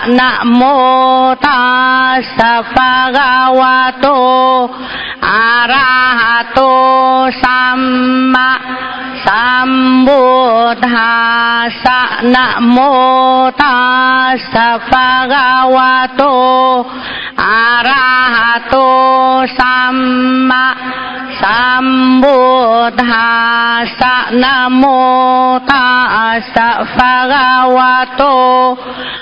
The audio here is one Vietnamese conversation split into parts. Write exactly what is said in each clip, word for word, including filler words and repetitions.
Nam mô Tassa Bhagavato Arahato Samma Sambuddhassa. Nam mô Tassa Bhagavato Arahato Samma Sambuddhassa. Nam mô Tassa Bhagavato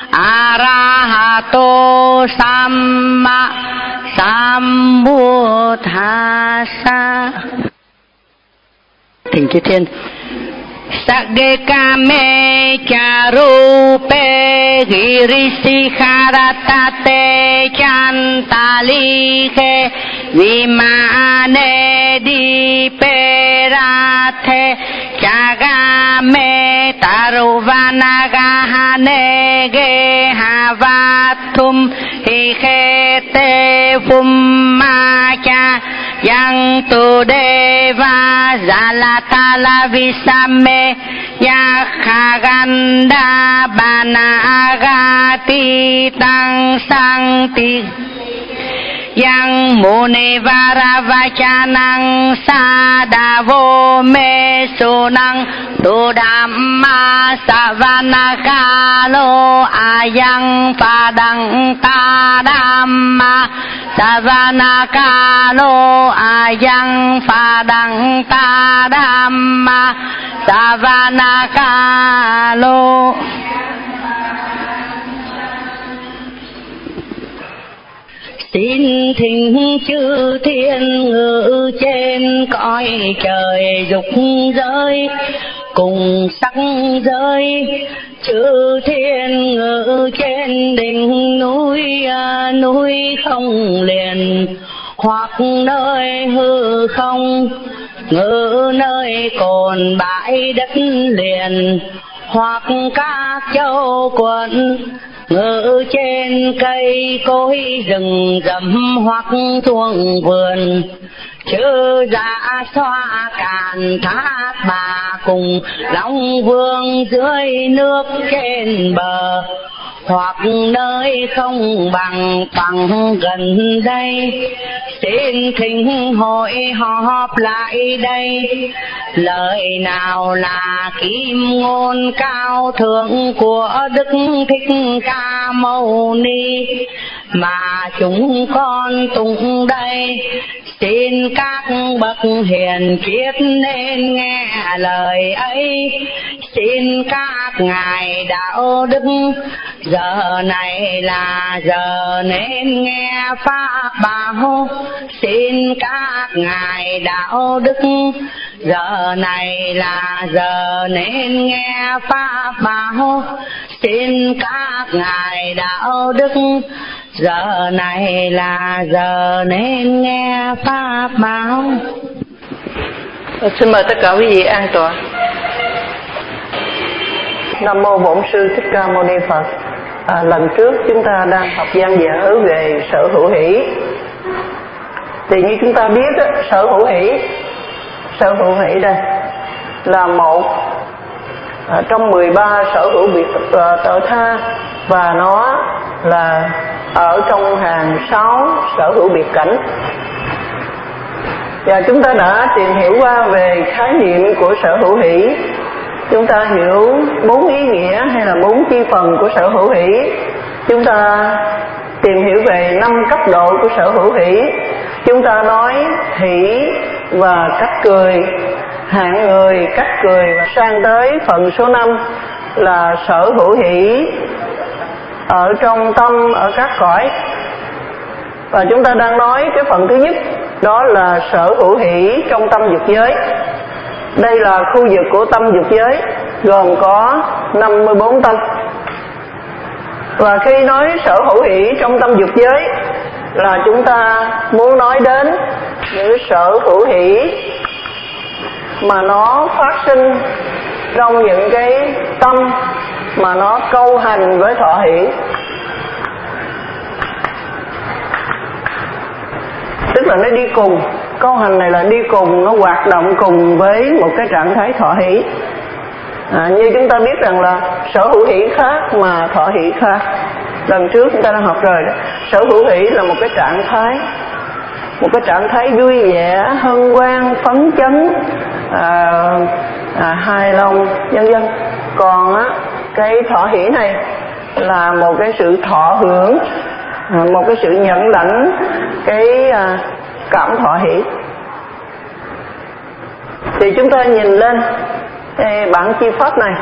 Arahato Samma Sambuddhassa. Thỉnh chư thiên. Sagekame charupe girisikharatate chantalikhe vimane diperathe chagame taruvanagahane gehavathum hikhete vummacha yang tu deva zalatala visame yakhaganda banagati tang sangti yang muni varavachanang sadavo me sunang tu dhamma savanakalo ayang padang tadamma savanakalo ayang padang tadamma savanakalo. Xin thỉnh chư thiên ngự trên cõi trời dục giới cùng sắc giới, chư thiên ngự trên đỉnh núi núi không liền, hoặc nơi hư không ngự nơi cồn bãi đất liền, hoặc các châu quận ngự trên cây cối rừng rậm hoặc thuồng vườn, chư dạ xoa càn thác bà cùng long vương dưới nước trên bờ, hoặc nơi không bằng bằng gần đây. Xin thỉnh hội họp lại đây, lời nào là kim ngôn cao thượng của Đức Thích Ca Mâu Ni mà chúng con tụng đây. Xin các bậc hiền triết nên nghe lời ấy, xin các ngài đạo đức giờ này là giờ nên nghe pháp bảo. Xin các ngài đạo đức giờ này là giờ nên nghe pháp bảo. Xin các ngài đạo đức giờ này là giờ nên nghe pháp bảo. Xin mời tất cả quý vị an tọa. Nam mô Bổn Sư Thích Ca Mâu Ni Phật. À, lần trước chúng ta đang học gian dở về sở hữu hỷ. Thì như chúng ta biết đó, sở hữu hỷ, sở hữu hỷ đây là một à, trong mười ba sở hữu biệt à, tự tha, và nó là ở trong hàng sáu sở hữu biệt cảnh. Và chúng ta đã tìm hiểu qua về khái niệm của sở hữu hỷ. Chúng ta hiểu bốn ý nghĩa hay là bốn chi phần của sở hữu hỷ. Chúng ta tìm hiểu về năm cấp độ của sở hữu hỷ. Chúng ta nói hỷ và cách cười, hạng người, cách cười, và sang tới phần số năm là sở hữu hỷ ở trong tâm, ở các cõi. Và chúng ta đang nói cái phần thứ nhất, đó là sở hữu hỷ trong tâm dục giới. Đây là khu vực của tâm dục giới, gồm có năm mươi bốn tâm. Và khi nói sở hữu hỷ trong tâm dục giới là chúng ta muốn nói đến những sở hữu hỷ mà nó phát sinh trong những cái tâm mà nó câu hành với thọ hỷ. Tức là nó đi cùng, câu hành này là đi cùng, nó hoạt động cùng với một cái trạng thái thọ hỷ. À, như chúng ta biết rằng là sở hữu hỷ khác mà thọ hỷ khác. lần trước chúng ta đã học rồi đó. Sở hữu hỷ là một cái trạng thái, một cái trạng thái vui vẻ, hân hoan, phấn chấn, à, à, hài lòng, vân vân. Còn á, cái thọ hỷ này là một cái sự thọ hưởng, à, một cái sự nhận lãnh cái à, cảm thọ hỷ. Thì chúng ta nhìn lên cái bản chi pháp này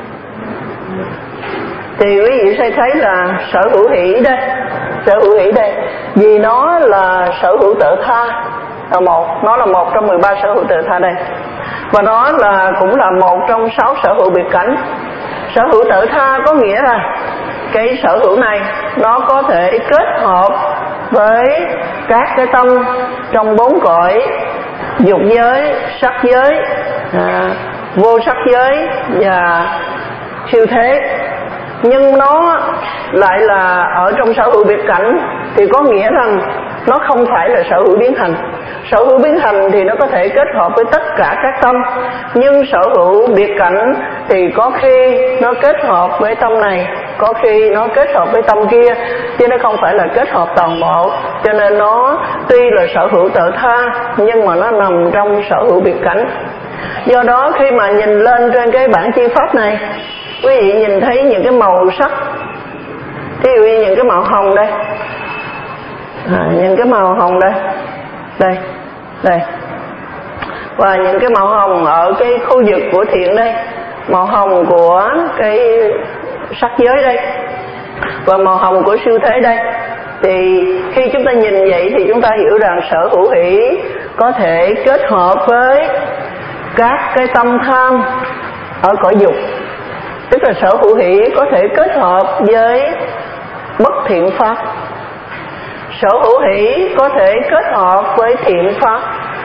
thì quý vị sẽ thấy là sở hữu hỷ đây, sở hữu hỷ đây, vì nó là sở hữu tự tha là một, nó là một trong mười ba sở hữu tự tha đây, và nó là cũng là một trong sáu sở hữu biệt cảnh. Sở hữu tự tha có nghĩa là cái sở hữu này nó có thể kết hợp với các cái tâm trong bốn cõi dục giới, sắc giới, à, vô sắc giới và siêu thế, nhưng nó lại là ở trong sở hữu biệt cảnh, thì có nghĩa rằng nó không phải là sở hữu biến thành. Sở hữu biến thành thì nó có thể kết hợp với tất cả các tâm, nhưng sở hữu biệt cảnh thì có khi nó kết hợp với tâm này, có khi nó kết hợp với tâm kia, chứ nó không phải là kết hợp toàn bộ. Cho nên nó tuy là sở hữu tự tha nhưng mà nó nằm trong sở hữu biệt cảnh. Do đó khi mà nhìn lên trên cái bản chi pháp này, quý vị nhìn thấy những cái màu sắc, ví dụ như những cái màu hồng đây, à, những cái màu hồng đây, đây, đây, và những cái màu hồng ở cái khu vực của thiện đây, màu hồng của cái sắc giới đây, và màu hồng của siêu thế đây. Thì khi chúng ta nhìn vậy thì chúng ta hiểu rằng sở hữu hỷ có thể kết hợp với các cái tâm tham ở cõi dục, tức là sở hữu hỷ có thể kết hợp với bất thiện pháp. Sở hữu hỷ có thể kết hợp với thiện pháp.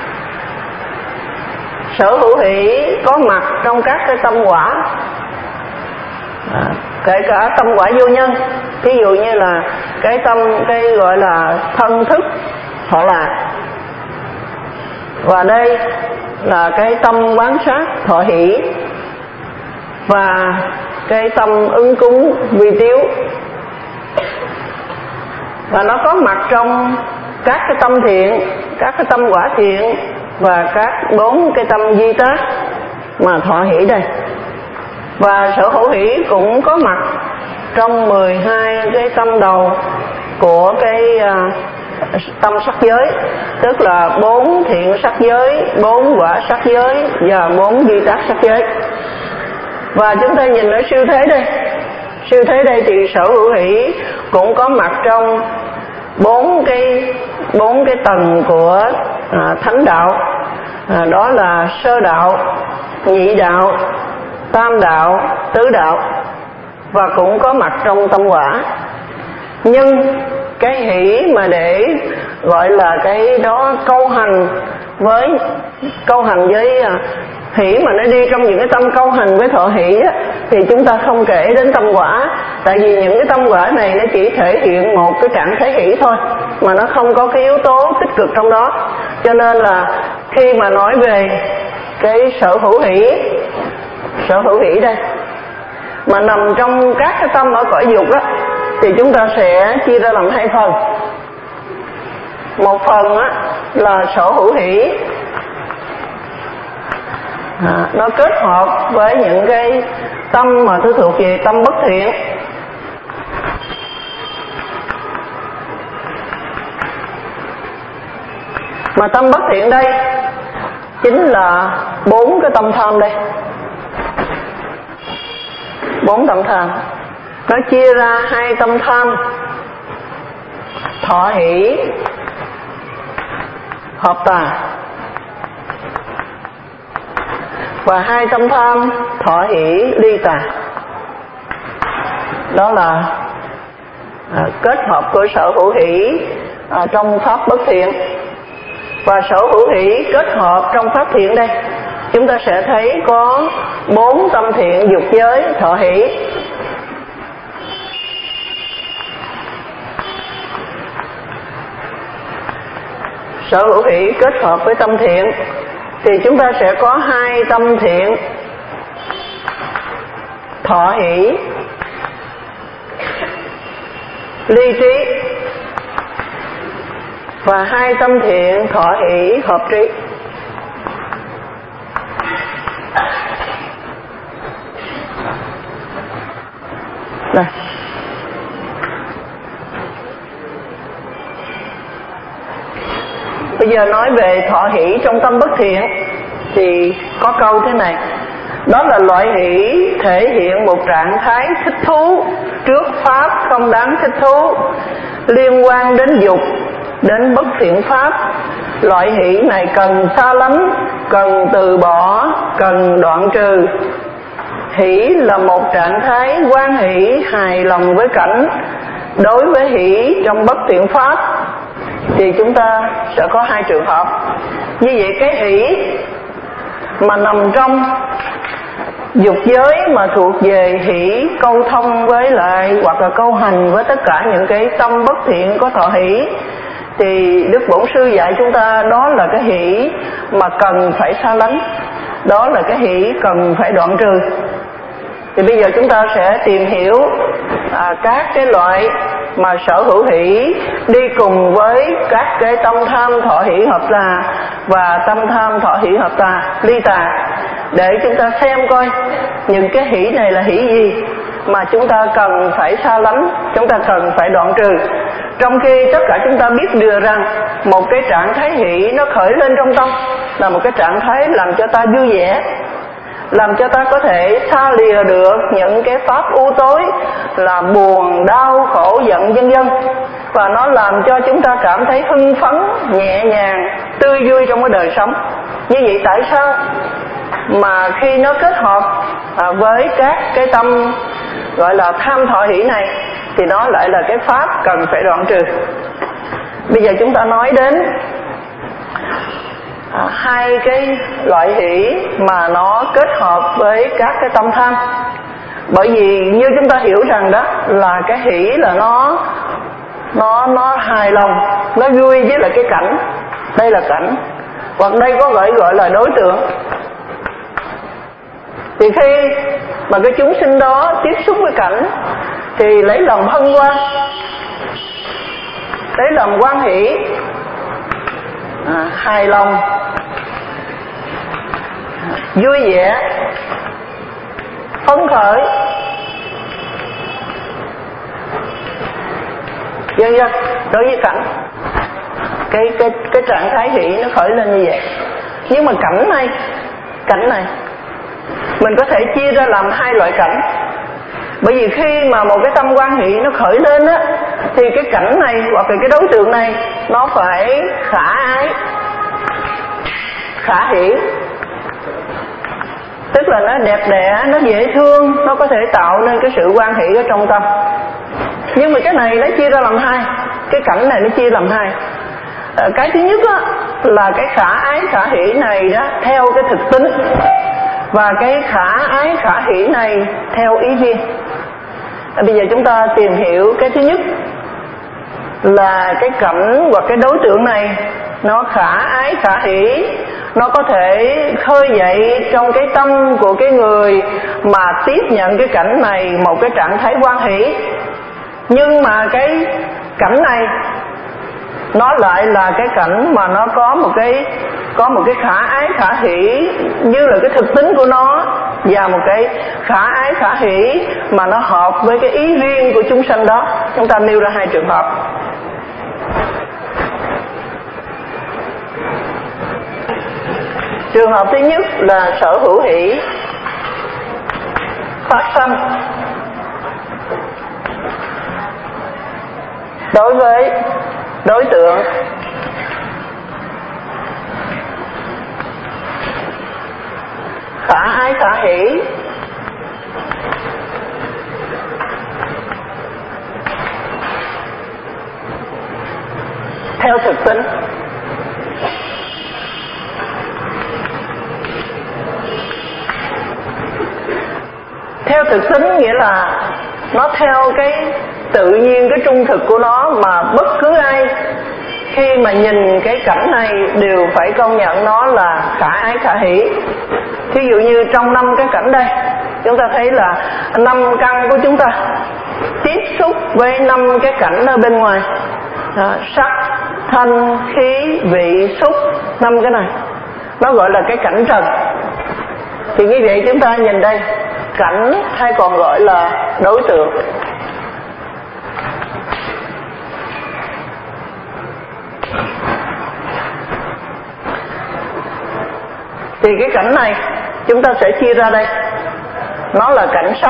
Sở hữu hỷ có mặt trong các cái tâm quả, à, kể cả tâm quả vô nhân. Ví dụ như là cái tâm, cái gọi là thân thức thọ lạc, và đây là cái tâm quán sát thọ hỷ, và cái tâm ứng cúng vi tiếu, và nó có mặt trong các cái tâm thiện, các cái tâm quả thiện, và các bốn cái tâm di tác mà thọ hỷ đây. Và sở hữu hỷ cũng có mặt trong mười hai cái tâm đầu của cái uh, tâm sắc giới, tức là bốn thiện sắc giới, bốn quả sắc giới và bốn di tác sắc giới. Và chúng ta nhìn ở siêu thế đây, siêu thế đây thì sở hữu hỷ cũng có mặt trong bốn cái bốn cái tầng của à, thánh đạo, à, đó là sơ đạo, nhị đạo, tam đạo, tứ đạo, và cũng có mặt trong tâm quả. Nhưng cái hỷ mà để gọi là cái đó câu hành với câu hành với à, hỷ mà nó đi trong những cái tâm câu hành với thọ hỷ á, thì chúng ta không kể đến tâm quả, tại vì những cái tâm quả này nó chỉ thể hiện một cái trạng thái hỷ thôi, mà nó không có cái yếu tố tích cực trong đó. Cho nên là khi mà nói về cái sở hữu hỷ, sở hữu hỷ đây mà nằm trong các cái tâm ở cõi dục á, thì chúng ta sẽ chia ra làm hai phần. Một phần á là sở hữu hỷ, à, nó kết hợp với những cái tâm mà thứ thuộc về tâm bất thiện. Mà tâm bất thiện đây chính là bốn cái tâm tham đây, bốn tâm tham. Nó chia ra hai tâm tham thọ hỷ hợp tà, và hai tâm tham thọ hỷ ly tà. Đó là à, kết hợp của sở hữu hỷ à, trong pháp bất thiện và sở hữu hỷ kết hợp trong pháp thiện đây. Chúng ta sẽ thấy có bốn tâm thiện dục giới thọ hỷ. Sở hữu hỷ kết hợp với tâm thiện thì chúng ta sẽ có hai tâm thiện thọ hỷ ly trí, và hai tâm thiện thọ hỷ hợp trí. Đây. Bây giờ nói về thọ hỷ trong tâm bất thiện thì có câu thế này: đó là loại hỷ thể hiện một trạng thái thích thú trước pháp không đáng thích thú, liên quan đến dục, đến bất thiện pháp. Loại hỷ này cần xa lánh, cần từ bỏ, cần đoạn trừ. Hỷ là một trạng thái hoan hỷ hài lòng với cảnh. Đối với hỷ trong bất thiện pháp thì chúng ta sẽ có hai trường hợp. Như vậy cái hỷ mà nằm trong dục giới, mà thuộc về hỷ câu thông với lại hoặc là câu hành với tất cả những cái tâm bất thiện có thọ hỷ, thì Đức Bổn Sư dạy chúng ta đó là cái hỷ mà cần phải xa lánh, đó là cái hỷ cần phải đoạn trừ. Thì bây giờ chúng ta sẽ tìm hiểu à, các cái loại mà sở hữu hỷ đi cùng với các cái tâm tham thọ hỷ hợp tà và tâm tham thọ hỷ hợp tà ly tà, để chúng ta xem coi những cái hỷ này là hỷ gì mà chúng ta cần phải xa lánh, chúng ta cần phải đoạn trừ. Trong khi tất cả chúng ta biết được rằng một cái trạng thái hỷ nó khởi lên trong tâm là một cái trạng thái làm cho ta vui vẻ, làm cho ta có thể xa lìa được những cái pháp u tối là buồn, đau, khổ, giận vân vân, và nó làm cho chúng ta cảm thấy hưng phấn, nhẹ nhàng, tươi vui trong cái đời sống. Như vậy tại sao mà khi nó kết hợp à, với các cái tâm gọi là tham thọ hỷ này thì nó lại là cái pháp cần phải đoạn trừ? Bây giờ chúng ta nói đến À, hai cái loại hỷ mà nó kết hợp với các cái tâm tham. Bởi vì như chúng ta hiểu rằng đó là cái hỷ là nó nó nó hài lòng, nó vui với lại cái cảnh. Đây là cảnh, hoặc đây có gọi gọi là đối tượng. Thì khi mà cái chúng sinh đó tiếp xúc với cảnh thì lấy lòng hân hoan, lấy lòng hoan hỷ, à, hài lòng, vui vẻ, phấn khởi, vân vân. Đối với cảnh, cái cái cái trạng thái hỷ nó khởi lên như vậy. Nhưng mà cảnh này, cảnh này mình có thể chia ra làm hai loại cảnh. Bởi vì khi mà một cái tâm quan hỷ nó khởi lên á, thì cái cảnh này hoặc là cái đối tượng này nó phải khả ái, khả hỷ, tức là nó đẹp đẽ, nó dễ thương, nó có thể tạo nên cái sự quan hỷ ở trong tâm. Nhưng mà cái này nó chia ra làm hai, cái cảnh này nó chia làm hai. À, cái thứ nhất á, là cái khả ái khả hỷ này đó theo cái thực tính, và cái khả ái khả hỷ này theo ý duyên. À, bây giờ chúng ta tìm hiểu cái thứ nhất là cái cảnh hoặc cái đối tượng này nó khả ái khả hỷ, nó có thể khơi dậy trong cái tâm của cái người mà tiếp nhận cái cảnh này một cái trạng thái hoan hỷ. Nhưng mà cái cảnh này nó lại là cái cảnh mà nó có một cái có một cái khả ái khả hỷ như là cái thực tính của nó, và một cái khả ái khả hỷ mà nó hợp với cái ý duyên của chúng sanh đó. Chúng ta nêu ra hai trường hợp. Trường hợp thứ nhất là sở hữu hỷ phát sanh đối với đối tượng khả ái khả hỷ theo thực tính. Theo thực tính nghĩa là nó theo cái tự nhiên, cái trung thực của nó, mà bất cứ ai khi mà nhìn cái cảnh này đều phải công nhận nó là khả ái khả hỷ. Thí dụ như trong năm cái cảnh đây, chúng ta thấy là năm căn của chúng ta tiếp xúc với năm cái cảnh ở bên ngoài. Đó, sắc, thanh, khí, vị, xúc, năm cái này nó gọi là cái cảnh trần. Thì như vậy chúng ta nhìn đây, cảnh hay còn gọi là đối tượng. Thì cái cảnh này chúng ta sẽ chia ra đây, nó là cảnh sắc,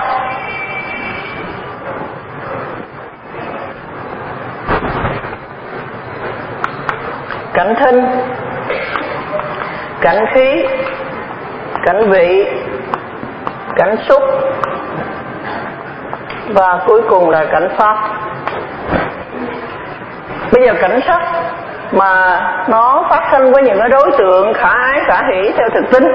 cảnh thinh, cảnh khí, cảnh vị, cảnh xúc và cuối cùng là cảnh pháp. Bây giờ cảnh sắc mà nó phát sinh với những cái đối tượng khả ái khả hỷ theo thực tính.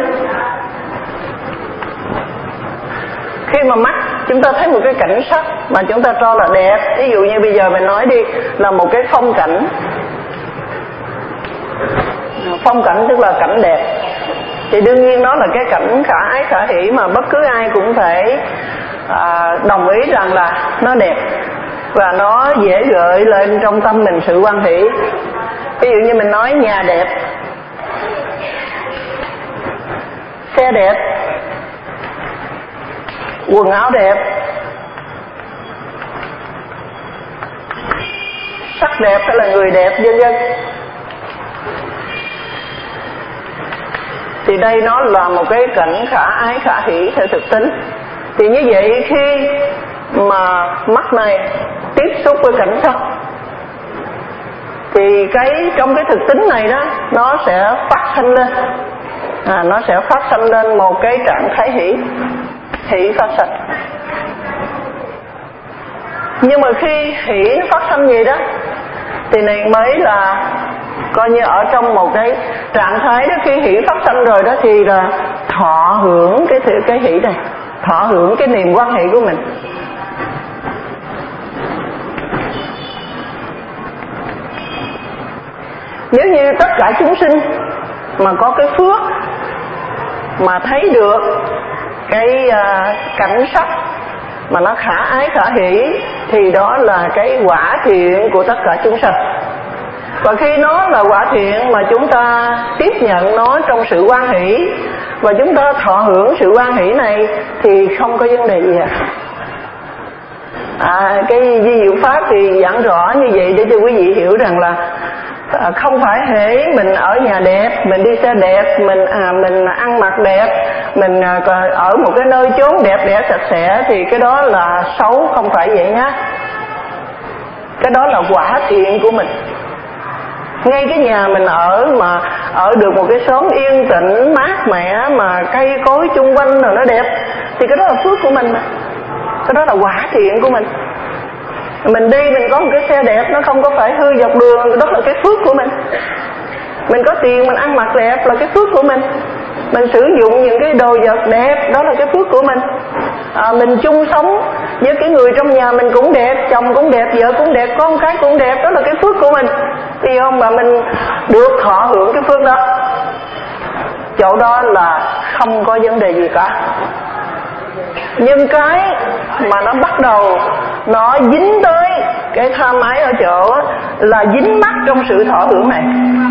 Khi mà mắt chúng ta thấy một cái cảnh sắc mà chúng ta cho là đẹp, ví dụ như bây giờ mình nói đi là một cái phong cảnh. Phong cảnh tức là cảnh đẹp, thì đương nhiên đó là cái cảnh khả ái khả hỷ mà bất cứ ai cũng phải à, đồng ý rằng là nó đẹp và nó dễ gợi lên trong tâm mình sự hoan hỷ. Ví dụ như mình nói nhà đẹp, xe đẹp, quần áo đẹp, sắc đẹp hay là người đẹp, vân vân. Thì đây nó là một cái cảnh khả ái khả hỷ theo thực tính. Thì như vậy khi mà mắt này tiếp xúc với cảnh sắc thì cái trong cái thực tính này đó nó sẽ phát sinh lên, à, nó sẽ phát sinh lên một cái trạng thái hỷ, hỷ phát sinh. Nhưng mà khi hỷ nó phát sinh gì đó thì này mới là coi như ở trong một cái trạng thái đó. Khi hỷ phát sinh rồi đó thì là thọ hưởng cái cái hỷ này, thọ hưởng cái niềm quan hệ của mình. Nếu như tất cả chúng sinh mà có cái phước mà thấy được cái uh, cảnh sắc mà nó khả ái khả hỷ thì đó là cái quả thiện của tất cả chúng sinh. Và khi nó là quả thiện mà chúng ta tiếp nhận nó trong sự hoan hỷ và chúng ta thọ hưởng sự hoan hỷ này thì không có vấn đề gì hết. À, cái vi diệu pháp thì giảng rõ như vậy để cho quý vị hiểu rằng là à, không phải hễ mình ở nhà đẹp, mình đi xe đẹp, mình à, mình ăn mặc đẹp, mình à, ở một cái nơi chốn đẹp đẽ sạch sẽ thì cái đó là xấu, không phải vậy nhá. Cái đó là quả thiện của mình. Ngay cái nhà mình ở mà ở được một cái xóm yên tĩnh mát mẻ mà cây cối chung quanh rồi nó đẹp thì cái đó là phước của mình, cái đó là quả thiện của mình. Mình đi mình có một cái xe đẹp nó không có phải hư dọc đường, đó là cái phước của mình. Mình có tiền mình ăn mặc đẹp là cái phước của mình. Mình sử dụng những cái đồ vật đẹp đó là cái phước của mình. À, mình chung sống với cái người trong nhà mình cũng đẹp, chồng cũng đẹp, vợ cũng đẹp, con cái cũng đẹp, đó là cái phước của mình. Thì không mà mình được thọ hưởng cái phước đó, chỗ đó là không có vấn đề gì cả. Nhưng cái mà nó bắt đầu nó dính tới cái tham ái ở chỗ là dính mắc trong sự thọ hưởng này.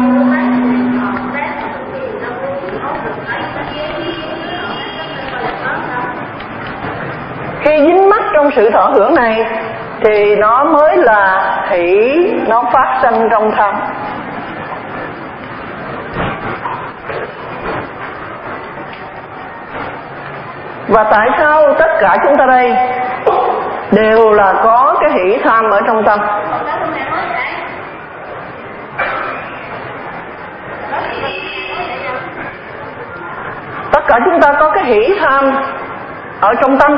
Khi dính mắc trong sự thọ hưởng này thì nó mới là hỷ, nó phát sinh trong tham. Và tại sao tất cả chúng ta đây đều là có cái hỷ tham ở trong tâm? Tất cả chúng ta có cái hỷ tham ở trong tâm,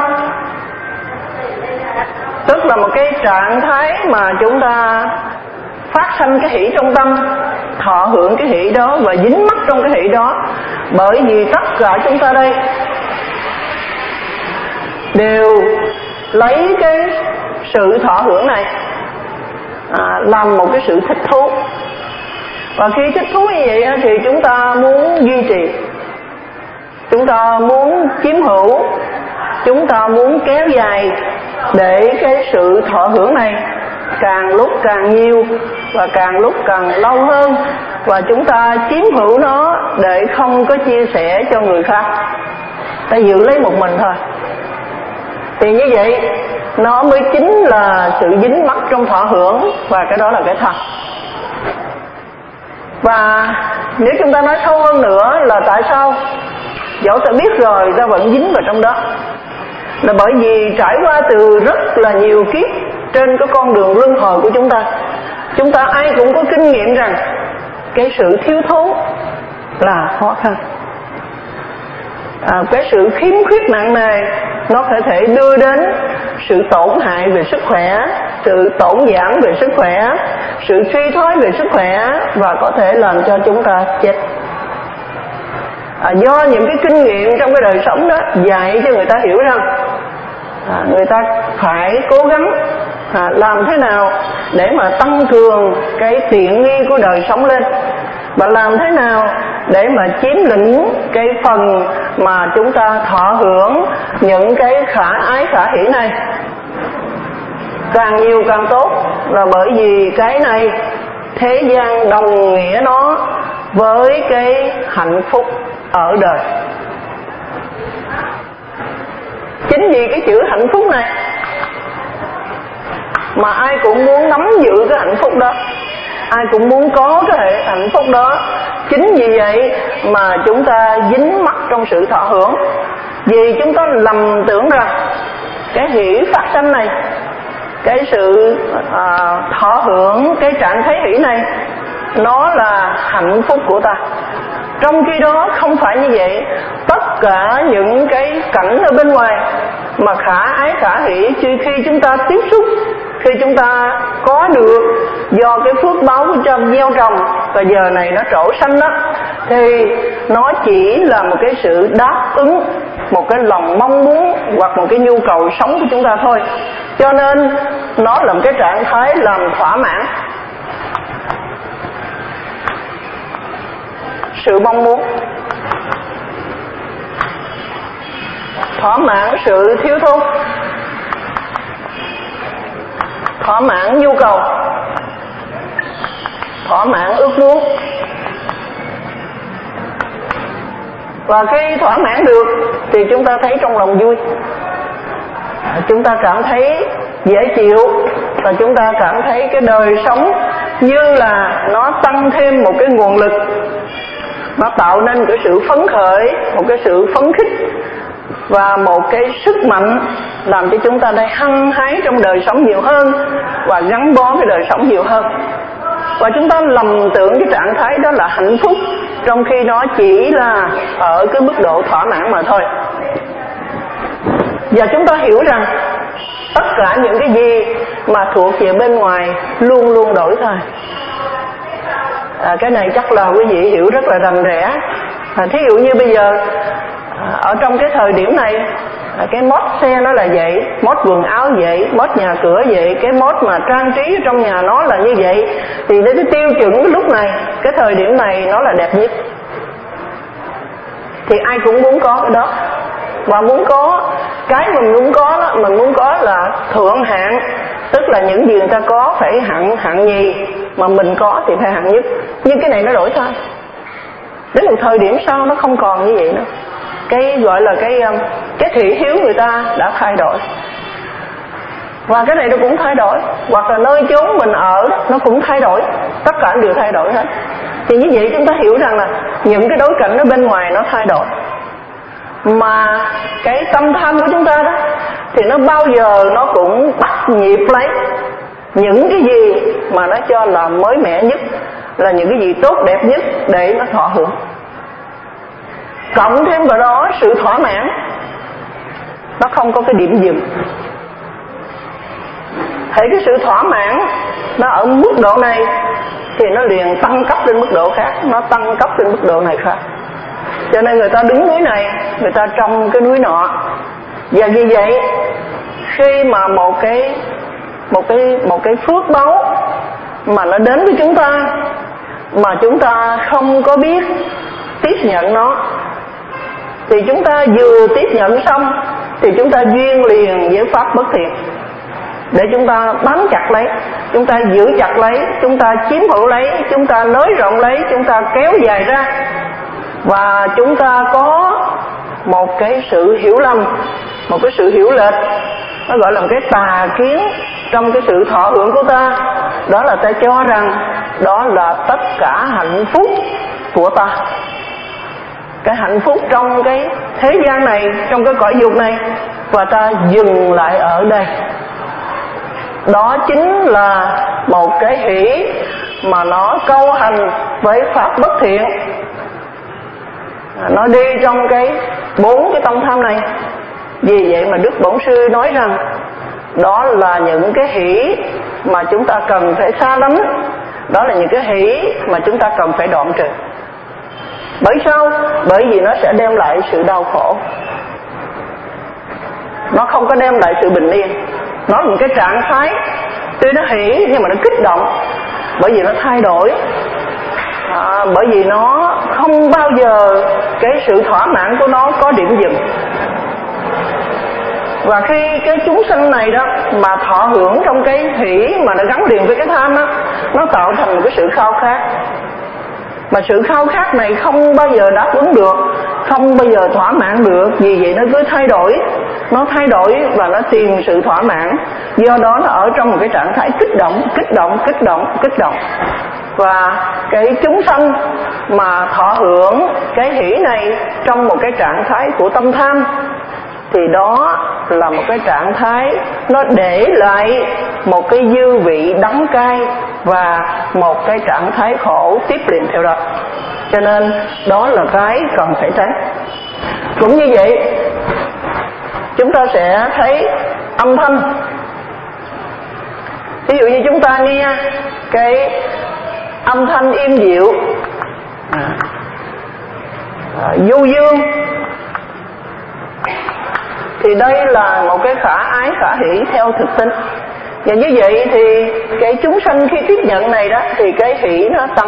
tức là một cái trạng thái mà chúng ta phát sinh cái hỷ trong tâm, thọ hưởng cái hỷ đó và dính mắc trong cái hỷ đó. Bởi vì tất cả chúng ta đây đều lấy cái sự thọ hưởng này à, làm một cái sự thích thú. Và khi thích thú như vậy thì chúng ta muốn duy trì, chúng ta muốn chiếm hữu, chúng ta muốn kéo dài để cái sự thọ hưởng này càng lúc càng nhiều và càng lúc càng lâu hơn, và chúng ta chiếm hữu nó để không có chia sẻ cho người khác, ta giữ lấy một mình thôi. Thì như vậy nó mới chính là sự dính mắc trong thọ hưởng, và cái đó là cái thật. Và nếu chúng ta nói sâu hơn nữa là tại sao dẫu ta biết rồi ta vẫn dính vào trong đó, là bởi vì trải qua từ rất là nhiều kiếp trên cái con đường luân hồi của chúng ta, chúng ta ai cũng có kinh nghiệm rằng cái sự thiếu thốn là khó khăn, à, cái sự khiếm khuyết nặng nề nó có thể đưa đến sự tổn hại về sức khỏe, sự tổn giảm về sức khỏe, sự suy thoái về sức khỏe, và có thể làm cho chúng ta chết. À, do những cái kinh nghiệm trong cái đời sống đó dạy cho người ta hiểu rằng à, người ta phải cố gắng à, làm thế nào để mà tăng cường cái tiện nghi của đời sống lên, và làm thế nào để mà chiếm lĩnh cái phần mà chúng ta thọ hưởng những cái khả ái khả hỷ này càng nhiều càng tốt, là bởi vì cái này thế gian đồng nghĩa nó với cái hạnh phúc ở đời. Chính vì cái chữ hạnh phúc này mà ai cũng muốn nắm giữ cái hạnh phúc đó, ai cũng muốn có cái hạnh phúc đó. Chính vì vậy mà chúng ta dính mắc trong sự thọ hưởng, vì chúng ta lầm tưởng rằng cái hỷ phát sanh này, cái sự à, thọ hưởng cái trạng thái hỷ này nó là hạnh phúc của ta. Trong khi đó không phải như vậy. Tất cả những cái cảnh ở bên ngoài mà khả ái khả hỷ, khi khi chúng ta tiếp xúc, khi chúng ta có được do cái phước báo của trong gieo trồng và giờ này nó trổ xanh đó, thì nó chỉ là một cái sự đáp ứng một cái lòng mong muốn hoặc một cái nhu cầu sống của chúng ta thôi. Cho nên nó là một cái trạng thái làm thỏa mãn sự mong muốn, thỏa mãn sự thiếu thốn, thỏa mãn nhu cầu, thỏa mãn ước muốn. Và khi thỏa mãn được thì chúng ta thấy trong lòng vui, chúng ta cảm thấy dễ chịu, và chúng ta cảm thấy cái đời sống như là nó tăng thêm một cái nguồn lực, nó tạo nên cái sự phấn khởi, một cái sự phấn khích và một cái sức mạnh làm cho chúng ta đây hăng hái trong đời sống nhiều hơn và gắn bó với đời sống nhiều hơn. Và chúng ta lầm tưởng cái trạng thái đó là hạnh phúc, trong khi nó chỉ là ở cái mức độ thỏa mãn mà thôi. Và chúng ta hiểu rằng tất cả những cái gì mà thuộc về bên ngoài luôn luôn đổi thay. À, cái này chắc là quý vị hiểu rất là rành rẽ. À, thí dụ như bây giờ à, ở trong cái thời điểm này, à, cái mốt xe nó là vậy, mốt quần áo vậy, mốt nhà cửa vậy, cái mốt mà trang trí trong nhà nó là như vậy, thì đến cái tiêu chuẩn cái lúc này, cái thời điểm này nó là đẹp nhất, thì ai cũng muốn có cái đó. Và muốn có cái mình muốn có đó, mình muốn có là thượng hạng, tức là những gì người ta có phải hạng hạng nhì, mà mình có thì phải hạng nhất. Nhưng cái này nó đổi thay, đến một thời điểm sau nó không còn như vậy nữa. Cái gọi là cái cái thị hiếu người ta đã thay đổi, và cái này nó cũng thay đổi, hoặc là nơi chốn mình ở đó, nó cũng thay đổi, tất cả đều thay đổi hết. Thì như vậy chúng ta hiểu rằng là những cái đối cảnh ở bên ngoài nó thay đổi, mà cái tâm tham của chúng ta đó thì nó bao giờ nó cũng bắt nhịp lấy những cái gì mà nó cho là mới mẻ nhất, là những cái gì tốt đẹp nhất để nó thọ hưởng. Cộng thêm vào đó sự thỏa mãn, nó không có cái điểm dừng. Thấy cái sự thỏa mãn nó ở mức độ này thì nó liền tăng cấp lên mức độ khác, nó tăng cấp lên mức độ này khác. Cho nên người ta đứng núi này, người ta trông cái núi nọ. Và vì vậy khi mà một cái một cái một cái phước báu mà nó đến với chúng ta mà chúng ta không có biết tiếp nhận nó, thì chúng ta vừa tiếp nhận xong thì chúng ta duyên liền với pháp bất thiện, để chúng ta bám chặt lấy, chúng ta giữ chặt lấy, chúng ta chiếm hữu lấy, chúng ta nới rộng lấy, chúng ta kéo dài ra, và chúng ta có một cái sự hiểu lầm, một cái sự hiểu lệch, nó gọi là một cái tà kiến trong cái sự thọ hưởng của ta. Đó là ta cho rằng đó là tất cả hạnh phúc của ta, cái hạnh phúc trong cái thế gian này, trong cái cõi dục này, và ta dừng lại ở đây. Đó chính là một cái hỷ mà nó câu hành với pháp bất thiện, nó đi trong cái bốn cái tâm tham này. Vì vậy mà Đức Bổn Sư nói rằng đó là những cái hỷ mà chúng ta cần phải xa lánh, đó là những cái hỷ mà chúng ta cần phải đoạn trừ. Bởi sao? Bởi vì nó sẽ đem lại sự đau khổ, nó không có đem lại sự bình yên. Nó là một cái trạng thái tuy nó hỷ nhưng mà nó kích động, bởi vì nó thay đổi, à, bởi vì nó không bao giờ cái sự thỏa mãn của nó có điểm dừng. Và khi cái chúng sanh này đó mà thọ hưởng trong cái hỷ mà nó gắn liền với cái tham đó, nó tạo thành một cái sự khao khát, mà sự khao khát này không bao giờ đáp ứng được, không bao giờ thỏa mãn được. Vì vậy nó cứ thay đổi, nó thay đổi và nó tìm sự thỏa mãn. Do đó nó ở trong một cái trạng thái kích động, kích động, kích động, kích động. Và cái chúng sanh mà thọ hưởng cái hỷ này trong một cái trạng thái của tâm tham, thì đó là một cái trạng thái nó để lại một cái dư vị đắng cay và một cái trạng thái khổ tiếp liền theo đó. Cho nên đó là cái cần phải tránh. Cũng như vậy, chúng ta sẽ thấy âm thanh. Ví dụ như chúng ta nghe cái âm thanh êm dịu, à, du dương, thì đây là một cái khả ái khả hỷ theo thực tinh. Và như vậy thì cái chúng sanh khi tiếp nhận này đó thì cái hỷ nó tăng,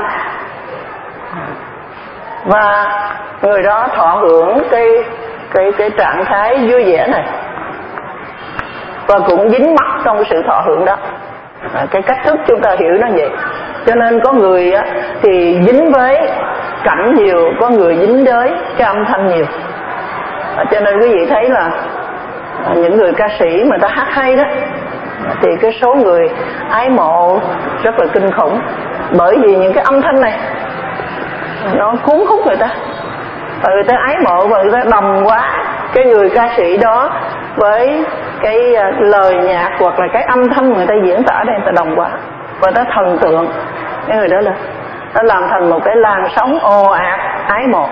và người đó thọ hưởng cái cái cái trạng thái vui vẻ này, và cũng dính mắc trong cái sự thọ hưởng đó. À, cái cách thức chúng ta hiểu nó vậy. Cho nên có người á, thì dính với cảnh nhiều, có người dính với cái âm thanh nhiều. À, cho nên quý vị thấy là à, những người ca sĩ mà ta hát hay đó, thì cái số người ái mộ rất là kinh khủng, bởi vì những cái âm thanh này nó cuốn hút người ta, và người ta ái mộ và người ta đồng quá cái người ca sĩ đó với cái lời nhạc hoặc là cái âm thanh người ta diễn tả đây, người ta đồng quá và ta thần tượng cái người đó lên, nó làm thành một cái làn sóng ồ ạt ái mộ.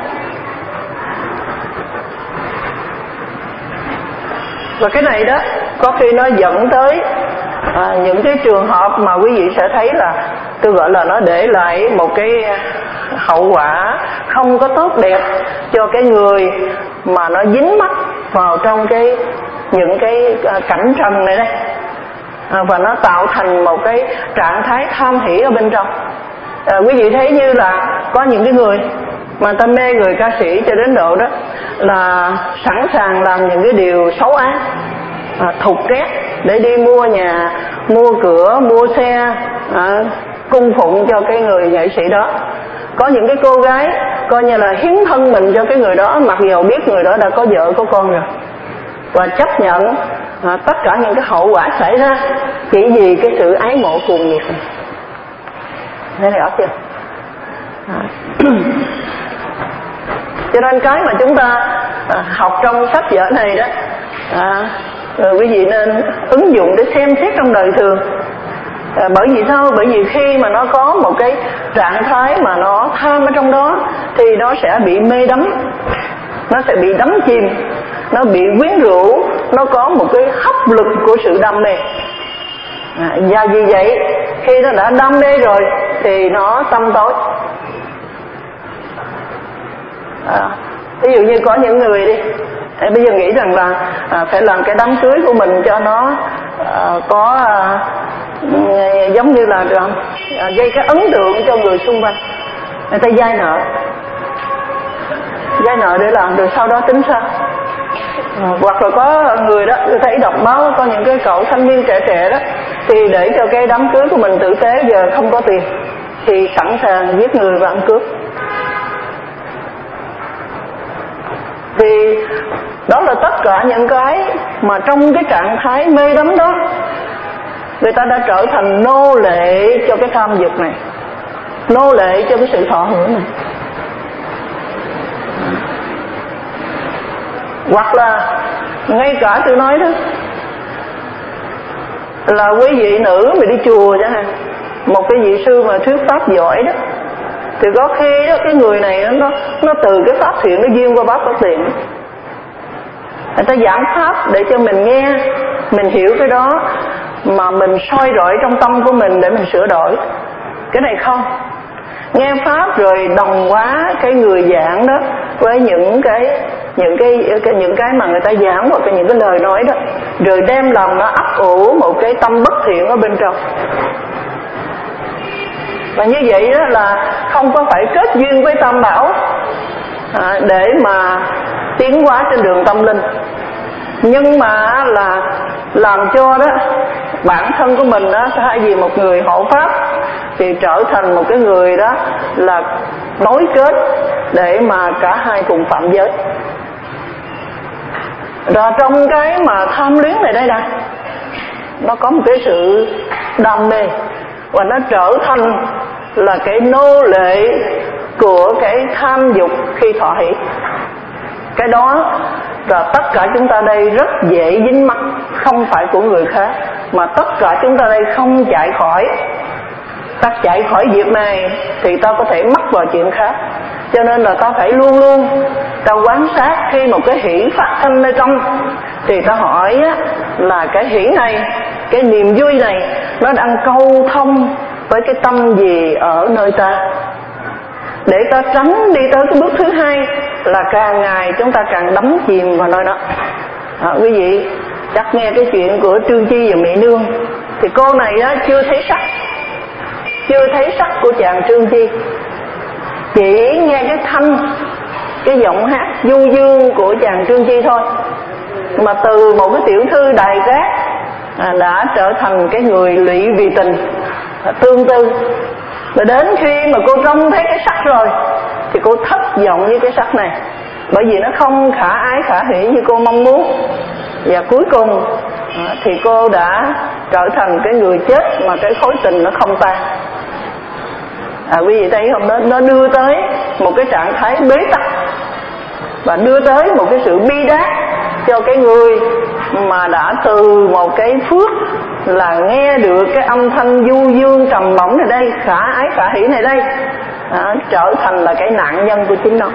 Và cái này đó có khi nó dẫn tới à, những cái trường hợp mà quý vị sẽ thấy là tôi gọi là nó để lại một cái hậu quả không có tốt đẹp cho cái người mà nó dính mắc vào trong cái những cái cảnh trần này đây, à, và nó tạo thành một cái trạng thái tham hỷ ở bên trong. À, quý vị thấy như là có những cái người mà ta mê người ca sĩ cho đến độ đó là sẵn sàng làm những cái điều xấu ác, à, thục ghét để đi mua nhà, mua cửa, mua xe, à, cung phụng cho cái người nghệ sĩ đó. Có những cái cô gái coi như là hiến thân mình cho cái người đó, mặc dù biết người đó đã có vợ có con rồi, và chấp nhận à, tất cả những cái hậu quả xảy ra chỉ vì cái sự ái mộ cuồng nhiệt này. Thấy rõ chưa? À. Cho nên cái mà chúng ta à, học trong sách vở này đó, à, rồi quý vị nên ứng dụng để xem xét trong đời thường. À, bởi vì sao? Bởi vì khi mà nó có một cái trạng thái mà nó tham ở trong đó thì nó sẽ bị mê đắm, nó sẽ bị đắm chìm, nó bị quyến rũ, nó có một cái hấp lực của sự đam mê. À, và vì vậy khi nó đã đam mê rồi thì nó tâm tối. À, ví dụ như có những người đi à, bây giờ nghĩ rằng là à, phải làm cái đám cưới của mình cho nó à, có à, giống như là à, gây cái ấn tượng cho người xung quanh. Người ta vay nợ vay nợ để làm, rồi sau đó tính sao? À, hoặc là có người đó, tôi thấy đọc báo có những cái cậu thanh niên trẻ trẻ đó, thì để cho cái đám cưới của mình tử tế giờ không có tiền thì sẵn sàng giết người và ăn cướp. Thì đó là tất cả những cái mà trong cái trạng thái mê đắm đó, người ta đã trở thành nô lệ cho cái tham dục này, nô lệ cho cái sự thọ hưởng này. Hoặc là ngay cả tôi nói đó là quý vị nữ mà đi chùa chẳng hạn, một cái vị sư mà thuyết pháp giỏi đó, thì có khi đó cái người này nó nó từ cái pháp thiện nó duyên qua pháp bất thiện, người ta giảng pháp để cho mình nghe, mình hiểu cái đó mà mình soi rọi trong tâm của mình để mình sửa đổi. Cái này không, nghe pháp rồi đồng hóa cái người giảng đó với những cái những cái, cái những cái mà người ta giảng hoặc là những cái lời nói đó, rồi đem lòng nó ấp ủ một cái tâm bất thiện ở bên trong. Và như vậy đó là không có phải kết duyên với Tam Bảo à, để mà tiến hóa trên đường tâm linh, nhưng mà là làm cho đó bản thân của mình đó, thay vì một người hộ pháp thì trở thành một cái người đó là nối kết để mà cả hai cùng phạm giới. Rồi trong cái mà tham luyến này đây nè, nó có một cái sự đam mê và nó trở thành là cái nô lệ của cái tham dục khi thọ hỷ. Cái đó là tất cả chúng ta đây rất dễ dính mắc, không phải của người khác, mà tất cả chúng ta đây không chạy khỏi. Ta chạy khỏi việc này thì ta có thể mắc vào chuyện khác. Cho nên là ta phải luôn luôn ta quan sát khi một cái hỷ phát sinh nơi trong, thì ta hỏi á, là cái hỷ này, cái niềm vui này nó đang câu thông với cái tâm gì ở nơi ta, để ta tránh đi tới cái bước thứ hai là càng ngày chúng ta càng đắm chìm vào nơi đó. À, quý vị chắc nghe cái chuyện của Trương Chi và Mỹ Nương, thì cô này á, chưa thấy sắc, chưa thấy sắc của chàng Trương Chi, chỉ nghe cái thanh, cái giọng hát du dương của chàng Trương Chi thôi, mà từ một cái tiểu thư đài cát à, đã trở thành cái người lụy vì tình à, tương tư. Và đến khi mà cô trông thấy cái sắc rồi thì cô thất vọng với cái sắc này, bởi vì nó không khả ái khả hỷ như cô mong muốn. Và cuối cùng à, thì cô đã trở thành cái người chết mà cái khối tình nó không tan. À, quý vị thấy không, nó, nó đưa tới một cái trạng thái bế tắc và đưa tới một cái sự bi đát cho cái người mà đã từ một cái phước là nghe được cái âm thanh du dương trầm bổng này đây, khả ái khả hỷ này đây, à, trở thành là cái nạn nhân của chính nó.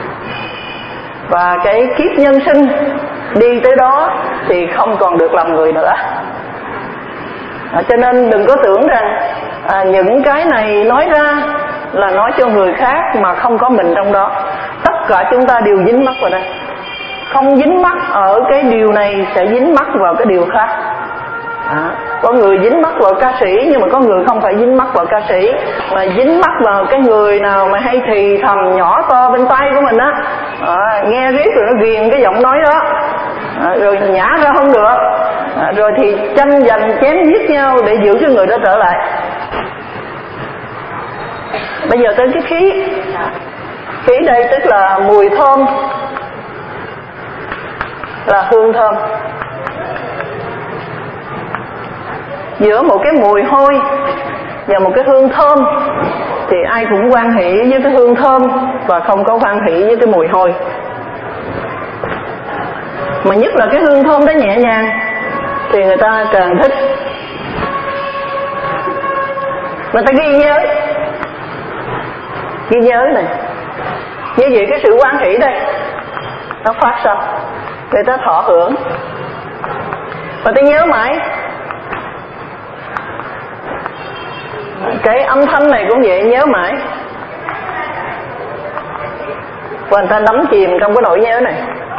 Và cái kiếp nhân sinh đi tới đó thì không còn được làm người nữa. À, cho nên đừng có tưởng rằng à, những cái này nói ra là nói cho người khác mà không có mình trong đó. Tất cả chúng ta đều dính mắc vào đây. Không dính mắc ở cái điều này sẽ dính mắc vào cái điều khác. À, có người dính mắc vào ca sĩ, nhưng mà có người không phải dính mắc vào ca sĩ, mà dính mắc vào cái người nào mà hay thì thầm nhỏ to bên tay của mình á, à, nghe riết rồi nó ghiền cái giọng nói đó, à, rồi nhả ra không được, à, rồi thì tranh giành chém giết nhau để giữ cái người đó trở lại. Bây giờ tới cái khí. Khí đây tức là mùi thơm, là hương thơm. Giữa một cái mùi hôi và một cái hương thơm thì ai cũng hoan hỷ với cái hương thơm và không có hoan hỷ với cái mùi hôi. Mà nhất là cái hương thơm đó nhẹ nhàng thì người ta càng thích, người ta ghi nhớ, ghi nhớ này. Như vậy cái sự hoan hỷ đây nó phát sinh, người ta thọ hưởng và ta nhớ mãi. Cái âm thanh này cũng vậy, nhớ mãi. Và người ta đắm chìm trong cái nỗi nhớ này.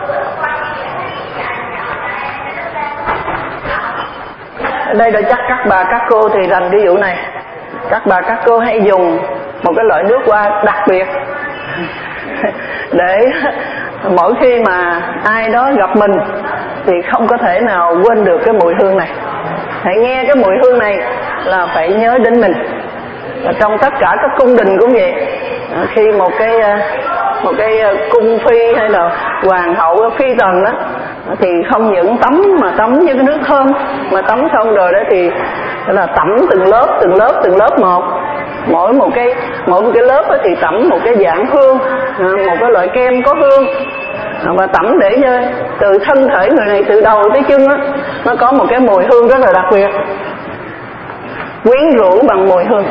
Ở đây là chắc các bà các cô thì rành cái vụ này. Các bà các cô hay dùng một cái loại nước hoa đặc biệt để mỗi khi mà ai đó gặp mình thì không có thể nào quên được cái mùi hương này. Hãy nghe cái mùi hương này là phải nhớ đến mình. Và trong tất cả các cung đình cũng vậy, khi một cái một cái cung phi hay là hoàng hậu phi tần đó thì không những tắm mà tắm với cái nước thơm, mà tắm xong rồi đó thì là tẩm từng lớp từng lớp từng lớp một, mỗi một cái mỗi một cái lớp thì tẩm một cái dạng hương, một cái loại kem có hương, và tẩm để cho từ thân thể người này từ đầu tới chân á nó có một cái mùi hương rất là đặc biệt, quyến rũ bằng mùi hương.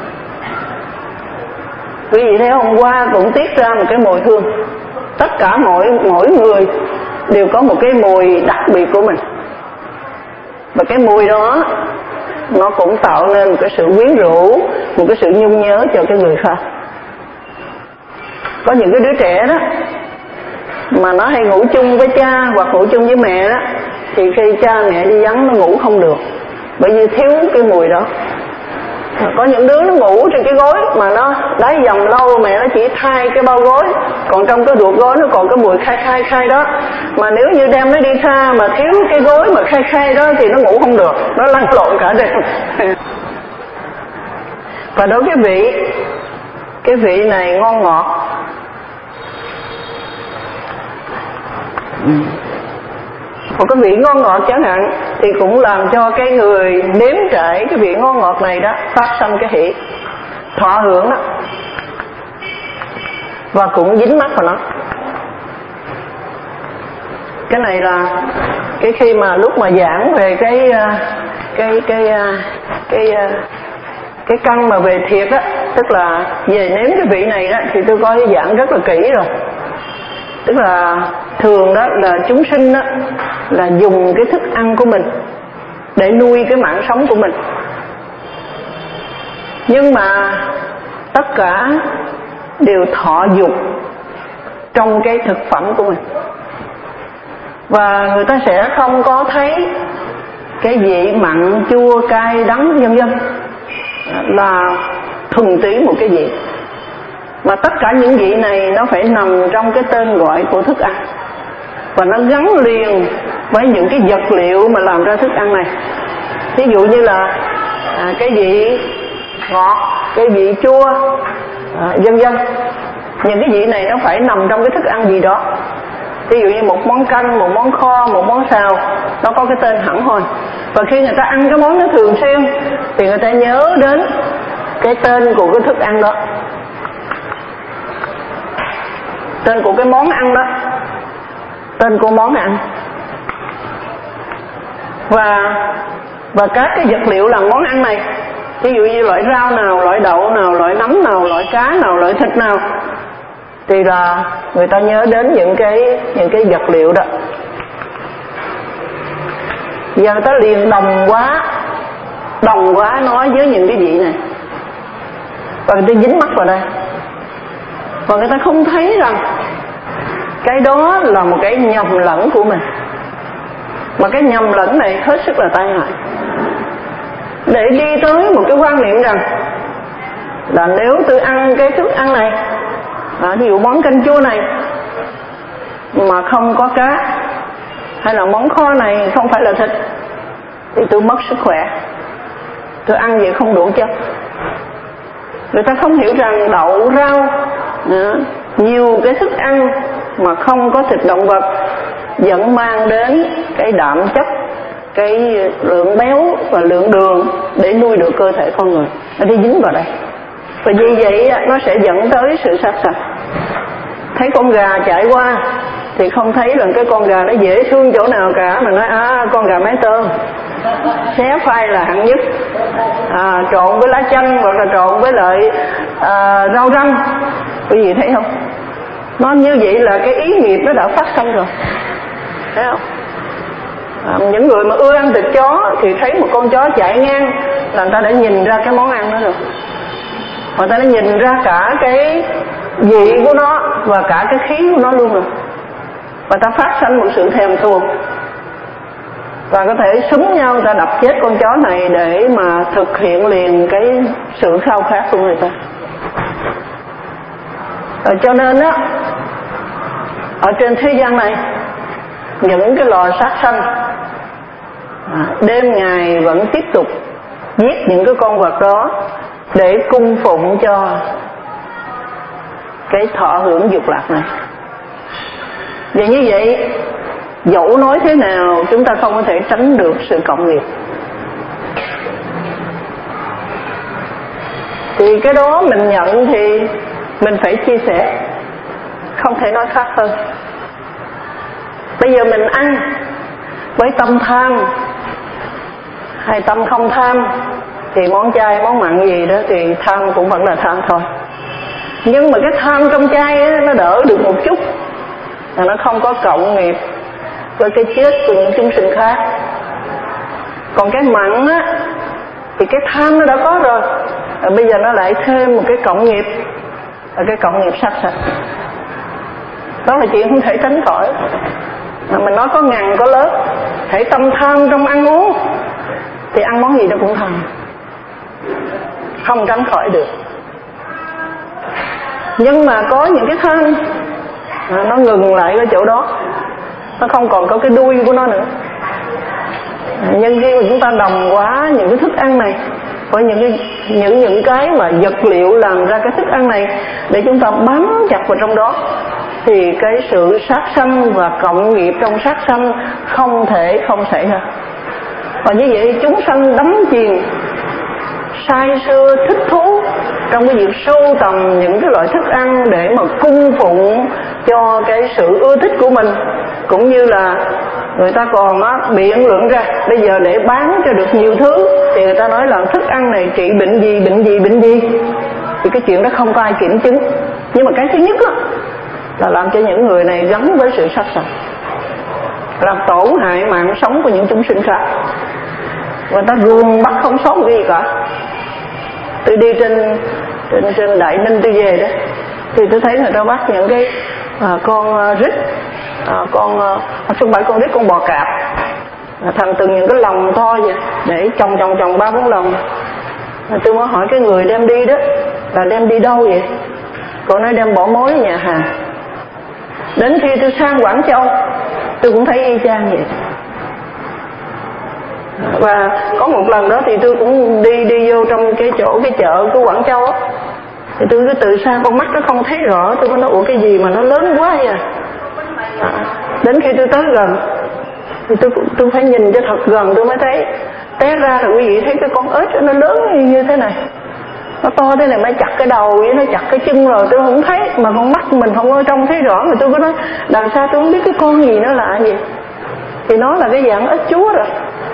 Quý vị thấy hôm qua cũng tiết ra một cái mùi hương, tất cả mỗi mỗi người đều có một cái mùi đặc biệt của mình, và cái mùi đó nó cũng tạo nên một cái sự quyến rũ, một cái sự nhung nhớ cho cái người khác. Có những cái đứa trẻ đó mà nó hay ngủ chung với cha hoặc ngủ chung với mẹ đó, thì khi cha mẹ đi vắng nó ngủ không được, bởi vì thiếu cái mùi đó. Có những đứa nó ngủ trên cái gối mà nó đáy dầm lâu, mẹ nó chỉ thay cái bao gối, còn trong cái ruột gối nó còn cái mùi khai khai khai đó, mà nếu như đem nó đi xa mà thiếu cái gối mà khai khai đó thì nó ngủ không được, nó lăn lộn cả đêm. Và đối với vị, cái vị này ngon ngọt, một cái vị ngon ngọt chẳng hạn, thì cũng làm cho cái người nếm trải cái vị ngon ngọt này đó phát sinh cái hỷ, thọ hưởng đó, và cũng dính mắt vào nó. Cái này là cái khi mà lúc mà giảng về cái cái cái cái cái, cái căn mà về thiệt á, tức là về nếm cái vị này đó, thì tôi coi giảng rất là kỹ rồi. Tức là thường đó là chúng sinh đó là dùng cái thức ăn của mình để nuôi cái mạng sống của mình, nhưng mà tất cả đều thọ dục trong cái thực phẩm của mình, và người ta sẽ không có thấy cái vị mặn chua cay đắng vân vân là thuần túy một cái vị, mà tất cả những vị này nó phải nằm trong cái tên gọi của thức ăn, và nó gắn liền với những cái vật liệu mà làm ra thức ăn này. Ví dụ như là à, cái vị ngọt, cái vị chua, à, vân vân. Những cái vị này nó phải nằm trong cái thức ăn gì đó. Ví dụ như một món canh, một món kho, một món xào, nó có cái tên hẳn hoi. Và khi người ta ăn cái món đó thường xuyên thì người ta nhớ đến cái tên của cái thức ăn đó, tên của cái món ăn đó, tên của món ăn. Và và các cái vật liệu làm món ăn này, ví dụ như loại rau nào, loại đậu nào, loại nấm nào, loại cá nào, loại thịt nào, thì là người ta nhớ đến những cái những cái vật liệu đó. Giờ người ta liền đồng quá đồng quá nói với những cái vị này, và người ta dính mắt vào đây, và người ta không thấy rằng cái đó là một cái nhầm lẫn của mình, mà cái nhầm lẫn này hết sức là tai hại, để đi tới một cái quan niệm rằng là nếu tôi ăn cái thức ăn này, à, ví dụ món canh chua này mà không có cá, hay là món kho này không phải là thịt, thì tôi mất sức khỏe, tôi ăn vậy không đủ chất. Người ta không hiểu rằng đậu, rau, à, nhiều cái thức ăn mà không có thịt động vật vẫn mang đến cái đạm chất, cái lượng béo và lượng đường để nuôi được cơ thể con người. Nó đi dính vào đây, và vì vậy nó sẽ dẫn tới sự sát sạch. Thấy con gà chạy qua thì không thấy rằng cái con gà nó dễ thương chỗ nào cả, mà nói à con gà mái tôm, xé phai là hạng nhất, à, trộn với lá chanh hoặc là trộn với lại à, rau răm. Quý vị thấy không? Nó như vậy là cái ý nghiệp nó đã phát sinh rồi, thấy không? À, những người mà ưa ăn thịt chó thì thấy một con chó chạy ngang là người ta đã nhìn ra cái món ăn đó rồi, người ta đã nhìn ra cả cái vị của nó và cả cái khí của nó luôn rồi, và ta phát sinh một sự thèm thuồng, và có thể súng nhau người ta đập chết con chó này để mà thực hiện liền cái sự khao khát của người ta. Rồi cho nên á, ở trên thế gian này, những cái lò sát sanh à, đêm ngày vẫn tiếp tục giết những cái con vật đó để cung phụng cho cái thọ hưởng dục lạc này. Và như vậy, dẫu nói thế nào chúng ta không có thể tránh được sự cộng nghiệp. Thì cái đó mình nhận thì mình phải chia sẻ, không thể nói khác hơn. Bây giờ mình ăn với tâm tham hay tâm không tham, thì món chay món mặn gì đó thì tham cũng vẫn là tham thôi. Nhưng mà cái tham trong chay á, nó đỡ được một chút, là nó không có cộng nghiệp với cái chết của những chúng sinh khác. Còn cái mặn á thì cái tham nó đã có rồi, và bây giờ nó lại thêm một cái cộng nghiệp, là cái cộng nghiệp sát sanh. Đó là chuyện không thể tránh khỏi. Mà mình nói có ngàn có lớp, thể tâm tham trong ăn uống thì ăn món gì nó cũng tham, không tránh khỏi được. Nhưng mà có những cái tham à, nó ngừng lại ở chỗ đó, nó không còn có cái đuôi của nó nữa. Nhưng khi mà chúng ta đồng quá những cái thức ăn này với những cái những những cái mà vật liệu làm ra cái thức ăn này để chúng ta bám chặt vào trong đó, thì cái sự sát sanh và cộng nghiệp trong sát sanh không thể không xảy ra. Và như vậy chúng sanh đắm chìm say sưa thích thú trong cái việc sưu tầm những cái loại thức ăn để mà cung phụng cho cái sự ưa thích của mình, cũng như là người ta còn á, biện luận ra bây giờ để bán cho được nhiều thứ thì người ta nói là thức ăn này trị bệnh gì bệnh gì bệnh gì, thì cái chuyện đó không có ai kiểm chứng. Nhưng mà cái thứ nhất á, là làm cho những người này gắn với sự sát sanh, làm tổn hại mạng sống của những chúng sinh khác. Người ta ruồng bắt không sót cái gì cả. Tôi đi trên trên, trên Đại Ninh tôi về đó, thì tôi thấy người ta bắt những cái à, con à, rít, à, con à, không phải con rít, con bò cạp à, thành từng những cái lồng to vậy để chồng chồng chồng ba bốn lồng. À, tôi mới hỏi cái người đem đi đó là đem đi đâu vậy? Cô nói đem bỏ mối ở nhà hàng. Đến khi tôi sang Quảng Châu tôi cũng thấy y chang vậy. Và có một lần đó thì tôi cũng đi đi vô trong cái chỗ cái chợ của Quảng Châu á, thì tôi cứ từ xa con mắt nó không thấy rõ, tôi mới nói ủa cái gì mà nó lớn quá vậy à. Đến khi tôi tới gần thì tôi tôi phải nhìn cho thật gần tôi mới thấy, té ra là quý vị thấy cái con ếch nó lớn như thế này, nó to thế này, mới chặt cái đầu với nó chặt cái chân rồi tôi không thấy, mà con mắt mình không có trông thấy rõ, mà tôi cứ nói đằng xa tôi không biết cái con gì nó lạ gì, thì nó là cái dạng ếch chúa rồi.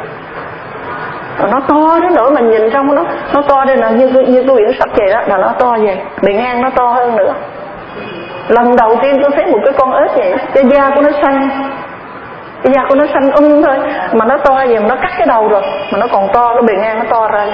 Nó to đến nỗi mình nhìn trong nó nó to đây là như như cái quyển sách vậy đó, là nó to vậy, bề ngang nó to hơn nữa. Lần đầu tiên tôi thấy một cái con ếch vậy, cái da của nó xanh, cái da của nó xanh um thôi, mà nó to vậy mà nó cắt cái đầu rồi, mà nó còn to, cái bề ngang nó to ra.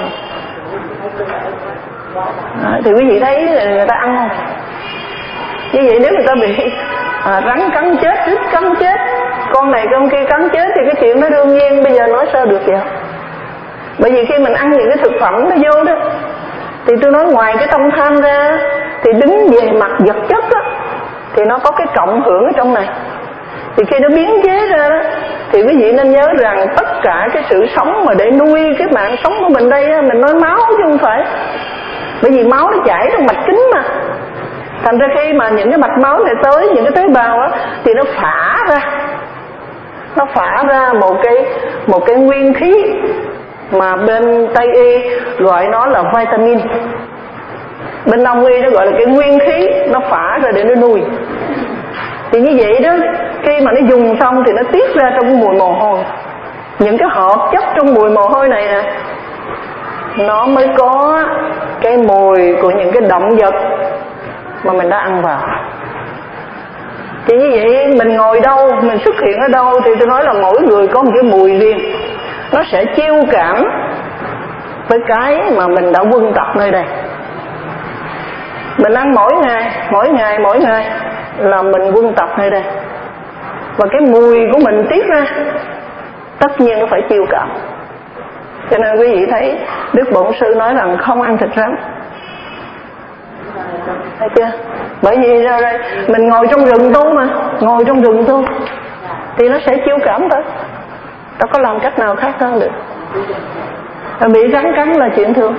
À, thì quý vị thấy người ta ăn không? Như vậy nếu người ta bị à, rắn cắn chết, rít cắn chết, con này con kia cắn chết thì cái chuyện đó đương nhiên, bây giờ nói sao được vậy? Bởi vì khi mình ăn những cái thực phẩm nó vô đó, thì tôi nói ngoài cái tâm tham ra, thì đứng về mặt vật chất đó, thì nó có cái cộng hưởng ở trong này. Thì khi nó biến chế ra đó, thì quý vị nên nhớ rằng tất cả cái sự sống mà để nuôi cái mạng sống của mình đây á, mình nói máu chứ không phải. Bởi vì máu nó chảy trong mạch kính mà. Thành ra khi mà những cái mạch máu này tới những cái tế bào á, thì nó phả ra, nó phả ra một cái một cái nguyên khí mà bên Tây y gọi nó là vitamin, bên Đông y nó gọi là cái nguyên khí, nó phả ra để nó nuôi. Thì như vậy đó, khi mà nó dùng xong thì nó tiết ra trong cái mùi mồ hôi. Những cái hợp chất trong mùi mồ hôi này nè, nó mới có cái mùi của những cái động vật mà mình đã ăn vào. Thì như vậy mình ngồi đâu, mình xuất hiện ở đâu, thì tôi nói là mỗi người có một cái mùi riêng, nó sẽ chiêu cảm với cái mà mình đã quân tập nơi đây. Mình ăn mỗi ngày, mỗi ngày, mỗi ngày là mình quân tập nơi đây, và cái mùi của mình tiết ra tất nhiên nó phải chiêu cảm. Cho nên quý vị thấy Đức Bổn Sư nói rằng không ăn thịt rắn, thấy chưa? Bởi vì rồi mình ngồi trong rừng tu mà, ngồi trong rừng tu thì nó sẽ chiêu cảm thôi, đâu có làm cách nào khác hơn được. Bị rắn cắn là chuyện thường.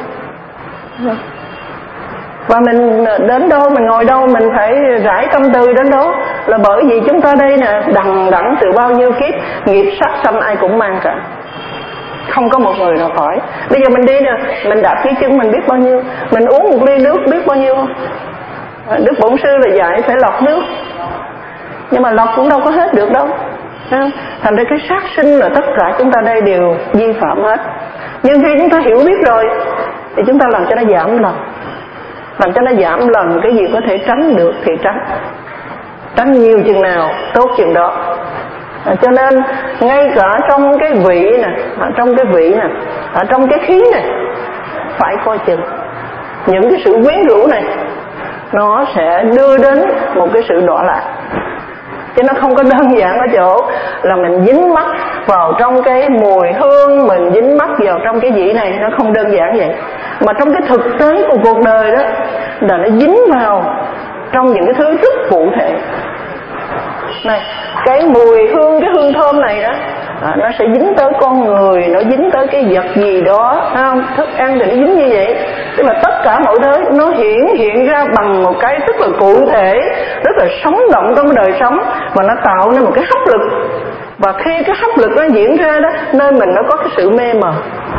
Và mình đến đâu, mình ngồi đâu, mình phải rải tâm từ đến đó, là bởi vì chúng ta đây nè, đằng đẵng từ bao nhiêu kiếp, nghiệp sát sanh ai cũng mang cả, không có một người nào khỏi. Bây giờ mình đi nè, mình đạp dưới chân mình biết bao nhiêu, mình uống một ly nước biết bao nhiêu. Đức Bổn Sư là dạy phải lọc nước, nhưng mà lọc cũng đâu có hết được đâu. Thành ra cái sát sinh là tất cả chúng ta đây đều vi phạm hết. Nhưng khi chúng ta hiểu biết rồi thì chúng ta làm cho nó giảm lần, làm cho nó giảm lần. Cái gì có thể tránh được thì tránh, tránh nhiều chừng nào tốt chừng đó. À, cho nên ngay cả trong cái vị nè, trong cái vị nè, à, trong cái khí này phải coi chừng. Những cái sự quyến rũ này nó sẽ đưa đến một cái sự đọa lạc, chứ nó không có đơn giản ở chỗ là mình dính mắc vào trong cái mùi hương, mình dính mắc vào trong cái vị này, nó không đơn giản vậy. Mà trong cái thực tế của cuộc đời đó là nó dính vào trong những cái thứ rất cụ thể. Này, cái mùi hương, cái hương thơm này đó, à, nó sẽ dính tới con người, nó dính tới cái vật gì đó, thấy không? Thức ăn thì nó dính như vậy. Tức là tất cả mọi thứ nó hiện hiện ra bằng một cái rất là cụ thể, rất là sống động trong cái đời sống, và nó tạo nên một cái hấp lực. Và khi cái hấp lực nó diễn ra đó, nơi mình nó có cái sự mê mờ.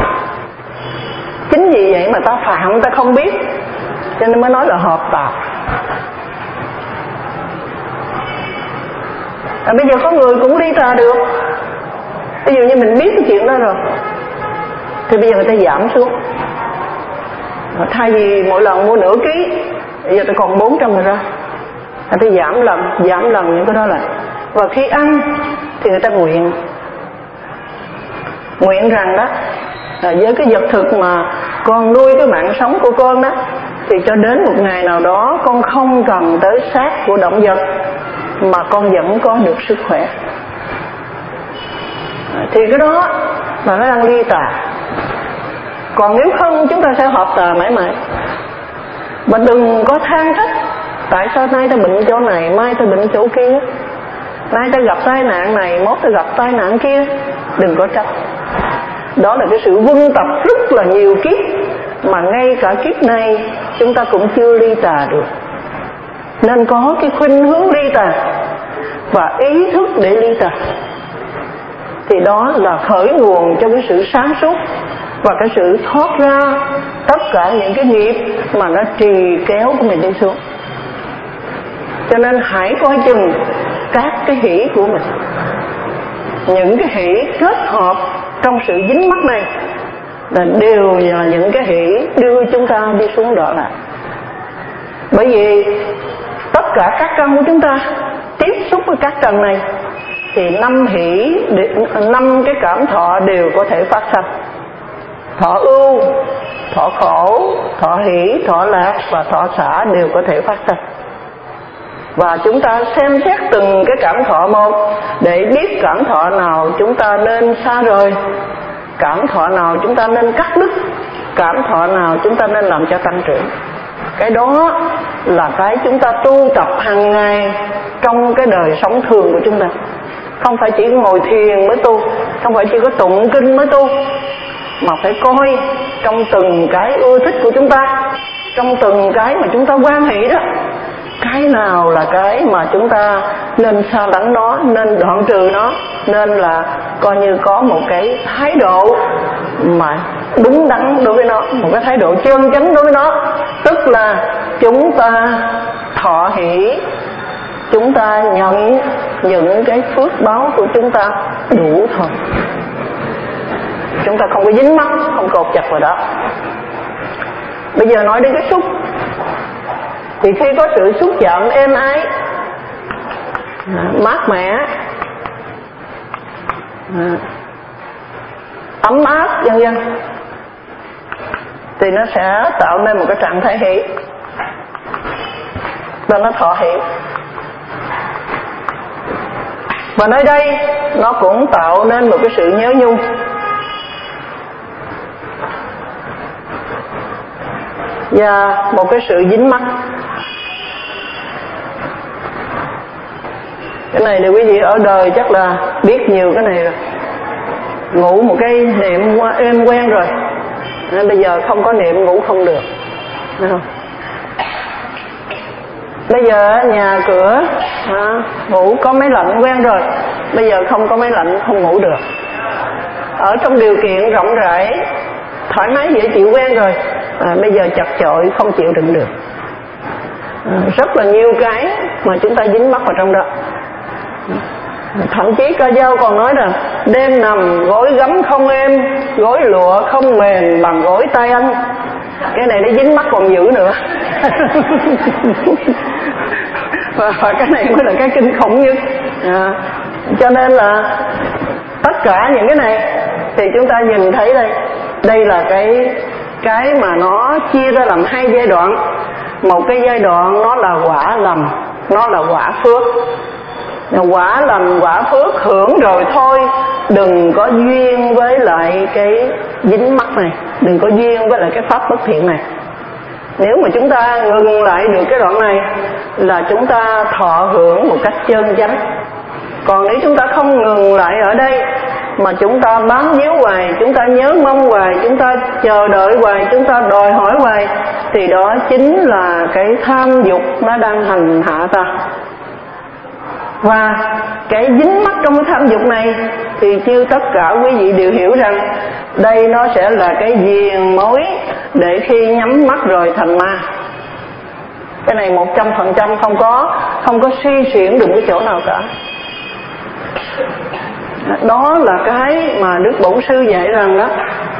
Chính vì vậy mà ta phạm, ta không biết, cho nên mới nói là hợp tà. À, bây giờ có người cũng ly tà được. Ví dụ như mình biết cái chuyện đó rồi thì bây giờ người ta giảm xuống, à, thay vì mỗi lần mua nửa ký bây giờ ta còn bốn trăm rồi ra, người ta giảm lần, giảm lần những cái đó lại. Và khi ăn thì người ta nguyện Nguyện rằng đó, à, với cái vật thực mà con nuôi cái mạng sống của con đó, thì cho đến một ngày nào đó con không cần tới xác của động vật mà con vẫn có được sức khỏe. À, thì cái đó là nó đang ly tà. Còn nếu không chúng ta sẽ hợp tà mãi mãi. Và đừng có than trách tại sao nay ta bệnh chỗ này, mai ta bệnh chỗ kia, nay ta gặp tai nạn này, mốt ta gặp tai nạn kia. Đừng có trách. Đó là cái sự vun tập rất là nhiều kiếp, mà ngay cả kiếp này chúng ta cũng chưa ly tà được. Nên có cái khuynh hướng ly tà và ý thức để ly tà, thì đó là khởi nguồn cho cái sự sáng suốt và cái sự thoát ra tất cả những cái nghiệp mà nó trì kéo của mình đi xuống. Cho nên hãy coi chừng các cái hỷ của mình. Những cái hỷ kết hợp trong sự dính mắc này là đều là những cái hỷ đưa chúng ta đi xuống đọa lạc. Bởi vì tất cả các căn của chúng ta tiếp xúc với các trần này thì năm hỷ, năm cái cảm thọ đều có thể phát sinh. Thọ ưu, thọ khổ, thọ hỷ, thọ lạc và thọ xả đều có thể phát sinh. Và chúng ta xem xét từng cái cảm thọ một để biết cảm thọ nào chúng ta nên xa rời, cảm thọ nào chúng ta nên cắt đứt, cảm thọ nào chúng ta nên làm cho tăng trưởng. Cái đó là cái chúng ta tu tập hàng ngày trong cái đời sống thường của chúng ta. Không phải chỉ ngồi thiền mới tu, không phải chỉ có tụng kinh mới tu, mà phải coi trong từng cái ưa thích của chúng ta, trong từng cái mà chúng ta quan hệ đó, cái nào là cái mà chúng ta nên xa lánh nó, nên đoạn trừ nó, nên là coi như có một cái thái độ mà đúng đắn đối với nó, một cái thái độ chân chánh đối với nó. Tức là chúng ta thọ hỷ, chúng ta nhận những cái phước báo của chúng ta đủ thôi. Chúng ta không có dính mắc, không cột chặt vào đó. Bây giờ nói đến cái xúc, thì khi có sự xúc chạm êm ái, mát mẻ, ấm áp vân vân, thì nó sẽ tạo nên một cái trạng thái hỷ, và nó thọ hỷ. Và nơi đây nó cũng tạo nên một cái sự nhớ nhung. Và một cái sự dính mắc. Cái này thì quý vị ở đời chắc là biết nhiều cái này rồi. Ngủ một cái niệm êm quen rồi, nên bây giờ không có niệm ngủ không được. Thấy không? Bây giờ nhà cửa à, ngủ có máy lạnh quen rồi, bây giờ không có máy lạnh không ngủ được. Ở trong điều kiện rộng rãi thoải mái dễ chịu quen rồi, à, bây giờ chật chội không chịu đựng được. À, rất là nhiều cái mà chúng ta dính mắc vào trong đó. Thậm chí ca dao còn nói là đêm nằm gối gấm không êm, gối lụa không mềm bằng gối tay anh. Cái này nó dính mắc còn dữ nữa. và, và cái này mới là cái kinh khủng nhất. À, cho nên là tất cả những cái này thì chúng ta nhìn thấy đây, đây là cái cái mà nó chia ra làm hai giai đoạn. Một cái giai đoạn nó là quả lầm, nó là quả phước. Quả lầm quả phước hưởng rồi thôi, đừng có duyên với lại cái dính mắc này, đừng có duyên với lại cái pháp bất thiện này. Nếu mà chúng ta ngừng lại được cái đoạn này là chúng ta thọ hưởng một cách chân chánh. Còn nếu chúng ta không ngừng lại ở đây mà chúng ta bám víu hoài, chúng ta nhớ mong hoài, chúng ta chờ đợi hoài, chúng ta đòi hỏi hoài, thì đó chính là cái tham dục nó đang hành hạ ta. Và cái dính mắc trong cái tham dục này thì như tất cả quý vị đều hiểu rằng đây nó sẽ là cái viền mối để khi nhắm mắt rồi thành ma. Cái này một trăm phần trăm không có không có suy xuyển được cái chỗ nào cả. Đó là cái mà Đức Bổn Sư dạy rằng đó,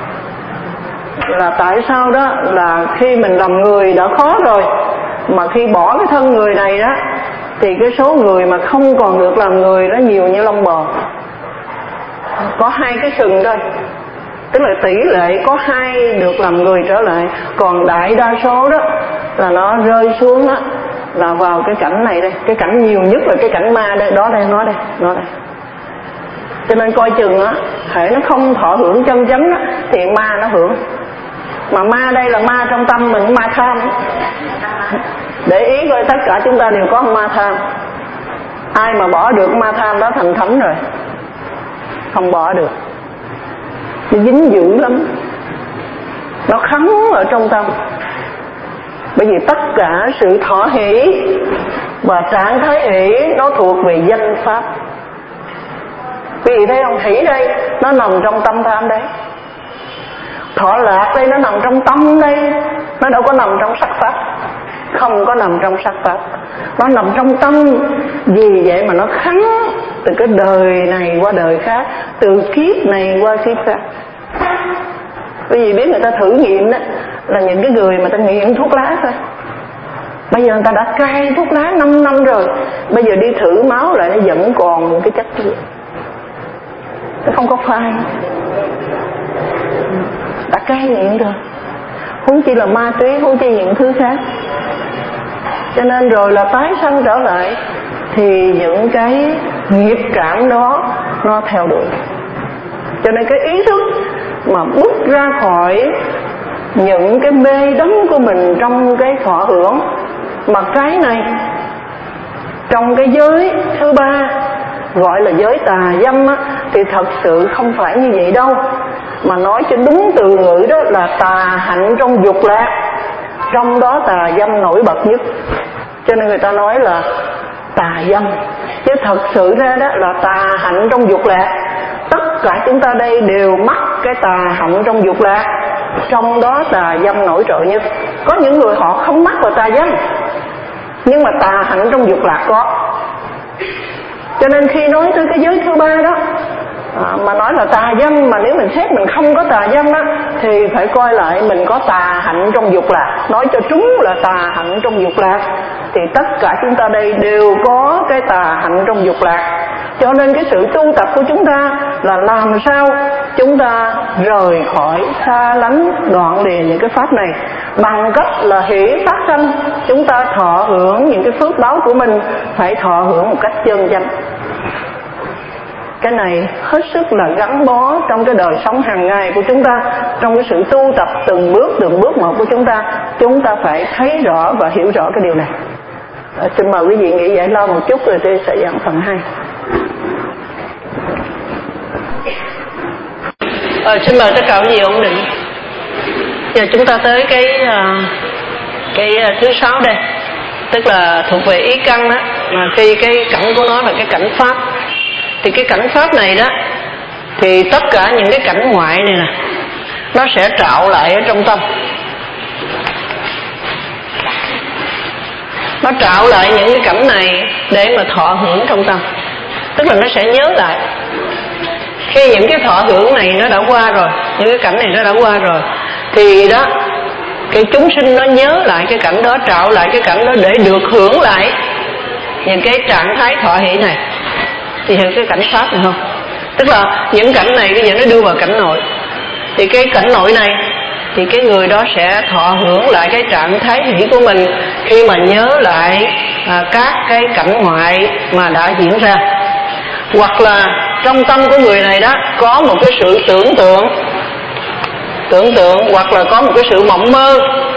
là tại sao đó là khi mình làm người đã khó rồi, mà khi bỏ cái thân người này đó thì cái số người mà không còn được làm người nó nhiều như lông bò. Có hai cái sừng thôi, tức là tỷ lệ có hai được làm người trở lại, còn đại đa số đó là nó rơi xuống đó là vào cái cảnh này đây. Cái cảnh nhiều nhất là cái cảnh ma đây, đó đây, nó đây, nó đây. Cho nên coi chừng á, hễ nó không thọ hưởng chân chánh á thì ma nó hưởng. Mà ma đây là ma trong tâm mình, ma tham. Để ý coi tất cả chúng ta đều có ma tham. Ai mà bỏ được ma tham đó thành thánh rồi, không bỏ được. Nó dính dữ lắm, nó khắng ở trong tâm. Bởi vì tất cả sự thọ hỷ và trạng thái hỷ nó thuộc về danh pháp. Quý vị thấy không? Hỷ đây nó nằm trong tâm tham đấy, thọ lạc đây nó nằm trong tâm đây, nó đâu có nằm trong sắc pháp. Không có nằm trong sắc pháp, nó nằm trong tâm. Vì vậy mà nó khắng từ cái đời này qua đời khác, từ kiếp này qua kiếp khác. Quý vị biết người ta thử nghiệm đó là những cái người mà ta nghiện thuốc lá thôi. Bây giờ người ta đã cai thuốc lá năm năm rồi, bây giờ đi thử máu lại nó vẫn còn một cái chất kia, nó không có phai. Đã cai nghiện rồi, huống chi là ma túy, huống chi những thứ khác. Cho nên rồi là tái sanh trở lại thì những cái nghiệp cảm đó nó theo đuổi. Cho nên cái ý thức mà bước ra khỏi những cái mê đắm của mình trong cái thọ hưởng, mà cái này trong cái giới thứ ba gọi là giới tà dâm á, thì thật sự không phải như vậy đâu. Mà nói cho đúng từ ngữ đó là tà hạnh trong dục lạc, trong đó tà dâm nổi bật nhất. Cho nên người ta nói là tà dâm, chứ thật sự ra đó là tà hạnh trong dục lạc. Tất cả chúng ta đây đều mắc cái tà hạnh trong dục lạc, trong đó tà dâm nổi trội nhất. Có những người họ không mắc vào tà dâm, nhưng mà tà hạnh trong dục lạc có. Cho nên khi nói tới cái giới thứ ba đó à, mà nói là tà dâm, mà nếu mình xét mình không có tà dâm đó thì phải coi lại mình có tà hạnh trong dục lạc. Nói cho trúng là tà hạnh trong dục lạc thì tất cả chúng ta đây đều có cái tà hạnh trong dục lạc. Cho nên cái sự tu tập của chúng ta là làm sao chúng ta rời khỏi, xa lánh, đoạn lìa những cái pháp này, bằng cách là hỷ phát sanh chúng ta thọ hưởng những cái phước báo của mình, phải thọ hưởng một cách chân chánh. Cái này hết sức là gắn bó trong cái đời sống hàng ngày của chúng ta, trong cái sự tu tập từng bước từng bước một của chúng ta. Chúng ta phải thấy rõ và hiểu rõ cái điều này. À, xin mời quý vị nghỉ giải lao một chút rồi tôi sẽ giảng phần hai. À, xin mời tất cả quý vị ổn định. Giờ chúng ta tới cái cái thứ sáu đây, tức là thuộc về ý căn đó, mà khi cái cảnh của nó là cái cảnh pháp. Thì cái cảnh pháp này đó, thì tất cả những cái cảnh ngoại này nè, nó sẽ trạo lại ở trong tâm. Nó trạo lại những cái cảnh này để mà thọ hưởng trong tâm. Tức là nó sẽ nhớ lại. Khi những cái thọ hưởng này nó đã qua rồi, những cái cảnh này nó đã qua rồi, thì đó, cái chúng sinh nó nhớ lại cái cảnh đó, trạo lại cái cảnh đó để được hưởng lại những cái trạng thái thọ hỷ này. Thì hiểu cái cảnh pháp này không? Tức là những cảnh này bây giờ nó đưa vào cảnh nội. Thì cái cảnh nội này thì cái người đó sẽ thọ hưởng lại cái trạng thái hỷ của mình khi mà nhớ lại à, các cái cảnh ngoại mà đã diễn ra. Hoặc là trong tâm của người này đó có một cái sự tưởng tượng tưởng tượng hoặc là có một cái sự mộng mơ.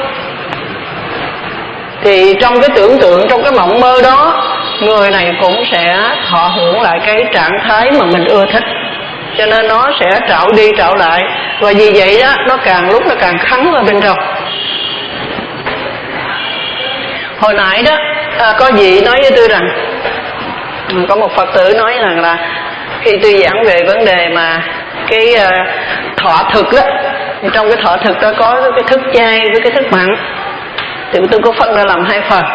Thì trong cái tưởng tượng, trong cái mộng mơ đó, người này cũng sẽ thọ hưởng lại cái trạng thái mà mình ưa thích. Cho nên nó sẽ trạo đi trạo lại. Và vì vậy đó, nó càng lúc nó càng khắng ở bên trong. Hồi nãy đó, à, có vị nói với tôi rằng, có một Phật tử nói rằng là khi tôi giảng về vấn đề mà cái uh, thọ thực đó, trong cái thọ thực đó có cái thức chay với cái thức mặn. Thì tôi có phân ra làm hai phần.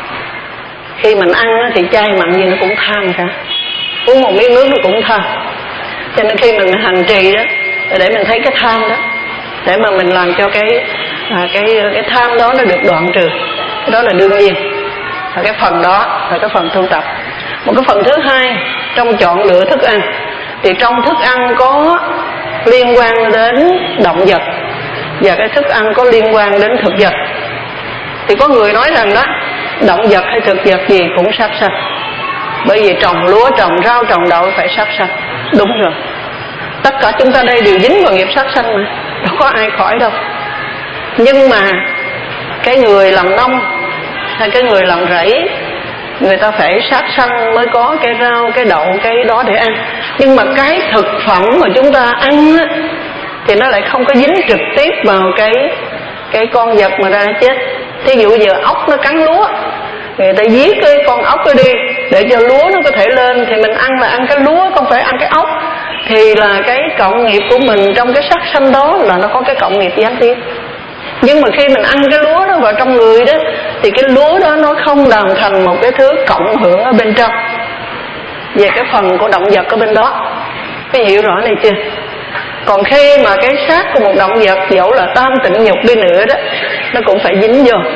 Khi mình ăn thì chay mặn gì nó cũng tham cả, uống một miếng nước nó cũng tham. Cho nên khi mình hành trì đó, để mình thấy cái tham đó, để mà mình làm cho cái à, cái cái tham đó nó được đoạn trừ, cái đó là đương nhiên. Và cái phần đó là cái phần tu tập. Một cái phần thứ hai, trong chọn lựa thức ăn, thì trong thức ăn có liên quan đến động vật và cái thức ăn có liên quan đến thực vật. Thì có người nói rằng đó, động vật hay thực vật gì cũng sát sanh, bởi vì trồng lúa, trồng rau, trồng đậu phải sát sanh. Đúng rồi, tất cả chúng ta đây đều dính vào nghiệp sát sanh mà, đâu có ai khỏi đâu. Nhưng mà cái người làm nông hay cái người làm rẫy, người ta phải sát sanh mới có cái rau, cái đậu, cái đó để ăn. Nhưng mà cái thực phẩm mà chúng ta ăn á, thì nó lại không có dính trực tiếp vào cái cái con vật mà ra chết. Thí dụ giờ ốc nó cắn lúa, người ta giết cái con ốc đó đi để cho lúa nó có thể lên, thì mình ăn là ăn cái lúa, không phải ăn cái ốc. Thì là cái cộng nghiệp của mình trong cái sát sanh đó là nó có cái cộng nghiệp gián tiếp. Nhưng mà khi mình ăn cái lúa đó vào trong người đó, thì cái lúa đó nó không làm thành một cái thứ cộng hưởng ở bên trong về cái phần của động vật ở bên đó. Cái hiểu rõ này chưa? Còn khi mà cái xác của một động vật, dẫu là tam tịnh nhục đi nữa đó, nó cũng phải dính vô.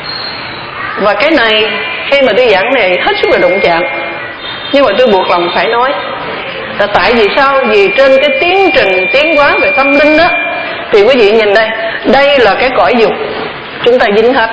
Và cái này khi mà tôi giảng này hết sức là đụng chạm, nhưng mà tôi buộc lòng phải nói là tại vì sao? Vì trên cái tiến trình tiến hóa về tâm linh đó, thì quý vị nhìn đây, đây là cái cõi dục, chúng ta dính hết.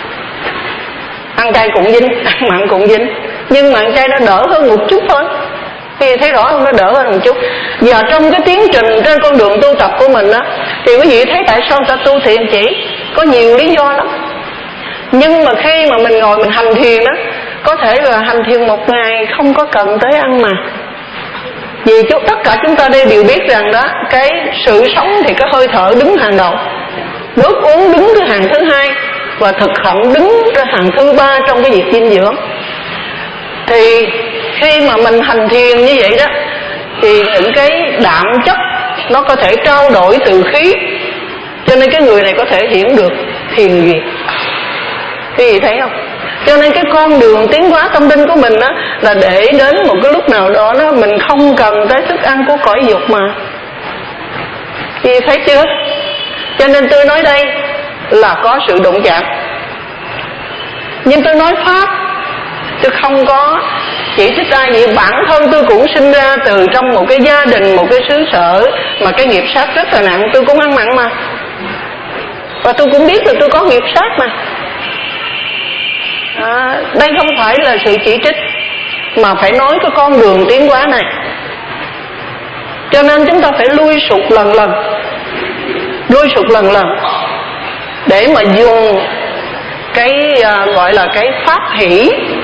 Ăn chay cũng dính, ăn mặn cũng dính, nhưng mà ăn chay nó đỡ hơn một chút thôi. Thì thấy rõ không? Nó đỡ hơn một chút. Và trong cái tiến trình trên con đường tu tập của mình đó, thì quý vị thấy tại sao ta tu thiền chỉ có nhiều lý do lắm. Nhưng mà khi mà mình ngồi mình hành thiền đó, có thể là hành thiền một ngày không có cần tới ăn mà. Vì tất cả chúng ta đây đều biết rằng đó, cái sự sống thì cái hơi thở đứng hàng đầu, nước uống đứng thứ hàng thứ hai, và thực phẩm đứng ra hàng thứ ba trong cái việc dinh dưỡng. Thì khi mà mình hành thiền như vậy đó, thì những cái đạm chất nó có thể trao đổi từ khí, cho nên cái người này có thể hiểu được thiền duyệt. Quý vị thấy không? Cho nên cái con đường tiến hóa tâm linh của mình đó, là để đến một cái lúc nào đó, đó mình không cần tới thức ăn của cõi dục mà. Quý vị thấy chưa? Cho nên tôi nói đây là có sự đụng chạm. Nhưng tôi nói pháp, tôi không có chỉ trích ai vậy. Bản thân tôi cũng sinh ra từ trong một cái gia đình, một cái xứ sở mà cái nghiệp sát rất là nặng. Tôi cũng ăn mặn mà, và tôi cũng biết là tôi có nghiệp sát mà. À, đây không phải là sự chỉ trích, mà phải nói cái con đường tiến hóa này. Cho nên chúng ta phải lui sụt lần lần, lui sụt lần lần để mà dùng cái à, gọi là cái pháp hỷ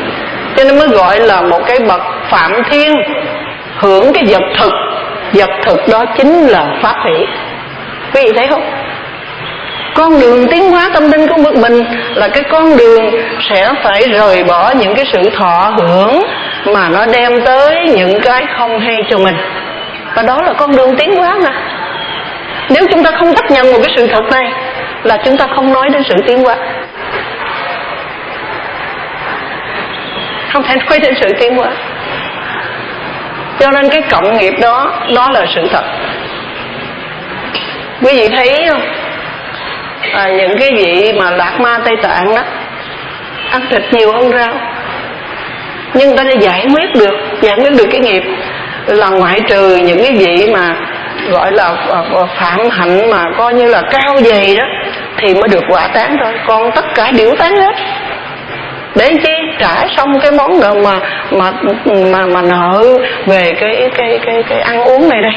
cho nên mới gọi là một cái bậc phạm thiên, hưởng cái vật thực. Vật thực đó chính là pháp hỷ. Quý vị thấy không? Con đường tiến hóa tâm linh của mình là cái con đường sẽ phải rời bỏ những cái sự thọ hưởng mà nó đem tới những cái không hay cho mình. Và đó là con đường tiến hóa mà. Nếu chúng ta không chấp nhận một cái sự thật này là chúng ta không nói đến sự tiến hóa, không thể nói đến sự tiến hóa. Cho nên cái cộng nghiệp đó, đó là sự thật. Quý vị thấy không? À, những cái vị mà Lạc Ma Tây Tạng đó ăn thịt nhiều hơn rau, nhưng ta đã giải quyết được giải quyết được cái nghiệp, là ngoại trừ những cái vị mà gọi là phạm hạnh mà coi như là cao dày đó thì mới được quả tán thôi, còn tất cả điểu tán hết. Để chi? Trả xong cái món nợ mà mà mà mà nợ về cái cái cái cái ăn uống này đây.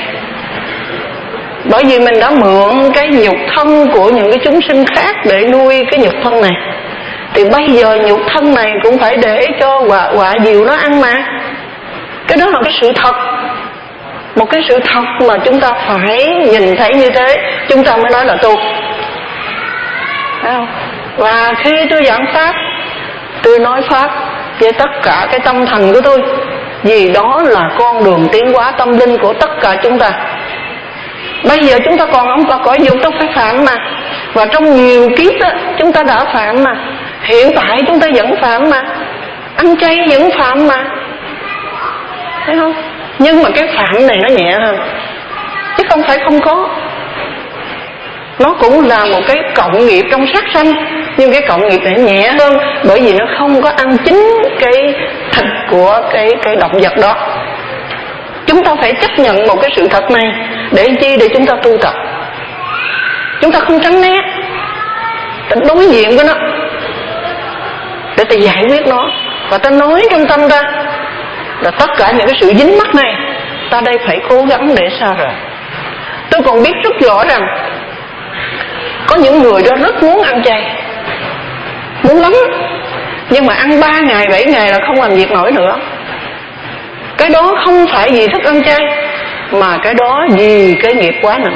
Bởi vì mình đã mượn cái nhục thân của những cái chúng sinh khác để nuôi cái nhục thân này, thì bây giờ nhục thân này cũng phải để cho quả quả diều nó ăn mà. Cái đó là cái sự thật, một cái sự thật mà chúng ta phải nhìn thấy như thế chúng ta mới nói là tu. Thấy không? Và khi tôi giảng pháp, tôi nói pháp với tất cả cái tâm thành của tôi, vì đó là con đường tiến hóa tâm linh của tất cả chúng ta. Bây giờ chúng ta còn không có cõi dục, tôi phải phạm mà. Và trong nhiều kiếp đó, chúng ta đã phạm mà. Hiện tại chúng ta vẫn phạm mà. Ăn chay vẫn phạm mà. Thấy không? Nhưng mà cái phạm này nó nhẹ hơn, chứ không phải không có. Nó cũng là một cái cộng nghiệp trong sát sanh, nhưng cái cộng nghiệp này nhẹ hơn, bởi vì nó không có ăn chính cái thịt của cái, cái động vật đó. Chúng ta phải chấp nhận một cái sự thật này. Để chi? Để chúng ta tu tập. Chúng ta không tránh né, ta đối diện với nó, để ta giải quyết nó. Và ta nói trong tâm ta là tất cả những cái sự dính mắc này ta đây phải cố gắng để xa rời. Tôi còn biết rất rõ rằng có những người đó rất muốn ăn chay, muốn lắm, nhưng mà ăn ba ngày bảy ngày là không làm việc nổi nữa. Cái đó không phải vì thức ăn chay, mà cái đó vì cái nghiệp quá nặng.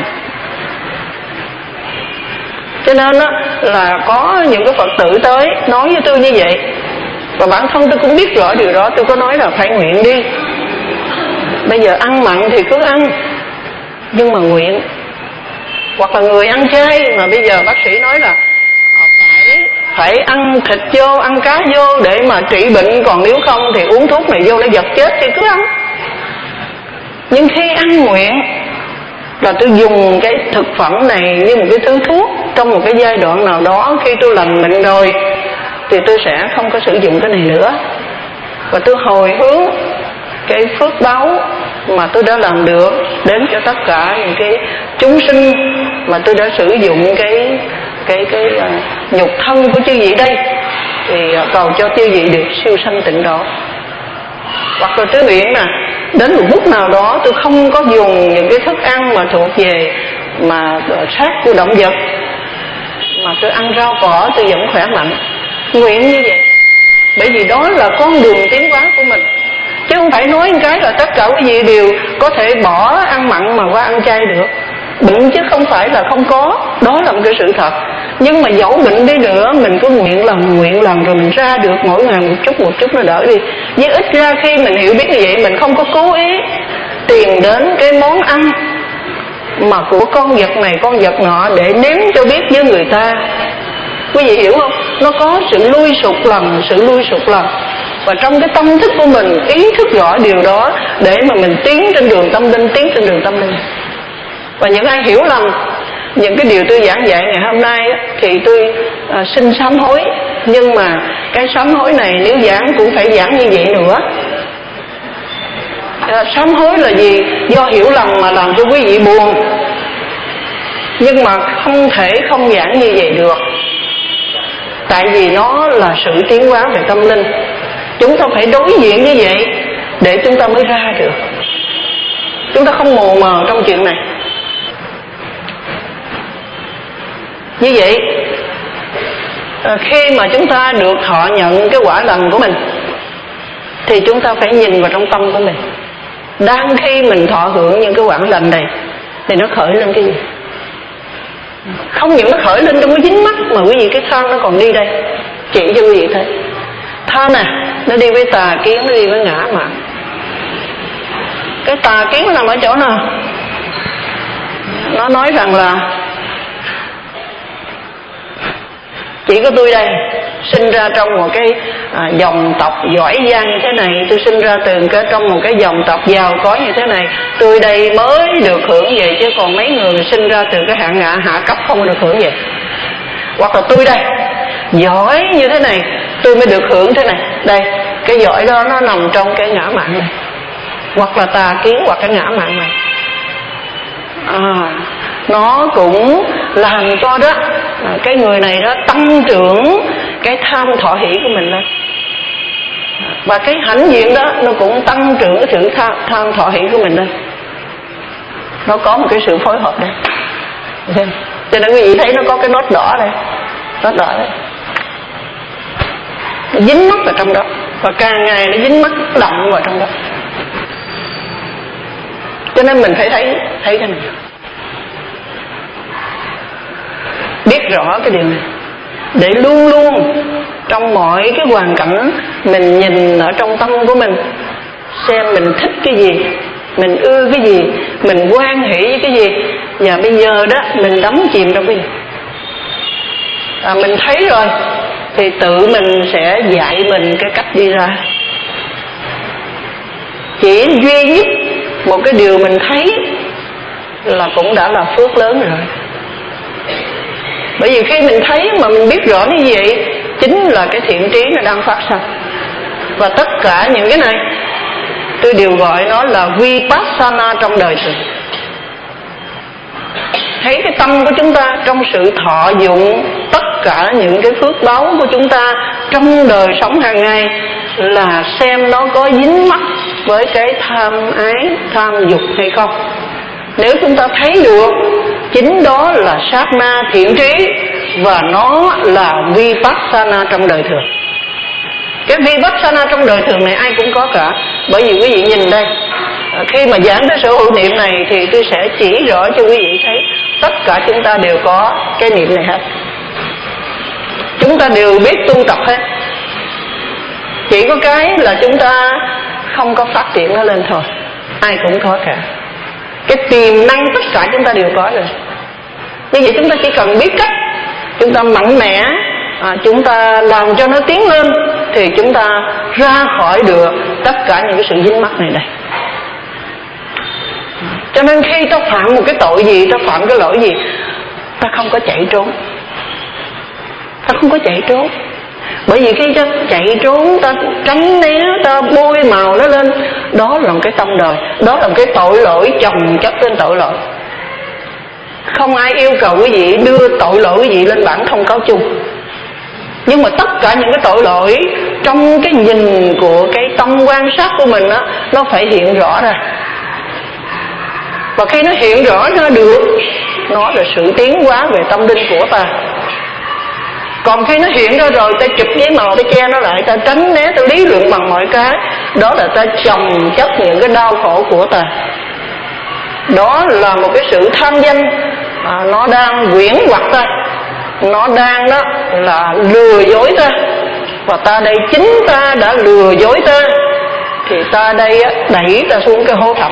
Cho nên đó, là có những cái Phật tử tới nói với tôi như vậy, và bản thân tôi cũng biết rõ điều đó. Tôi có nói là phải nguyện đi. Bây giờ ăn mặn thì cứ ăn, nhưng mà nguyện. Hoặc là người ăn chay mà bây giờ bác sĩ nói là phải phải ăn thịt vô, ăn cá vô để mà trị bệnh, còn nếu không thì uống thuốc này vô để vật chết thì cứ ăn. Nhưng khi ăn nguyện là tôi dùng cái thực phẩm này như một cái thứ thuốc. Trong một cái giai đoạn nào đó khi tôi lành bệnh rồi thì tôi sẽ không có sử dụng cái này nữa, và tôi hồi hướng cái phước báu mà tôi đã làm được đến cho tất cả những cái chúng sinh mà tôi đã sử dụng cái cái cái uh, nhục thân của chư vị đây, thì uh, cầu cho chư vị được siêu sanh tịnh độ. Hoặc là tôi nguyện mà đến một lúc nào đó tôi không có dùng những cái thức ăn mà thuộc về mà xác của động vật, mà tôi ăn rau cỏ tôi vẫn khỏe mạnh. Nguyện như vậy, bởi vì đó là con đường tiến hóa của mình, chứ không phải nói một cái là tất cả quý vị đều có thể bỏ ăn mặn mà qua ăn chay được. Bệnh chứ không phải là không có, đó là một cái sự thật. Nhưng mà dẫu bệnh đi nữa, mình cứ nguyện làm nguyện làm rồi mình ra được mỗi ngày một chút một chút nó đỡ đi. Với ít ra khi mình hiểu biết như vậy, mình không có cố ý tìm đến cái món ăn mà của con vật này con vật nọ để nếm cho biết với người ta. Quý vị hiểu không? Nó có sự lui sụp lần, sự lui sụp lần. Và trong cái tâm thức của mình ý thức rõ điều đó để mà mình tiến trên đường tâm linh, tiến trên đường tâm linh. Và những ai hiểu lầm những cái điều tôi giảng dạy ngày hôm nay á, thì tôi à, xin sám hối. Nhưng mà cái sám hối này nếu giảng cũng phải giảng như vậy nữa. à, Sám hối là gì? Do hiểu lầm mà làm cho quý vị buồn, nhưng mà không thể không giảng như vậy được. Tại vì nó là sự tiến hóa về tâm linh. Chúng ta phải đối diện như vậy để chúng ta mới ra được. Chúng ta không mù mờ trong chuyện này. Như vậy khi mà chúng ta được thọ nhận cái quả lành của mình, thì chúng ta phải nhìn vào trong tâm của mình. Đang khi mình thọ hưởng những cái quả lành này thì nó khởi lên cái gì? Không những nó khởi lên trong cái dính mắt, mà quý vị cái tham nó còn đi đây, chỉ cho quý vị thấy. Tham nè, nó đi với tà kiến, nó đi với ngã mạn. Cái tà kiến nó nằm ở chỗ nào? Nó nói rằng là chỉ có tôi đây sinh ra trong một cái à, dòng tộc giỏi giang như thế này, tôi sinh ra từ cái trong một cái dòng tộc giàu có như thế này, tôi đây mới được hưởng vậy, chứ còn mấy người sinh ra từ cái hạng ngạ hạ cấp không được hưởng vậy. Hoặc là tôi đây giỏi như thế này, tôi mới được hưởng thế này. Đây, cái giỏi đó nó nằm trong cái ngã mạn này, hoặc là tà kiến, hoặc cái ngã mạn này. À, nó cũng làm cho đó à, cái người này đó tăng trưởng cái tham thọ hỷ của mình lên, và cái hãnh diện đó nó cũng tăng trưởng cái sự tham, tham thọ hỷ của mình lên. Nó có một cái sự phối hợp đây, cho nên quý vị thấy nó có cái nốt đỏ đây, nốt đỏ đây, nó dính mắc vào trong đó, và càng ngày nó dính mắc đậm vào trong đó. Cho nên mình phải thấy thấy cái này, biết rõ cái điều này, để luôn luôn trong mọi cái hoàn cảnh mình nhìn ở trong tâm của mình, xem mình thích cái gì, mình ưa cái gì, mình hoan hỷ với cái gì, và bây giờ đó mình đắm chìm trong cái gì. À, mình thấy rồi thì tự mình sẽ dạy mình cái cách đi ra. Chỉ duy nhất một cái điều mình thấy là cũng đã là phước lớn rồi. Bởi vì khi mình thấy mà mình biết rõ như vậy, chính là cái thiện trí nó đang phát sinh. Và tất cả những cái này tôi đều gọi nó là Vipassana trong đời thường. Thấy cái tâm của chúng ta trong sự thọ dụng tất cả những cái phước báu của chúng ta trong đời sống hàng ngày, là xem nó có dính mắc với cái tham ái, tham dục hay không. Nếu chúng ta thấy được, chính đó là sát na thiện trí, và nó là Vipassana trong đời thường. Cái Vipassana trong đời thường này ai cũng có cả. Bởi vì quý vị nhìn đây, khi mà giảng tới sở hữu niệm này thì tôi sẽ chỉ rõ cho quý vị thấy tất cả chúng ta đều có cái niệm này hết. Chúng ta đều biết tu tập hết. Chỉ có cái là chúng ta không có phát triển nó lên thôi. Ai cũng có cả. Cái tiềm năng tất cả chúng ta đều có rồi. Như vậy chúng ta chỉ cần biết cách, chúng ta mạnh mẽ, à, chúng ta làm cho nó tiến lên, thì chúng ta ra khỏi được tất cả những cái sự dính mắc này đây. Cho nên khi ta phạm một cái tội gì, ta phạm cái lỗi gì, ta không có chạy trốn. Ta không có chạy trốn. Bởi vì khi ta chạy trốn, ta tránh né, ta bôi màu nó lên, đó là một cái tâm đời, đó là một cái tội lỗi chồng chất lên tội lỗi. Không ai yêu cầu quý vị đưa tội lỗi quý vị lên bảng thông cáo chung. Nhưng mà tất cả những cái tội lỗi trong cái nhìn của cái tâm quan sát của mình đó, nó phải hiện rõ ra. Và khi nó hiện rõ ra được, nó là sự tiến hóa về tâm linh của ta. Còn khi nó hiện ra rồi, ta chụp giấy màu, ta che nó lại, ta tránh né, ta lý luận bằng mọi cái, đó là ta chồng chất những cái đau khổ của ta. Đó là một cái sự tham danh, à, nó đang quyển hoặc ta, nó đang đó là lừa dối ta. Và ta đây chính ta đã lừa dối ta, thì ta đây đẩy ta xuống cái hố thẳm.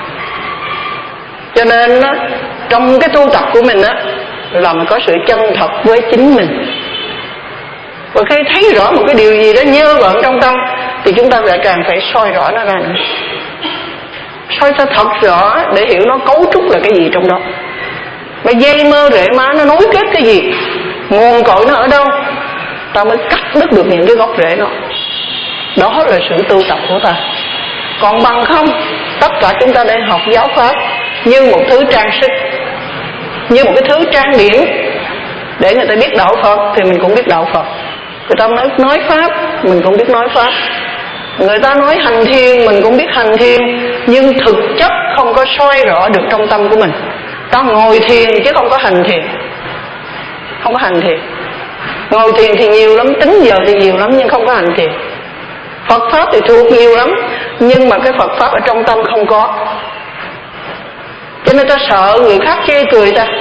Cho nên đó, trong cái tu tập của mình đó, là mình có sự chân thật với chính mình. Và khi thấy rõ một cái điều gì đó nhơ bận trong tâm, thì chúng ta lại càng phải soi rõ nó ra nữa. Soi cho thật rõ để hiểu nó cấu trúc là cái gì trong đó. Và dây mơ rễ má nó nối kết cái gì, nguồn cội nó ở đâu, ta mới cắt đứt được những cái gốc rễ nó. Đó là sự tu tập của ta. Còn bằng không, tất cả chúng ta đang học giáo pháp như một thứ trang sức, như một cái thứ trang điểm để người ta biết đạo Phật, thì mình cũng biết đạo Phật. Người ta nói, nói pháp, mình cũng biết nói pháp. Người ta nói hành thiền, mình cũng biết hành thiền. Nhưng thực chất không có soi rõ được trong tâm của mình. Ta ngồi thiền chứ không có hành thiền. Không có hành thiền. Ngồi thiền thì nhiều lắm, tính giờ thì nhiều lắm, nhưng không có hành thiền. Phật pháp thì thuộc nhiều lắm, nhưng mà cái Phật pháp ở trong tâm không có, cho nên ta sợ người khác chê cười ta.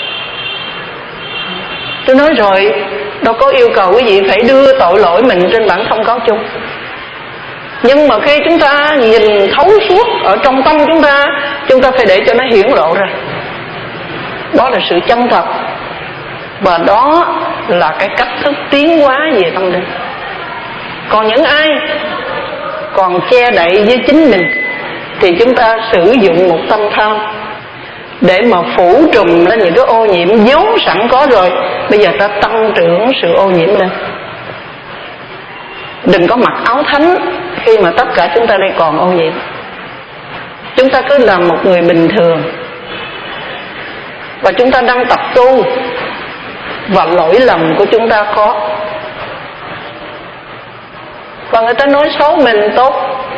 Tôi nói rồi, đâu có yêu cầu quý vị phải đưa tội lỗi mình trên bản thông cáo chung. Nhưng mà khi chúng ta nhìn thấu suốt ở trong tâm chúng ta, chúng ta phải để cho nó hiển lộ ra. Đó là sự chân thật, và đó là cái cách thức tiến hóa về tâm linh. Còn những ai còn che đậy với chính mình thì chúng ta sử dụng một tâm tham để mà phủ trùm lên những cái ô nhiễm vốn sẵn có rồi. Bây giờ ta tăng trưởng sự ô nhiễm lên. Đừng có mặc áo thánh khi mà tất cả chúng ta đây còn ô nhiễm. Chúng ta cứ làm một người bình thường, và chúng ta đang tập tu, và lỗi lầm của chúng ta có, và người ta nói xấu mình tốt,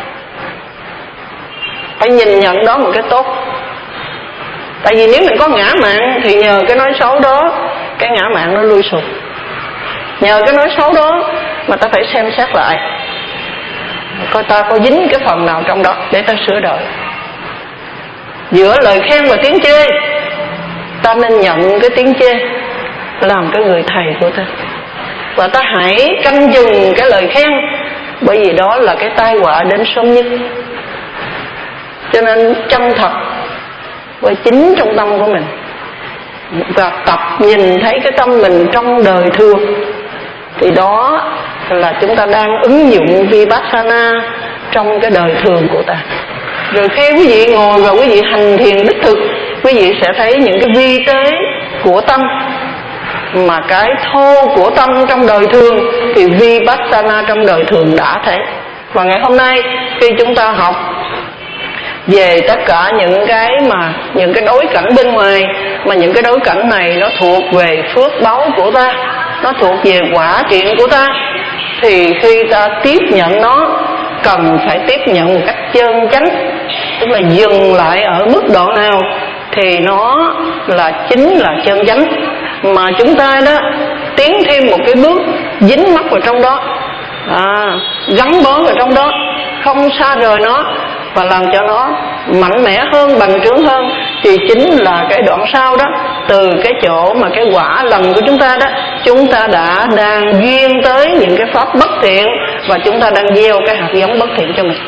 phải nhìn nhận đó một cái tốt. Tại vì nếu mình có ngã mạn thì nhờ cái nói xấu đó cái ngã mạn nó lui sụp. Nhờ cái nói xấu đó mà ta phải xem xét lại, coi ta có dính cái phần nào trong đó để ta sửa đổi. Giữa lời khen và tiếng chê, ta nên nhận cái tiếng chê làm cái người thầy của ta, và ta hãy canh chừng cái lời khen, bởi vì đó là cái tai họa đến sớm nhất. Cho nên chân thật với chính trong tâm của mình, và tập nhìn thấy cái tâm mình trong đời thường, thì đó là chúng ta đang ứng dụng Vipassana trong cái đời thường của ta. Rồi khi quý vị ngồi và quý vị hành thiền đích thực, quý vị sẽ thấy những cái vi tế của tâm, mà cái thô của tâm trong đời thường thì Vipassana trong đời thường đã thấy. Và ngày hôm nay khi chúng ta học về tất cả những cái mà những cái đối cảnh bên ngoài, mà những cái đối cảnh này nó thuộc về phước báu của ta, nó thuộc về quả triện của ta, thì khi ta tiếp nhận nó cần phải tiếp nhận một cách chân chánh, tức là dừng lại ở mức độ nào thì nó là chính là chân chánh. Mà chúng ta đó tiến thêm một cái bước dính mắc vào trong đó, à, gắn bó vào trong đó, không xa rời nó, và làm cho nó mạnh mẽ hơn, bành trướng hơn, thì chính là cái đoạn sau đó. Từ cái chỗ mà cái quả lành của chúng ta đó, chúng ta đã đang duyên tới những cái pháp bất thiện, và chúng ta đang gieo cái hạt giống bất thiện cho mình.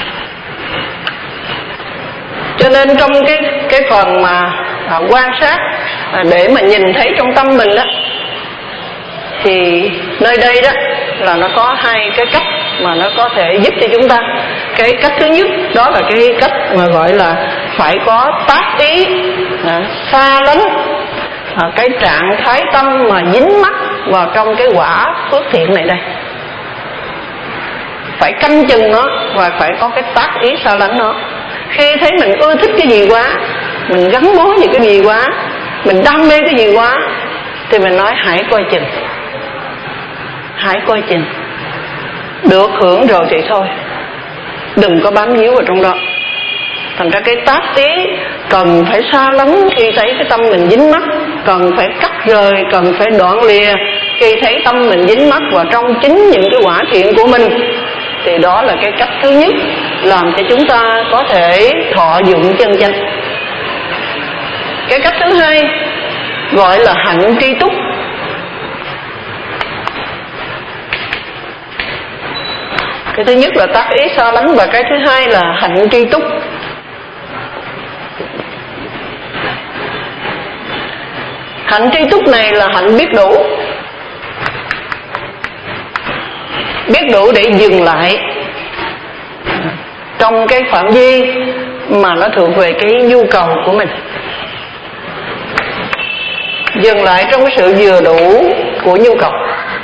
Cho nên trong cái cái phần mà à, quan sát à, để mà nhìn thấy trong tâm mình đó, thì nơi đây đó là nó có hai cái cách mà nó có thể giúp cho chúng ta. Cái cách thứ nhất đó là cái cách mà gọi là phải có tác ý à, xa lánh à, cái trạng thái tâm mà dính mắc vào trong cái quả phước thiện này đây. Phải canh chừng nó và phải có cái tác ý xa lánh nó. Khi thấy mình ưa thích cái gì quá, mình gắn bó về cái gì quá, mình đam mê cái gì quá, thì mình nói hãy coi chừng, hãy coi chừng. Được hưởng rồi thì thôi, đừng có bám víu vào trong đó. Thành ra cái tác ý cần phải xa lánh khi thấy cái tâm mình dính mắc, cần phải cắt rời, cần phải đoạn lìa khi thấy tâm mình dính mắc vào trong chính những cái quả thiện của mình. Thì đó là cái cách thứ nhất làm cho chúng ta có thể thọ dụng chân chánh. Cái cách thứ hai gọi là hạnh tri túc. Cái thứ nhất là tác ý xa lánh, và cái thứ hai là hạnh tri túc. Hạnh tri túc này là hạnh biết đủ, biết đủ để dừng lại trong cái phạm vi mà nó thuộc về cái nhu cầu của mình, dừng lại trong cái sự vừa đủ của nhu cầu.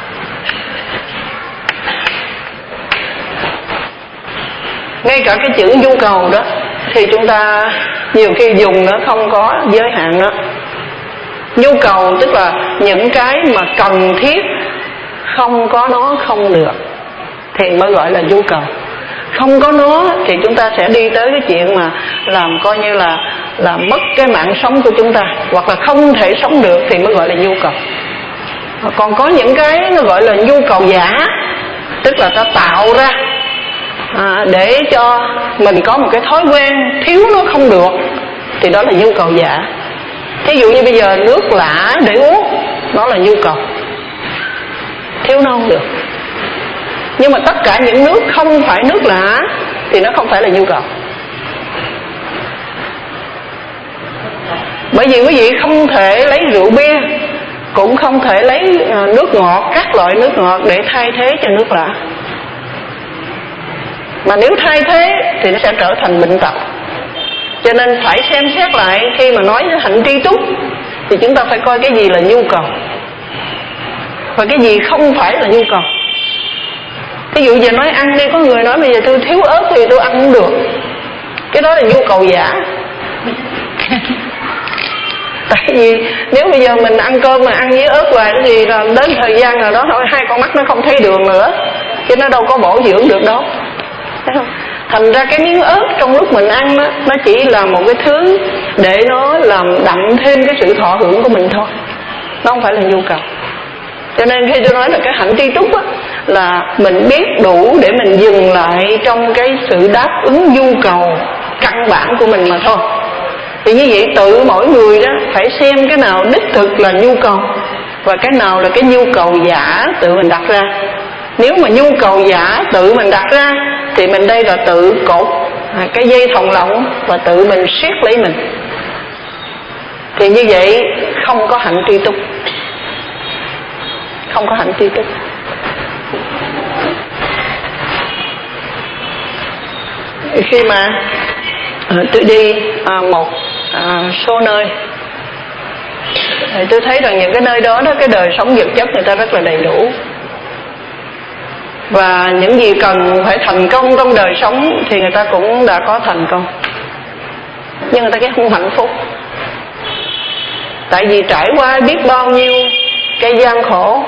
Ngay cả cái chữ nhu cầu đó thì chúng ta nhiều khi dùng nó không có giới hạn đó. Nhu cầu tức là những cái mà cần thiết, không có nó không được thì mới gọi là nhu cầu. Không có nó thì chúng ta sẽ đi tới cái chuyện mà làm coi như là là mất cái mạng sống của chúng ta, hoặc là không thể sống được thì mới gọi là nhu cầu. Còn có những cái nó gọi là nhu cầu giả, tức là ta tạo ra à, để cho mình có một cái thói quen thiếu nó không được, thì đó là nhu cầu giả. Thí dụ như bây giờ nước lã để uống, đó là nhu cầu, thiếu nó không được. Nhưng mà tất cả những nước không phải nước lã thì nó không phải là nhu cầu. Bởi vì quý vị không thể lấy rượu bia, cũng không thể lấy nước ngọt, các loại nước ngọt để thay thế cho nước lã. Mà nếu thay thế thì nó sẽ trở thành bệnh tật. Cho nên phải xem xét lại, khi mà nói đến hạnh tri túc thì chúng ta phải coi cái gì là nhu cầu và cái gì không phải là nhu cầu. Ví dụ giờ nói ăn đi, có người nói bây giờ tôi thiếu ớt thì tôi ăn không được, cái đó là nhu cầu giả. Tại vì nếu bây giờ mình ăn cơm mà ăn với ớt hoài thì là đến thời gian nào đó thôi hai con mắt nó không thấy đường nữa, chứ nó đâu có bổ dưỡng được đâu. Thấy không? Thành ra cái miếng ớt trong lúc mình ăn đó, nó chỉ là một cái thứ để nó làm đậm thêm cái sự thọ hưởng của mình thôi, nó không phải là nhu cầu. Cho nên khi tôi nói là cái hạnh tri túc á, là mình biết đủ để mình dừng lại trong cái sự đáp ứng nhu cầu căn bản của mình mà thôi. Thì như vậy tự mỗi người đó phải xem cái nào đích thực là nhu cầu và cái nào là cái nhu cầu giả tự mình đặt ra. Nếu mà nhu cầu giả tự mình đặt ra thì mình đây là tự cột cái dây thòng lọng và tự mình siết lấy mình, thì như vậy không có hạnh tri túc, không có hạnh tri túc. Khi mà tôi đi một số nơi thì tôi thấy rằng những cái nơi đó đó cái đời sống vật chất người ta rất là đầy đủ, và những gì cần phải thành công trong đời sống thì người ta cũng đã có thành công, nhưng người ta cái không hạnh phúc. Tại vì trải qua biết bao nhiêu cái gian khổ,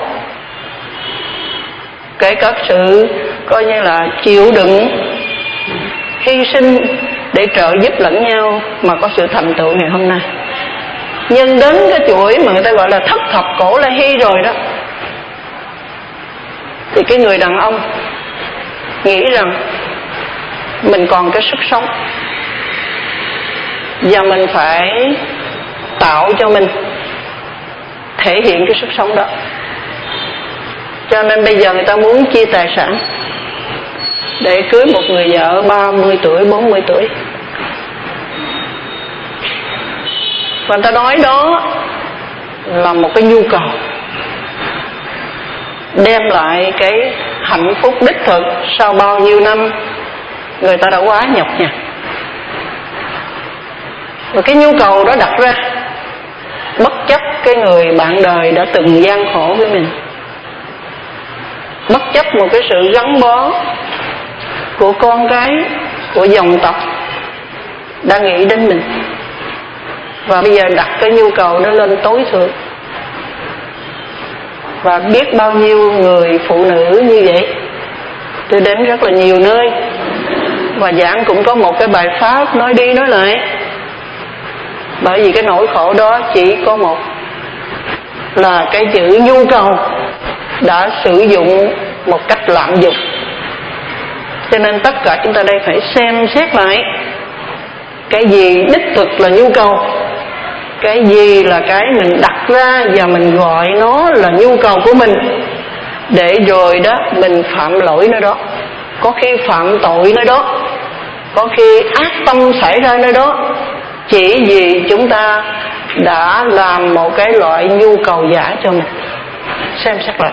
kể cả sự coi như là chịu đựng, hy sinh để trợ giúp lẫn nhau mà có sự thành tựu ngày hôm nay. Nhưng đến cái chuỗi mà người ta gọi là thất thập cổ la hy rồi đó, thì cái người đàn ông nghĩ rằng mình còn cái sức sống và mình phải tạo cho mình thể hiện cái sức sống đó. Cho nên bây giờ người ta muốn chia tài sản để cưới một người vợ ba mươi tuổi, bốn mươi tuổi. Và người ta nói đó là một cái nhu cầu đem lại cái hạnh phúc đích thực sau bao nhiêu năm người ta đã quá nhọc nhằn. Và cái nhu cầu đó đặt ra bất chấp cái người bạn đời đã từng gian khổ với mình, bất chấp một cái sự gắn bó của con cái, của dòng tộc đã nghĩ đến mình, và bây giờ đặt cái nhu cầu đó lên tối thượng. Và biết bao nhiêu người phụ nữ như vậy, tôi đến rất là nhiều nơi và giảng cũng có một cái bài pháp nói đi nói lại. Bởi vì cái nỗi khổ đó chỉ có một, là cái chữ nhu cầu đã sử dụng một cách lạm dụng. Cho nên tất cả chúng ta đây phải xem xét lại cái gì đích thực là nhu cầu, cái gì là cái mình đặt ra và mình gọi nó là nhu cầu của mình, để rồi đó mình phạm lỗi nơi đó, có khi phạm tội nơi đó, có khi ác tâm xảy ra nơi đó, chỉ vì chúng ta đã làm một cái loại nhu cầu giả cho mình. Xem xét lại.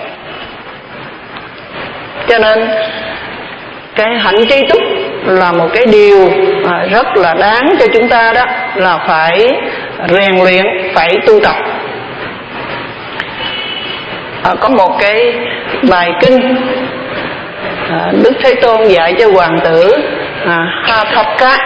Cho nên cái hạnh tri túc là một cái điều rất là đáng cho chúng ta đó là phải rèn luyện, phải tu tập. À, có một cái bài kinh à, Đức Thế Tôn dạy cho hoàng tử à, Hathapka.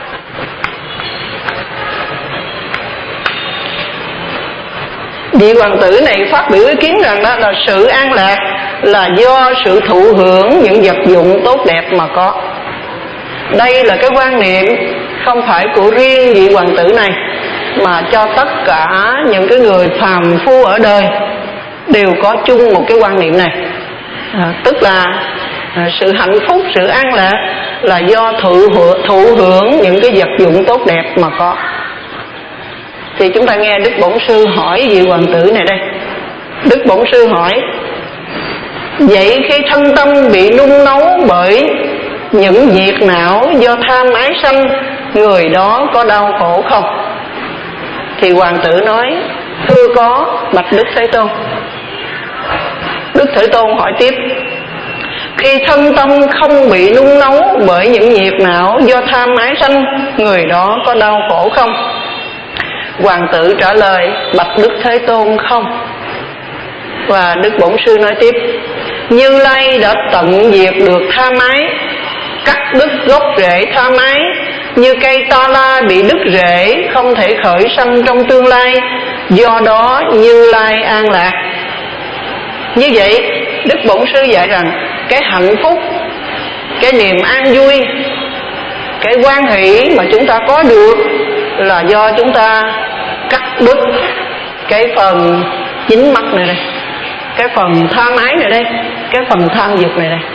Vị hoàng tử này phát biểu ý kiến rằng đó là sự an lạc là do sự thụ hưởng những vật dụng tốt đẹp mà có. Đây là cái quan niệm không phải của riêng vị hoàng tử này, mà cho tất cả những cái người phàm phu ở đời đều có chung một cái quan niệm này. À, tức là À, sự hạnh phúc, sự an lạc là do thụ hưởng, thụ hưởng những cái vật dụng tốt đẹp mà có. Thì chúng ta nghe Đức Bổn Sư hỏi vị hoàng tử này đây. Đức Bổn Sư hỏi: vậy khi thân tâm bị nung nấu bởi những việc não do tham ái sanh, người đó có đau khổ không? Thì hoàng tử nói: thưa có, bạch Đức Thế Tôn. Đức Thế Tôn hỏi tiếp: khi thân tâm không bị nung nấu bởi những nhiệt não do tham ái sanh, người đó có đau khổ không? Hoàng tử trả lời: bạch Đức Thế Tôn, không. Và Đức Bổn Sư nói tiếp: Như Lai đã tận diệt được tham ái, cắt đứt gốc rễ tham ái, như cây ta la bị đứt rễ không thể khởi sanh trong tương lai, do đó Như Lai an lạc. Như vậy Đức Bổn Sư dạy rằng cái hạnh phúc, cái niềm an vui, cái hoan hỷ mà chúng ta có được là do chúng ta cắt đứt cái phần dính mắc này đây, cái phần tham ái này đây, cái phần tham dục này đây.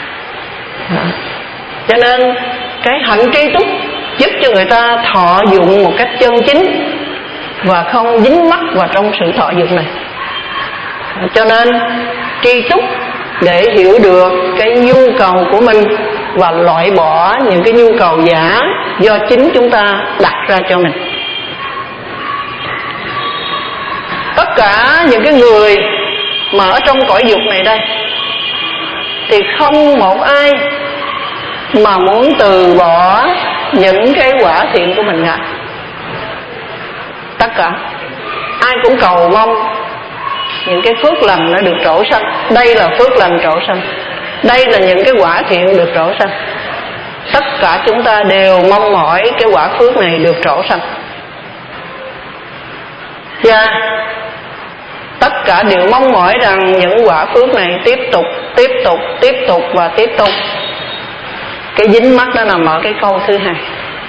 Cho nên cái hạnh tri túc giúp cho người ta thọ dụng một cách chân chính và không dính mắc vào trong sự thọ dụng này. Cho nên tri túc để hiểu được cái nhu cầu của mình và loại bỏ những cái nhu cầu giả do chính chúng ta đặt ra cho mình. Tất cả những cái người mà ở trong cõi dục này đây thì không một ai mà muốn từ bỏ những cái quả thiện của mình cả. Tất cả ai cũng cầu mong những cái phước lành nó được trổ sanh. Đây là phước lành trổ sanh, đây là những cái quả thiện được trổ sanh. Tất cả chúng ta đều mong mỏi cái quả phước này được trổ sanh. Và tất cả đều mong mỏi rằng những quả phước này tiếp tục, tiếp tục, tiếp tục và tiếp tục. Cái dính mắc nó nằm ở cái câu thứ hai.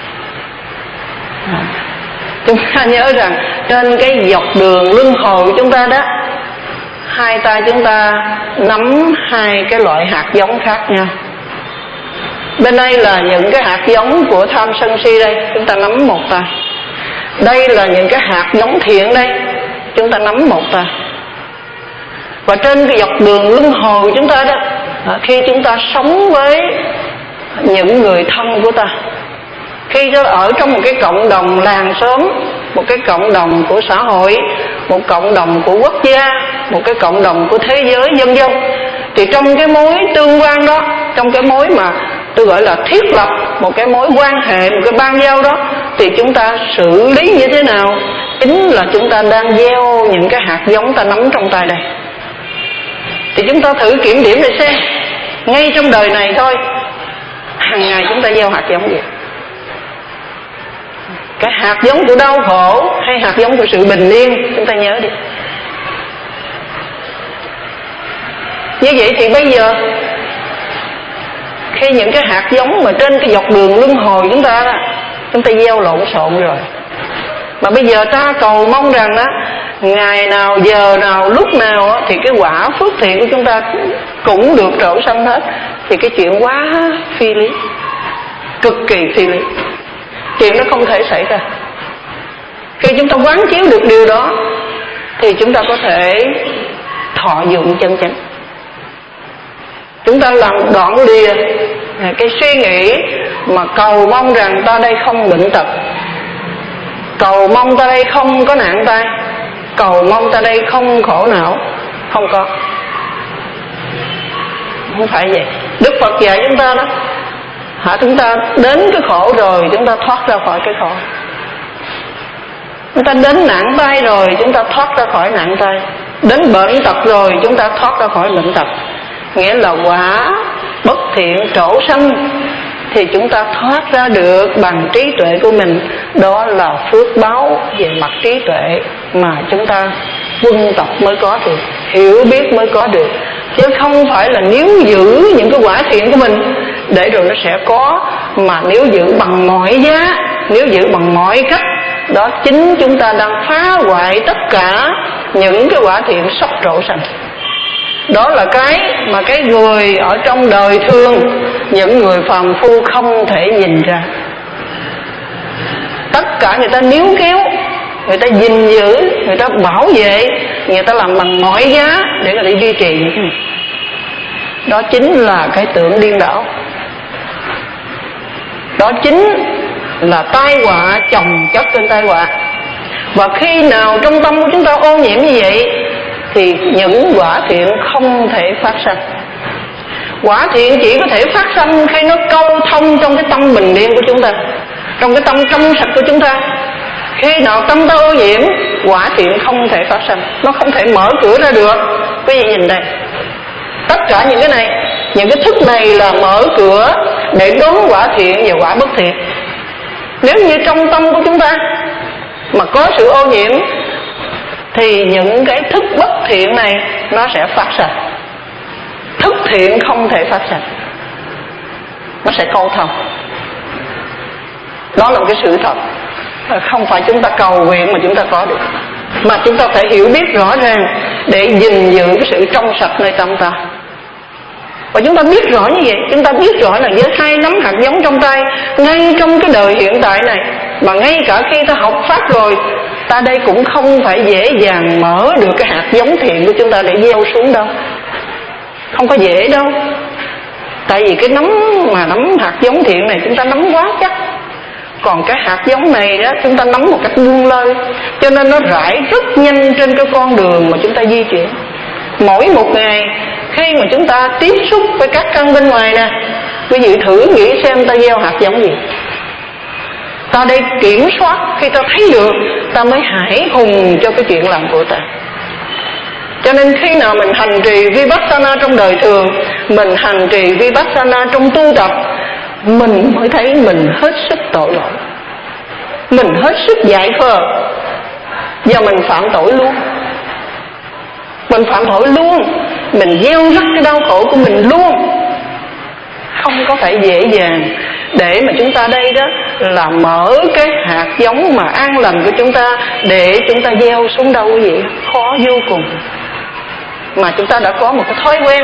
Chúng ta nhớ rằng trên cái dọc đường luân hồi của chúng ta đó, hai tay chúng ta nắm hai cái loại hạt giống khác nhau. Bên đây là những cái hạt giống của tham sân si đây, chúng ta nắm một tay. Đây là những cái hạt giống thiện đây, chúng ta nắm một tay. Và trên cái dọc đường luân hồi của chúng ta đó, khi chúng ta sống với những người thân của ta, khi cho ở trong một cái cộng đồng làng xóm, một cái cộng đồng của xã hội, một cộng đồng của quốc gia, một cái cộng đồng của thế giới, vân vân, thì trong cái mối tương quan đó, trong cái mối mà tôi gọi là thiết lập một cái mối quan hệ, một cái ban giao đó, thì chúng ta xử lý như thế nào? Chính là chúng ta đang gieo những cái hạt giống ta nắm trong tay đây. Thì chúng ta thử kiểm điểm để xem, ngay trong đời này thôi, hàng ngày chúng ta gieo hạt giống gì? Cái hạt giống của đau khổ hay hạt giống của sự bình yên? Chúng ta nhớ đi. Như vậy thì bây giờ khi những cái hạt giống mà trên cái dọc đường luân hồi chúng ta đó, chúng ta gieo lộn xộn rồi, mà bây giờ ta cầu mong rằng đó, ngày nào, giờ nào, lúc nào đó, thì cái quả phước thiện của chúng ta cũng được trổ sanh hết, thì cái chuyện quá phi lý, cực kỳ phi lý. Chuyện đó không thể xảy ra. Khi chúng ta quán chiếu được điều đó thì chúng ta có thể thọ dụng chân chánh. Chúng ta làm đoạn lìa cái suy nghĩ mà cầu mong rằng ta đây không bệnh tật, cầu mong ta đây không có nạn tai, cầu mong ta đây không khổ não. Không có, không phải vậy. Đức Phật dạy chúng ta đó, hả, chúng ta đến cái khổ rồi chúng ta thoát ra khỏi cái khổ. Chúng ta đến nạn tai rồi chúng ta thoát ra khỏi nạn tai. Đến bệnh tật rồi chúng ta thoát ra khỏi bệnh tật. Nghĩa là quả bất thiện trổ sanh thì chúng ta thoát ra được bằng trí tuệ của mình. Đó là phước báo về mặt trí tuệ mà chúng ta quân tập mới có được, hiểu biết mới có được. Chứ không phải là nếu giữ những cái quả thiện của mình để rồi nó sẽ có, mà nếu giữ bằng mọi giá, nếu giữ bằng mọi cách, đó chính chúng ta đang phá hoại tất cả những cái quả thiện sắp trổ sanh. Đó là cái mà cái người ở trong đời thường, những người phàm phu không thể nhìn ra. Tất cả người ta níu kéo, người ta gìn giữ, người ta bảo vệ, người ta làm bằng mọi giá để người ta duy trì những cái này. Đó chính là cái tưởng điên đảo. Đó chính là tai họa chồng chất trên tai họa. Và khi nào trong tâm của chúng ta ô nhiễm như vậy thì những quả thiện không thể phát sinh. Quả thiện chỉ có thể phát sinh khi nó câu thông trong cái tâm bình yên của chúng ta, trong cái tâm trong sạch của chúng ta. Khi nào tâm ta ô nhiễm, quả thiện không thể phát sinh, nó không thể mở cửa ra được. Quý vị nhìn đây, tất cả những cái này, những cái thức này là mở cửa để đón quả thiện và quả bất thiện. Nếu như trong tâm của chúng ta mà có sự ô nhiễm thì những cái thức bất thiện này nó sẽ phát sinh. Thức thiện không thể phát sinh, nó sẽ câu thông. Đó là một cái sự thật, không phải chúng ta cầu nguyện mà chúng ta có được, mà chúng ta phải hiểu biết rõ ràng để gìn giữ cái sự trong sạch nơi tâm ta. Và chúng ta biết rõ như vậy, chúng ta biết rõ là với hai nắm hạt giống trong tay, ngay trong cái đời hiện tại này, mà ngay cả khi ta học pháp rồi, ta đây cũng không phải dễ dàng mở được cái hạt giống thiện của chúng ta để gieo xuống đâu. Không có dễ đâu. Tại vì cái nắm mà nắm hạt giống thiện này chúng ta nắm quá chắc. Còn cái hạt giống này đó chúng ta nắm một cách buông lơi, cho nên nó rải rất nhanh trên cái con đường mà chúng ta di chuyển. Mỗi một ngày khi mà chúng ta tiếp xúc với các căn bên ngoài nè, quý vị thử nghĩ xem ta gieo hạt giống gì. Ta đây kiểm soát, khi ta thấy được ta mới hãi hùng cho cái chuyện làm của ta. Cho nên khi nào mình hành trì Vipassana trong đời thường, mình hành trì Vipassana trong tu tập, mình mới thấy mình hết sức tội lỗi, mình hết sức dại khờ, và mình phạm tội luôn. Mình phạm tội luôn, mình gieo rắc cái đau khổ của mình luôn. Không có phải dễ dàng để mà chúng ta đây đó là mở cái hạt giống mà an lành của chúng ta để chúng ta gieo xuống đâu quý vị. Khó vô cùng. Mà chúng ta đã có một cái thói quen,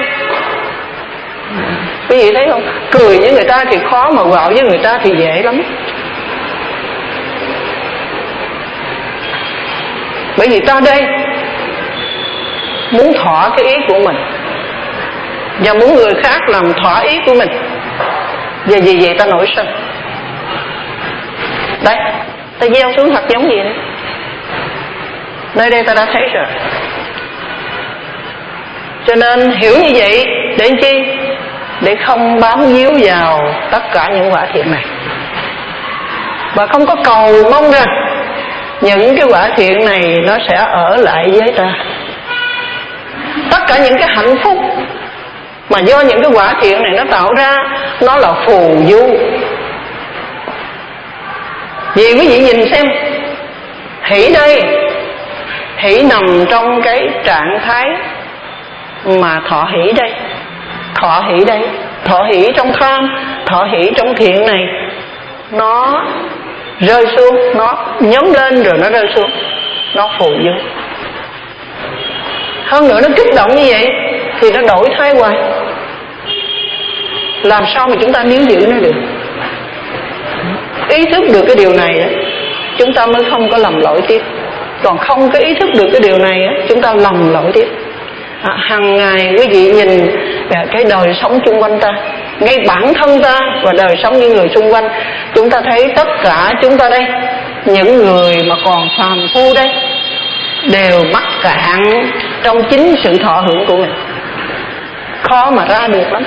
quý vị thấy không? Cười với người ta thì khó, mà quạo với người ta thì dễ lắm. Bởi vì ta đây muốn thỏa cái ý của mình và muốn người khác làm thỏa ý của mình, và vì vậy ta nổi sân. Đấy, ta gieo xuống hạt giống gì đấy, nơi đây ta đã thấy rồi. Cho nên hiểu như vậy để chi? Để không bám víu vào tất cả những quả thiện này, và không có cầu mong rằng những cái quả thiện này nó sẽ ở lại với ta. Tất cả những cái hạnh phúc mà do những cái quả thiện này nó tạo ra, nó là phù du. Vì quý vị nhìn xem, hỷ đây, hỷ nằm trong cái trạng thái mà thọ hỷ đây, thọ hỷ đây, thọ hỷ trong tham, thọ hỷ trong thiện này, nó rơi xuống, nó nhóm lên rồi nó rơi xuống, nó phù du. Hơn nữa nó kích động như vậy thì nó đổi thay hoài. Làm sao mà chúng ta níu giữ nó được? Ý thức được cái điều này chúng ta mới không có lầm lỗi tiếp. Còn không có ý thức được cái điều này chúng ta lầm lỗi tiếp. À, hàng ngày quý vị nhìn cái đời sống xung quanh ta, ngay bản thân ta và đời sống những người xung quanh, chúng ta thấy tất cả chúng ta đây, những người mà còn phàm phu đây, đều mắc cạn trong chính sự thọ hưởng của mình, khó mà ra được lắm.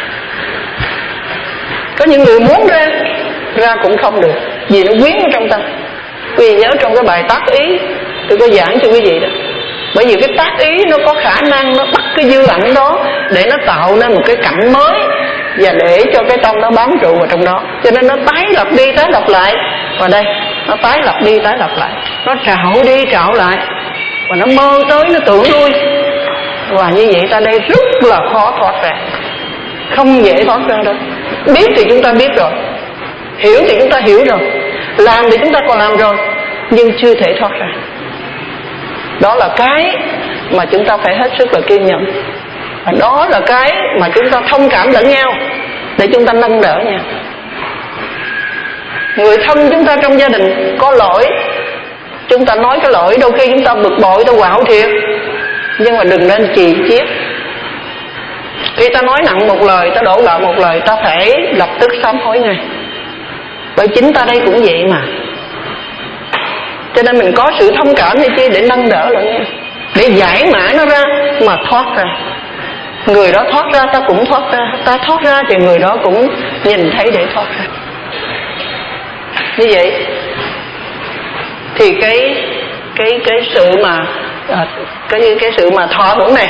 Có những người muốn ra, ra cũng không được, vì nó quyến ở trong tâm. Quý vị nhớ trong cái bài tác ý tôi có giảng cho quý vị đó. Bởi vì cái tác ý nó có khả năng nó bắt cái dư ảnh đó để nó tạo nên một cái cảnh mới, và để cho cái tâm nó bám trụ vào trong đó. Cho nên nó tái lập đi tái lập lại. Và đây, nó tái lập đi tái lập lại, nó trạo đi trạo lại, và nó mơ tới nó tưởng lui. Và như vậy ta đây rất là khó thoát ra, không dễ thoát ra đâu. Biết thì chúng ta biết rồi, hiểu thì chúng ta hiểu rồi, làm thì chúng ta còn làm rồi, nhưng chưa thể thoát ra. Đó là cái mà chúng ta phải hết sức là kiên nhẫn. Và đó là cái mà chúng ta thông cảm lẫn nhau để chúng ta nâng đỡ nhau. Người thân chúng ta trong gia đình có lỗi, chúng ta nói cái lỗi, đôi khi chúng ta bực bội, ta quạo thiệt, nhưng mà đừng nên chì chiết. Khi ta nói nặng một lời, ta đổ bạo một lời, ta phải lập tức sám hối ngay. Bởi chính ta đây cũng vậy mà. Cho nên mình có sự thông cảm để chi? Để nâng đỡ lẫn nhau, để giải mã nó ra mà thoát ra. Người đó thoát ra, ta cũng thoát ra. Ta thoát ra thì người đó cũng nhìn thấy để thoát ra. Như vậy thì cái cái cái sự mà cái cái sự mà thọ hưởng này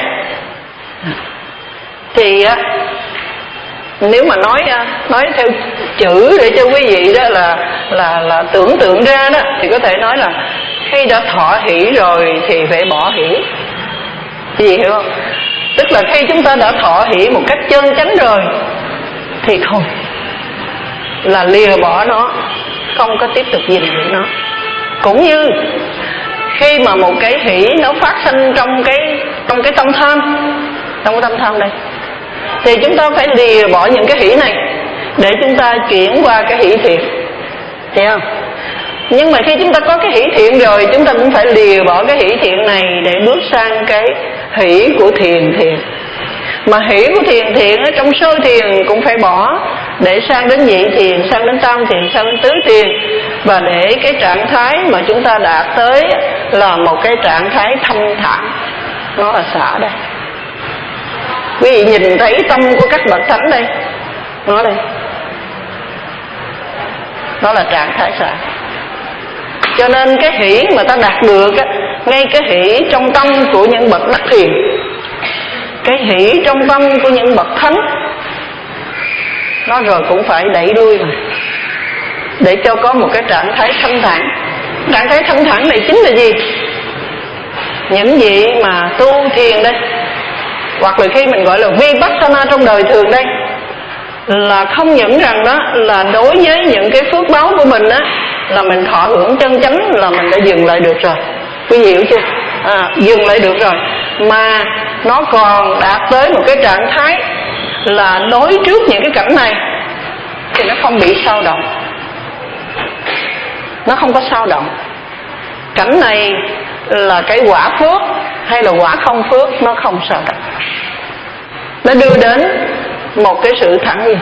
thì á, nếu mà nói nói theo chữ để cho quý vị đó là là là tưởng tượng ra đó, thì có thể nói là khi đã thọ hỷ rồi thì phải bỏ hỷ. Cái gì hiểu không? Tức là khi chúng ta đã thọ hỷ một cách chân chánh rồi thì thôi, là lìa bỏ nó, không có tiếp tục gìn giữ nó. Cũng như khi mà một cái hỷ nó phát sinh trong cái trong cái tâm tham, trong cái tâm tham đây, thì chúng ta phải lìa bỏ những cái hỷ này để chúng ta chuyển qua cái hỷ thiện, hiểu không? Nhưng mà khi chúng ta có cái hỷ thiện rồi, chúng ta cũng phải lìa bỏ cái hỷ thiện này để bước sang cái hỷ của thiền thiện. Mà hỷ của thiền thiện ở trong sơ thiền cũng phải bỏ để sang đến nhị thiền, sang đến tam thiền, sang đến tứ thiền, và để cái trạng thái mà chúng ta đạt tới là một cái trạng thái thanh thản, nó là xả đây. Quý vị nhìn thấy tâm của các bậc thánh đây, nó đây, nó là trạng thái xả. Cho nên cái hỷ mà ta đạt được á, ngay cái hỷ trong tâm của những bậc đắc thiền, cái hỷ trong tâm của những bậc thánh, nó rồi cũng phải đẩy đuôi mà, để cho có một cái trạng thái thanh thản. Trạng thái thanh thản này chính là gì? Những gì mà tu thiền đây, hoặc là khi mình gọi là vipassana trong đời thường đây, là không những rằng đó là đối với những cái phước báo của mình á, là mình thọ hưởng chân chánh là mình đã dừng lại được rồi. Quý vị hiểu chưa? À, dừng lại được rồi, mà nó còn đạt tới một cái trạng thái là đối trước những cái cảnh này thì nó không bị sao động, nó không có sao động. Cảnh này là cái quả phước hay là quả không phước, nó không sao động. Nó đưa đến một cái sự thẳng nhiên.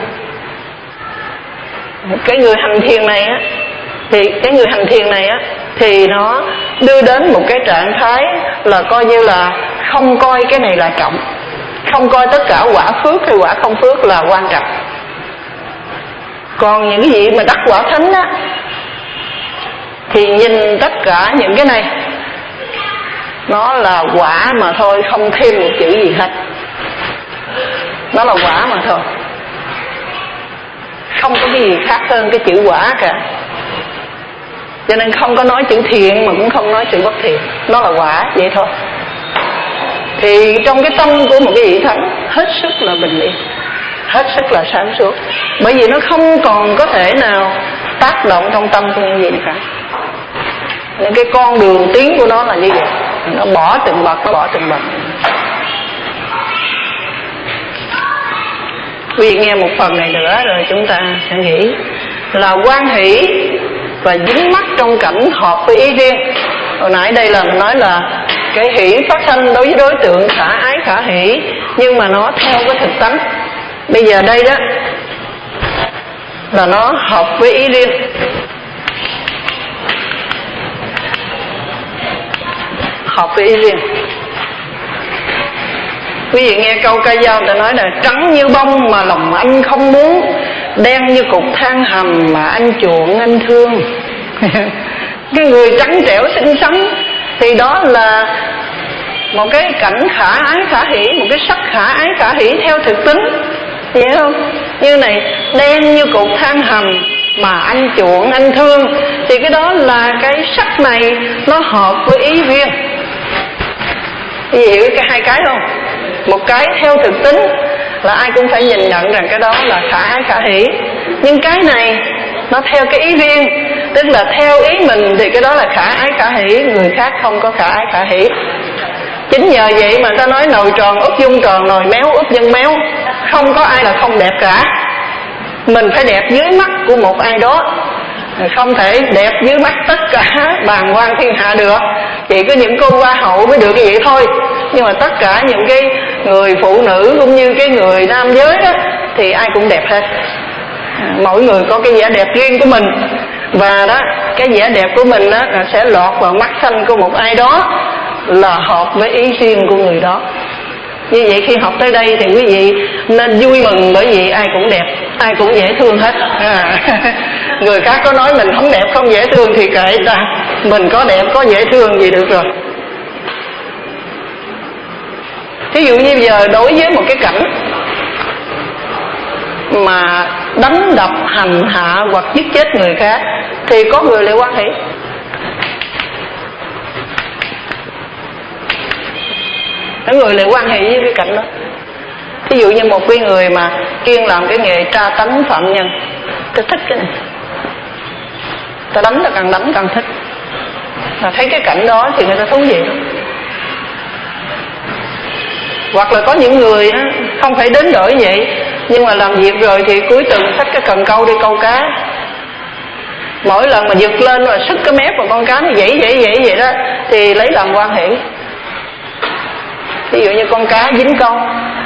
Cái người hành thiền này á, thì cái người hành thiền này á thì nó đưa đến một cái trạng thái là coi như là không coi cái này là trọng, không coi tất cả quả phước hay quả không phước là quan trọng. Còn những cái gì mà đắc quả thánh á thì nhìn tất cả những cái này nó là quả mà thôi, không thêm một chữ gì hết. Nó là quả mà thôi, không có cái gì khác hơn cái chữ quả cả. Cho nên không có nói chữ thiện mà cũng không nói chữ bất thiện, nó là quả vậy thôi. Thì trong cái tâm của một cái vị thánh hết sức là bình yên, hết sức là sáng suốt, bởi vì nó không còn có thể nào tác động trong tâm của những gì cả. Những cái con đường tiến của nó là như vậy, nó bỏ từng bậc, nó bỏ từng bậc. Quý vị nghe một phần này nữa rồi chúng ta sẽ nghĩ là quan hỷ và dính mắc trong cảnh hợp với ý riêng. Hồi nãy đây là mình nói là cái hỷ phát sinh đối với đối tượng khả ái khả hỷ, nhưng mà nó theo cái thực tánh. Bây giờ đây đó là nó hợp với ý riêng. Hợp với ý riêng. Quý vị nghe câu ca dao ta nói là trắng như bông mà lòng anh không muốn, đen như cục than hầm mà anh chuộng anh thương. Cái người trắng trẻo xinh xắn thì đó là một cái cảnh khả ái khả hỷ, một cái sắc khả ái khả hỷ theo thực tính, hiểu không? Như này, đen như cục than hầm mà anh chuộng anh thương, thì cái đó là cái sắc này nó hợp với ý riêng. Quý vị hiểu cái hai cái không? Một cái theo thực tính là ai cũng phải nhìn nhận rằng cái đó là khả ái khả hỷ, nhưng cái này nó theo cái ý riêng, tức là theo ý mình thì cái đó là khả ái khả hỷ, người khác không có khả ái khả hỷ. Chính nhờ vậy mà ta nói nồi tròn úp dung tròn, nồi méo úp dân méo. Không có ai là không đẹp cả. Mình phải đẹp dưới mắt của một ai đó, không thể đẹp dưới mắt tất cả bàng quan thiên hạ được. Chỉ có những cô hoa hậu mới được như vậy thôi. Nhưng mà tất cả những cái người phụ nữ cũng như cái người nam giới đó thì ai cũng đẹp hết. Mỗi người có cái vẻ đẹp riêng của mình. Và đó, cái vẻ đẹp của mình đó là sẽ lọt vào mắt xanh của một ai đó là hợp với ý riêng của người đó. Như vậy khi học tới đây thì quý vị nên vui mừng, bởi vì ai cũng đẹp, ai cũng dễ thương hết. À, người khác có nói mình không đẹp không dễ thương thì kệ ta, mình có đẹp có dễ thương gì được rồi. Thí dụ như giờ đối với một cái cảnh mà đánh đập hành hạ hoặc giết chết người khác thì có người lại hoan hỷ. Có người lại hoan hỷ với cái cảnh đó. Ví dụ như một cái người mà kiêng làm cái nghề tra tấn phạm nhân, ta thích cái này, ta đánh ta càng đánh càng thích. Và thấy cái cảnh đó thì người ta thú vị lắm. Hoặc là có những người á, không phải đến đổi vậy, nhưng mà làm việc rồi thì cuối tuần xách cái cần câu đi câu cá. Mỗi lần mà giật lên rồi sức cái mép vào con cá nó dãy dãy dãy vậy đó thì lấy làm hoan hỷ. Ví dụ như con cá dính câu.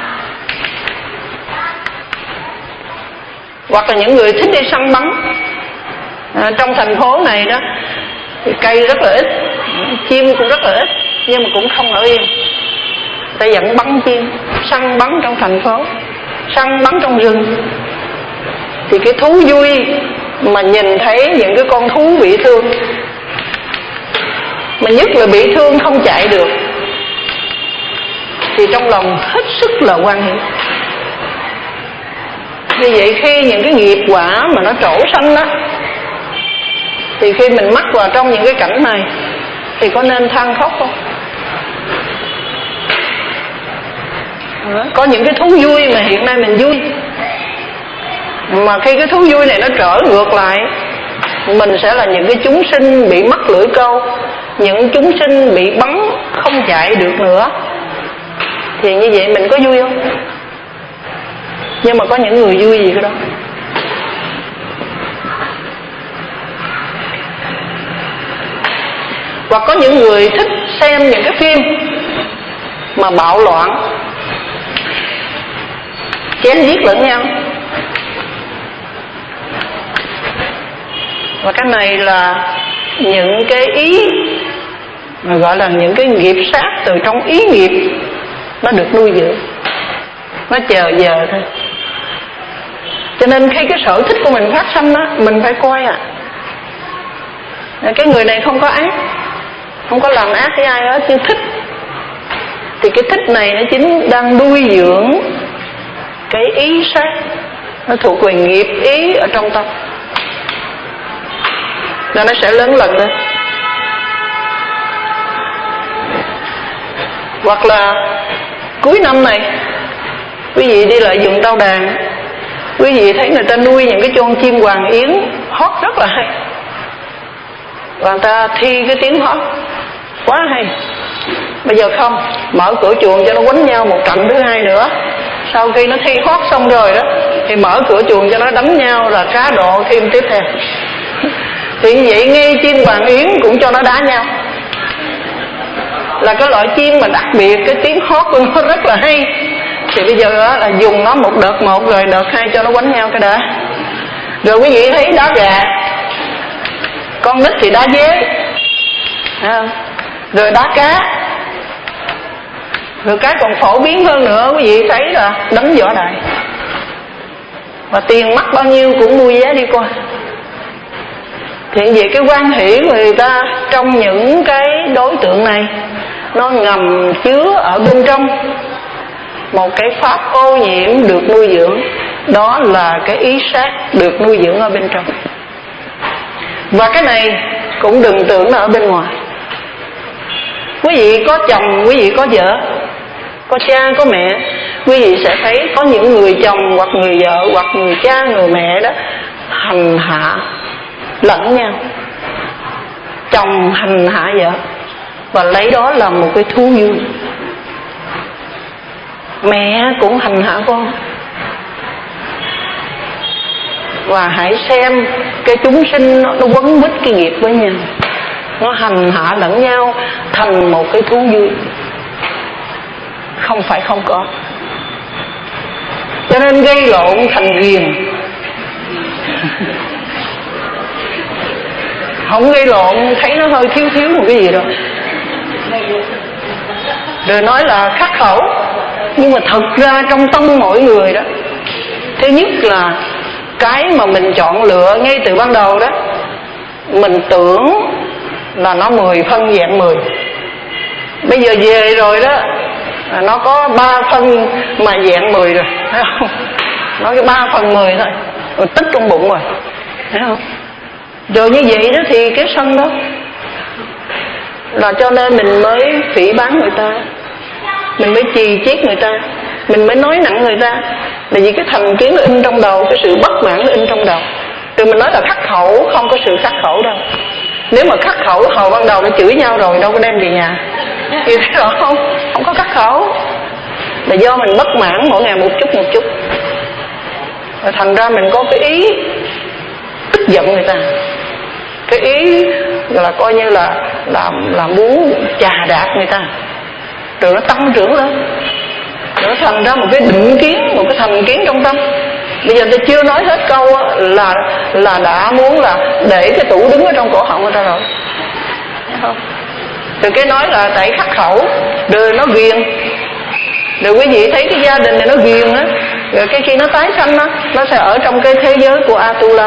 Hoặc là những người thích đi săn bắn. À, trong thành phố này đó thì cây rất là ít, chim cũng rất là ít, nhưng mà cũng không ở yên. Ta dẫn bắn chim, săn bắn trong thành phố, săn bắn trong rừng. Thì cái thú vui mà nhìn thấy những cái con thú bị thương, mà nhất là bị thương không chạy được, thì trong lòng hết sức là hoan hỷ. Như vậy khi những cái nghiệp quả mà nó trổ sanh đó, thì khi mình mắc vào trong những cái cảnh này thì có nên than khóc không? Đó, có những cái thú vui mà hiện nay mình vui, mà khi cái thú vui này nó trở ngược lại, mình sẽ là những cái chúng sinh bị mắc lưỡi câu, những chúng sinh bị bắn không chạy được nữa. Thì như vậy mình có vui không? Nhưng mà có những người vui gì cái đó. Hoặc có những người thích xem những cái phim mà bạo loạn, chém giết lẫn nhau. Và cái này là những cái ý mà gọi là những cái nghiệp sát từ trong ý nghiệp, nó được nuôi dưỡng, nó chờ giờ thôi. Cho nên khi cái sở thích của mình phát sanh đó, mình phải coi à, cái người này không có ác, không có làm ác với ai hết, nhưng thích. Thì cái thích này nó chính đang nuôi dưỡng cái ý sát, nó thuộc về nghiệp ý ở trong tâm, là nó sẽ lớn lần lên. Hoặc là cuối năm này quý vị đi lại dùng tao đàn, quý vị thấy người ta nuôi những cái con chim hoàng yến hót rất là hay, và người ta thi cái tiếng hót quá hay. Bây giờ không, mở cửa chuồng cho nó quánh nhau một trận thứ hai nữa. Sau khi nó thi hót xong rồi đó thì mở cửa chuồng cho nó đánh nhau, là cá độ thêm tiếp theo. Thì như vậy ngay chim hoàng yến cũng cho nó đá nhau, là cái loại chim mà đặc biệt cái tiếng hót của nó rất là hay. Thì bây giờ đó là dùng nó một đợt một, rồi đợt hai cho nó quánh nhau cái đã. Rồi quý vị thấy đá gà, con nít thì đá dế, rồi đá cá, rồi cái còn phổ biến hơn nữa quý vị thấy là đánh võ đại. Và tiền mắc bao nhiêu cũng mua vé đi qua. Thì vậy cái quan hỷ của người ta trong những cái đối tượng này, nó ngầm chứa ở bên trong một cái pháp ô nhiễm được nuôi dưỡng, đó là cái ý sát được nuôi dưỡng ở bên trong. Và cái này cũng đừng tưởng là ở bên ngoài. Quý vị có chồng, quý vị có vợ, có cha, có mẹ, quý vị sẽ thấy có những người chồng hoặc người vợ hoặc người cha, người mẹ đó hành hạ lẫn nhau. Chồng hành hạ vợ, và lấy đó làm một cái thú vui. Mẹ cũng hành hạ con. Và hãy xem cái chúng sinh nó, nó quấn quýt cái nghiệp với nhau, nó hành hạ lẫn nhau thành một cái thú vui. Không phải không có. Cho nên gây lộn thành ghiền. Không gây lộn thấy nó hơi thiếu thiếu một cái gì đâu. Rồi nói là khắc khẩu, nhưng mà thật ra trong tâm mỗi người đó, thứ nhất là cái mà mình chọn lựa ngay từ ban đầu đó, mình tưởng là nó mười phân dạng mười. Bây giờ về rồi đó, nó có ba phân mà dạng mười rồi, thấy không? Nó cái ba phần mười thôi, rồi tích trong bụng rồi, thấy không? Rồi như vậy đó thì cái sân đó là cho nên mình mới phỉ báng người ta, mình mới chì chiết người ta, mình mới nói nặng người ta, là vì cái thành kiến nó in trong đầu, cái sự bất mãn nó in trong đầu. Rồi mình nói là khắc khẩu, không có sự khắc khẩu đâu. Nếu mà khắc khẩu hồi ban đầu nó chửi nhau rồi đâu có đem về nhà, như thế rõ không? Không có khắc khẩu, là do mình bất mãn mỗi ngày một chút một chút, rồi thành ra mình có cái ý tức giận người ta, cái ý là coi như là làm làm muốn chà đạp người ta, rồi nó tăng trưởng lên, nó thành ra một cái định kiến, một cái thành kiến trong tâm. Bây giờ tôi chưa nói hết câu là là đã muốn là để cái tủ đứng ở trong cổ họng người ta rồi, thấy không? Rồi cái nói là tại khắc khẩu, rồi nó ghiền. Rồi quý vị thấy cái gia đình này nó ghiền á, rồi cái khi nó tái sanh á, nó sẽ ở trong cái thế giới của Atula,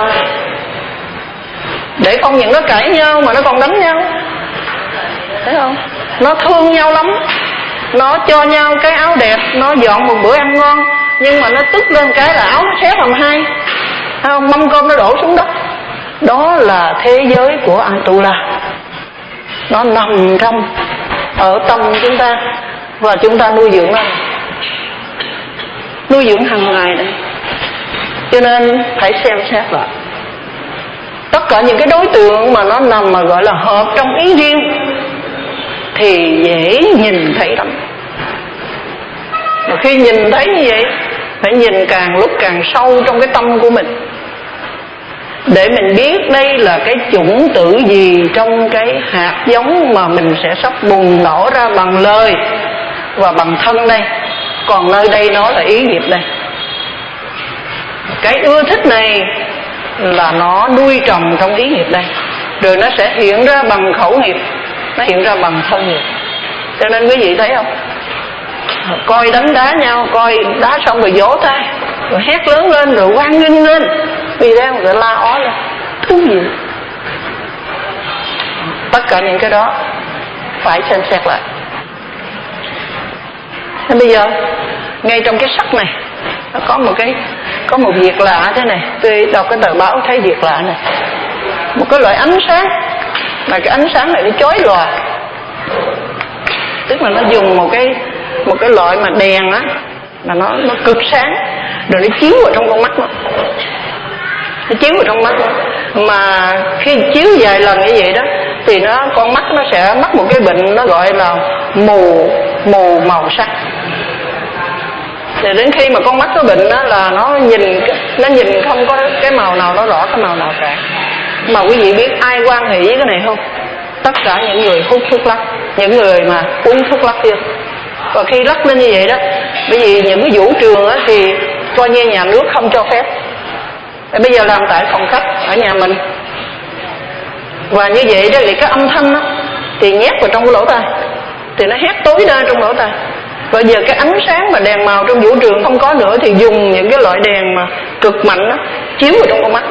để không những nó cãi nhau mà nó còn đánh nhau, thấy không? Nó thương nhau lắm, nó cho nhau cái áo đẹp, nó dọn một bữa ăn ngon, nhưng mà nó tức lên cái là áo nó xé làm hai, thấy không? Mâm cơm nó đổ xuống đất. Đó là thế giới của Atula, nó nằm trong ở tâm chúng ta, và chúng ta nuôi dưỡng nó, nuôi dưỡng hàng ngày đấy. Cho nên phải xem xét lại tất cả những cái đối tượng mà nó nằm mà gọi là hợp trong ý riêng thì dễ nhìn thấy lắm. Mà khi nhìn thấy như vậy, phải nhìn càng lúc càng sâu trong cái tâm của mình, để mình biết đây là cái chủng tử gì trong cái hạt giống mà mình sẽ sắp bùng nổ ra bằng lời và bằng thân đây. Còn nơi đây nó là ý nghiệp đây. Cái ưa thích này là nó nuôi trồng trong ý nghiệp đây, rồi nó sẽ hiện ra bằng khẩu nghiệp, nó hiện ra bằng thân nghiệp. Cho nên quý vị thấy không, coi đánh đá nhau, coi đá xong rồi vỗ tay, rồi hét lớn lên, rồi hoan nghênh lên, vì đang rồi la ó lên, thú gì. Tất cả những cái đó phải xem xét lại. Thế bây giờ ngay trong cái sắc này nó có một cái có một việc lạ thế này. Tôi đọc cái tờ báo thấy việc lạ này, một cái loại ánh sáng mà cái ánh sáng này nó chói lòa, tức là nó dùng một cái một cái loại mà đèn á, mà nó nó cực sáng, rồi nó chiếu vào trong con mắt nó, nó chiếu vào trong mắt nó. Mà khi chiếu vài lần như vậy đó thì nó con mắt nó sẽ mắc một cái bệnh nó gọi là mù mù màu sắc. Thì đến khi mà con mắt có bệnh đó là nó nhìn nó nhìn không có cái màu nào nó rõ cái màu nào cả. Mà quý vị biết ai quan hệ với cái này không? Tất cả những người hút thuốc lắc, những người mà uống thuốc lắc chưa. Và khi lắc lên như vậy đó, bởi vì những cái vũ trường á thì coi như nhà nước không cho phép. Bây giờ làm tại phòng khách ở nhà mình, và như vậy đó thì cái âm thanh đó thì nhét vào trong cái lỗ tai, thì nó hét tối đa trong lỗ tai. Và giờ cái ánh sáng mà đèn màu trong vũ trường không có nữa, thì dùng những cái loại đèn mà cực mạnh đó chiếu vào trong con mắt,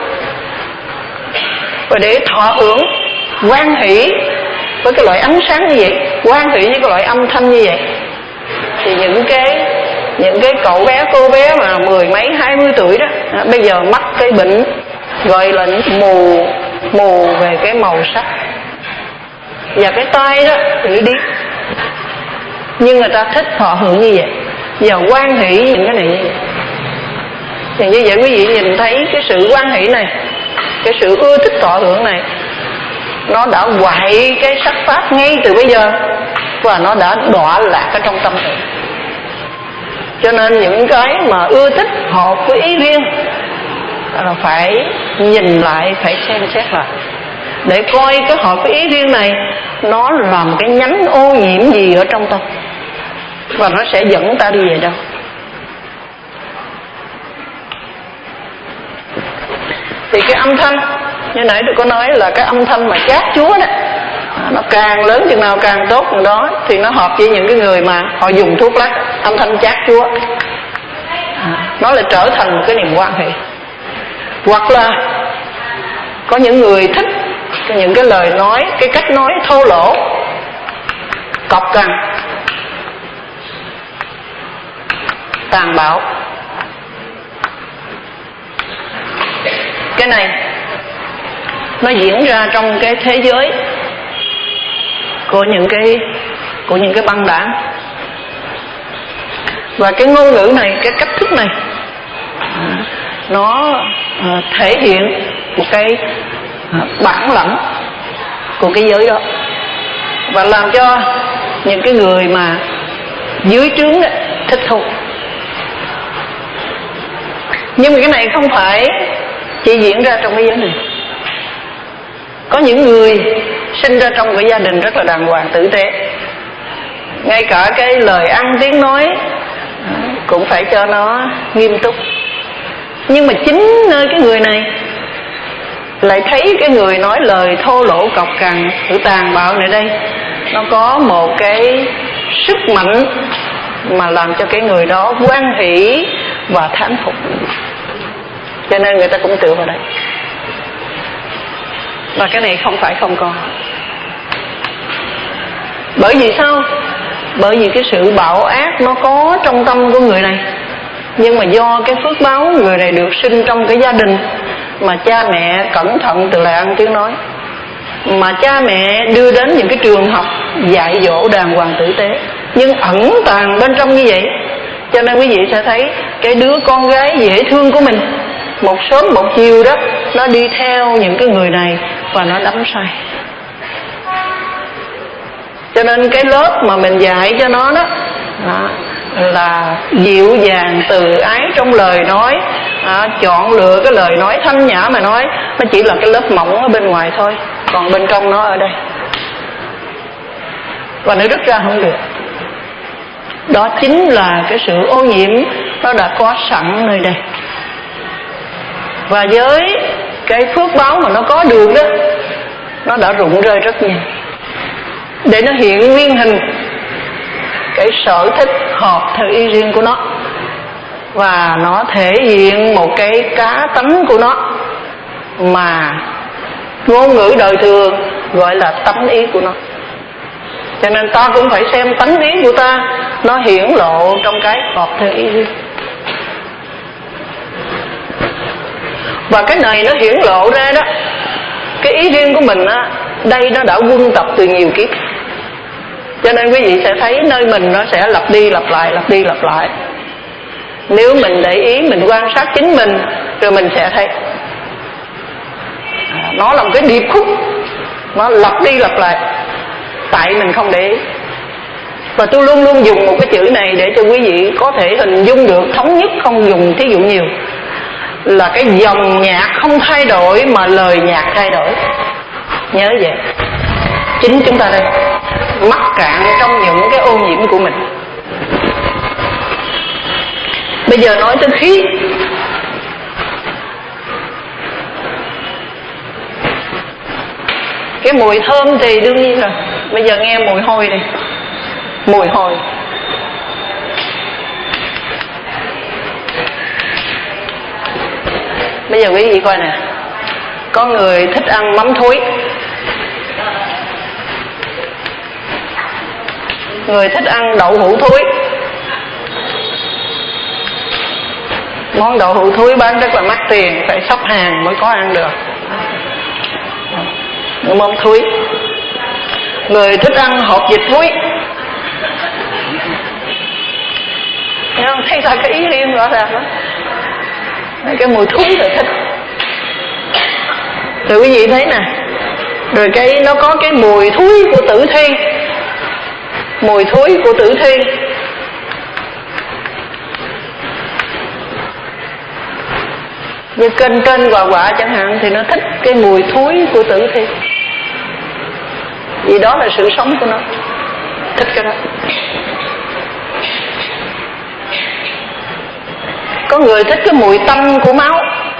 và để thọ hưởng hoan hỷ với cái loại ánh sáng như vậy, hoan hỷ với cái loại âm thanh như vậy. Thì những cái những cái cậu bé cô bé mà mười mấy hai mươi tuổi đó, đó bây giờ mắc cái bệnh gọi là mù mù về cái màu sắc, và cái tai đó thì đi. Nhưng người ta thích thọ hưởng như vậy, và hoan hỷ những cái này như vậy. Thì như vậy quý vị nhìn thấy cái sự hoan hỷ này, cái sự ưa thích thọ hưởng này, nó đã quậy cái sắc pháp ngay từ bây giờ, và nó đã đọa lạc ở trong tâm thức. Cho nên những cái mà ưa thích hợp với ý riêng là phải nhìn lại, phải xem xét lại để coi cái hợp với ý riêng này nó làm cái nhánh ô nhiễm gì ở trong tâm, và nó sẽ dẫn ta đi về đâu. Thì cái âm thanh như nãy tôi có nói là cái âm thanh mà chát chúa đó, nó càng lớn chừng nào càng tốt chừng đó, thì nó hợp với những cái người mà họ dùng thuốc lắc âm thanh chát chúa, nó lại trở thành một cái niềm quan hệ. Hoặc là có những người thích những cái lời nói, cái cách nói thô lỗ, cọc cằn, tàn bạo. Cái này nó diễn ra trong cái thế giới của những cái của những cái băng đảng. Và cái ngôn ngữ này, cái cách thức này nó uh, thể hiện một cái uh, bản lãnh của cái giới đó, và làm cho những cái người mà dưới trướng đó thích thú. Nhưng mà cái này không phải chỉ diễn ra trong cái giới này. Có những người sinh ra trong cái gia đình rất là đàng hoàng tử tế, ngay cả cái lời ăn tiếng nói cũng phải cho nó nghiêm túc. Nhưng mà chính nơi cái người này lại thấy cái người nói lời thô lỗ cọc cằn, sự tàn bạo này đây, nó có một cái sức mạnh mà làm cho cái người đó hoan hỷ và thán phục, cho nên người ta cũng tựa vào đây. Và cái này không phải không có. Bởi vì sao? Bởi vì cái sự bạo ác nó có trong tâm của người này, nhưng mà do cái phước báo người này được sinh trong cái gia đình mà cha mẹ cẩn thận từ lời ăn tiếng nói, mà cha mẹ đưa đến những cái trường học dạy dỗ đàng hoàng tử tế, nhưng ẩn tàng bên trong như vậy. Cho nên quý vị sẽ thấy cái đứa con gái dễ thương của mình một sớm một chiều đó, nó đi theo những cái người này và nó đắm say. Cho nên cái lớp mà mình dạy cho nó đó, đó là dịu dàng từ ái trong lời nói, à, chọn lựa cái lời nói thanh nhã mà nói, nó chỉ là cái lớp mỏng ở bên ngoài thôi, còn bên trong nó ở đây, và nó rứt ra không được. Đó chính là cái sự ô nhiễm nó đã có sẵn nơi đây. Và với cái phước báo mà nó có được đó, nó đã rụng rơi rất nhiều để nó hiện nguyên hình cái sở thích hợp theo ý riêng của nó, và nó thể hiện một cái cá tánh của nó mà ngôn ngữ đời thường gọi là tánh ý của nó. Cho nên ta cũng phải xem tánh ý của ta nó hiển lộ trong cái hợp theo ý riêng. Và cái này nó hiển lộ ra đó, cái ý riêng của mình á, đây nó đã quân tập từ nhiều kiếp. Cho nên quý vị sẽ thấy nơi mình nó sẽ lặp đi lặp lại, lặp đi lặp lại. Nếu mình để ý, mình quan sát chính mình, rồi mình sẽ thấy nó là một cái điệp khúc, nó lặp đi lặp lại, tại mình không để ý. Và tôi luôn luôn dùng một cái chữ này để cho quý vị có thể hình dung được, thống nhất, không dùng thí dụ nhiều, là cái dòng nhạc không thay đổi mà lời nhạc thay đổi. Nhớ vậy. Chính chúng ta đây mắc cạn trong những cái ô nhiễm của mình. Bây giờ nói tới khí. Cái mùi thơm thì đương nhiên rồi. Bây giờ nghe mùi hôi đây. Mùi hôi. Bây giờ quý vị coi nè, có người thích ăn mắm thối, người thích ăn đậu hũ thối. Món đậu hũ thối bán rất là mắc tiền, phải xóc hàng mới có ăn được. Món thối. Người thích ăn hột vịt thối. Thấy không? Thấy ra cái ý riêng rõ ràng đó. Cái mùi thối là thích. Rồi quý vị thấy nè, Rồi cái nó có cái mùi thúi của tử thi, mùi thúi của tử thi. Như kênh kênh quả quả chẳng hạn thì nó thích cái mùi thúi của tử thi, vì đó là sự sống của nó, thích cái đó. Có người thích cái mùi tanh của máu,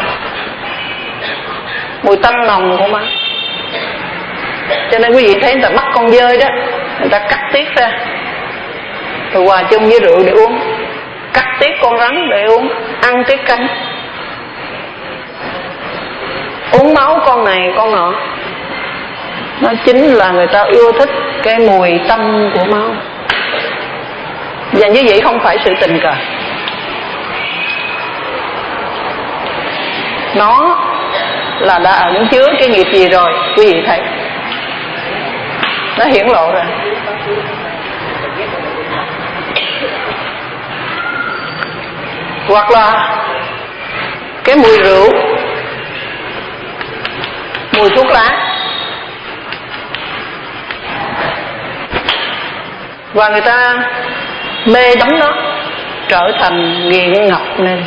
mùi tanh nồng của máu. Cho nên quý vị thấy người ta bắt con dơi đó, người ta cắt tiết ra rồi hòa chung với rượu để uống, cắt tiết con rắn để uống, ăn tiết canh, uống máu con này con nọ. Nó chính là người ta ưa thích cái mùi tanh của máu. Và như vậy không phải sự tình cờ, nó là đã ẩn chứa cái nghiệp gì rồi quý vị thấy, nó hiển lộ rồi. Hoặc là cái mùi rượu, mùi thuốc lá, và người ta mê đắm nó trở thành nghiện ngập nên.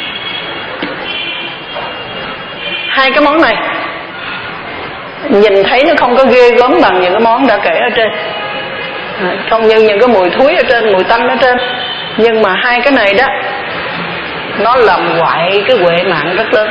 Hai cái món này nhìn thấy nó không có ghê gớm bằng những cái món đã kể ở trên, không như những cái mùi thúi ở trên, mùi tanh ở trên, nhưng mà hai cái này đó nó làm hoại cái huệ mạng rất lớn.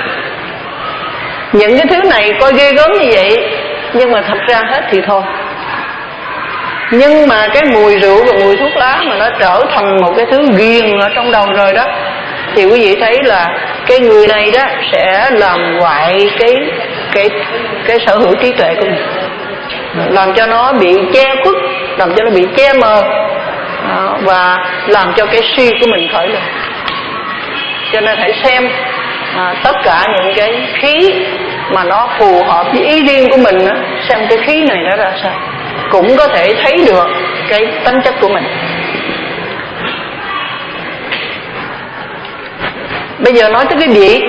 Những cái thứ này coi ghê gớm như vậy, nhưng mà thật ra hết thì thôi. Nhưng mà cái mùi rượu và mùi thuốc lá mà nó trở thành một cái thứ ghiền ở trong đầu rồi đó, thì quý vị thấy là cái người này đó sẽ làm hoại cái cái cái sở hữu trí tuệ của mình, làm cho nó bị che khuất, làm cho nó bị che mờ, và làm cho cái suy của mình khởi lên. Cho nên hãy xem à, tất cả những cái khí mà nó phù hợp với ý riêng của mình đó, xem cái khí này nó ra sao, cũng có thể thấy được cái tính chất của mình. Bây giờ nói tới cái vị,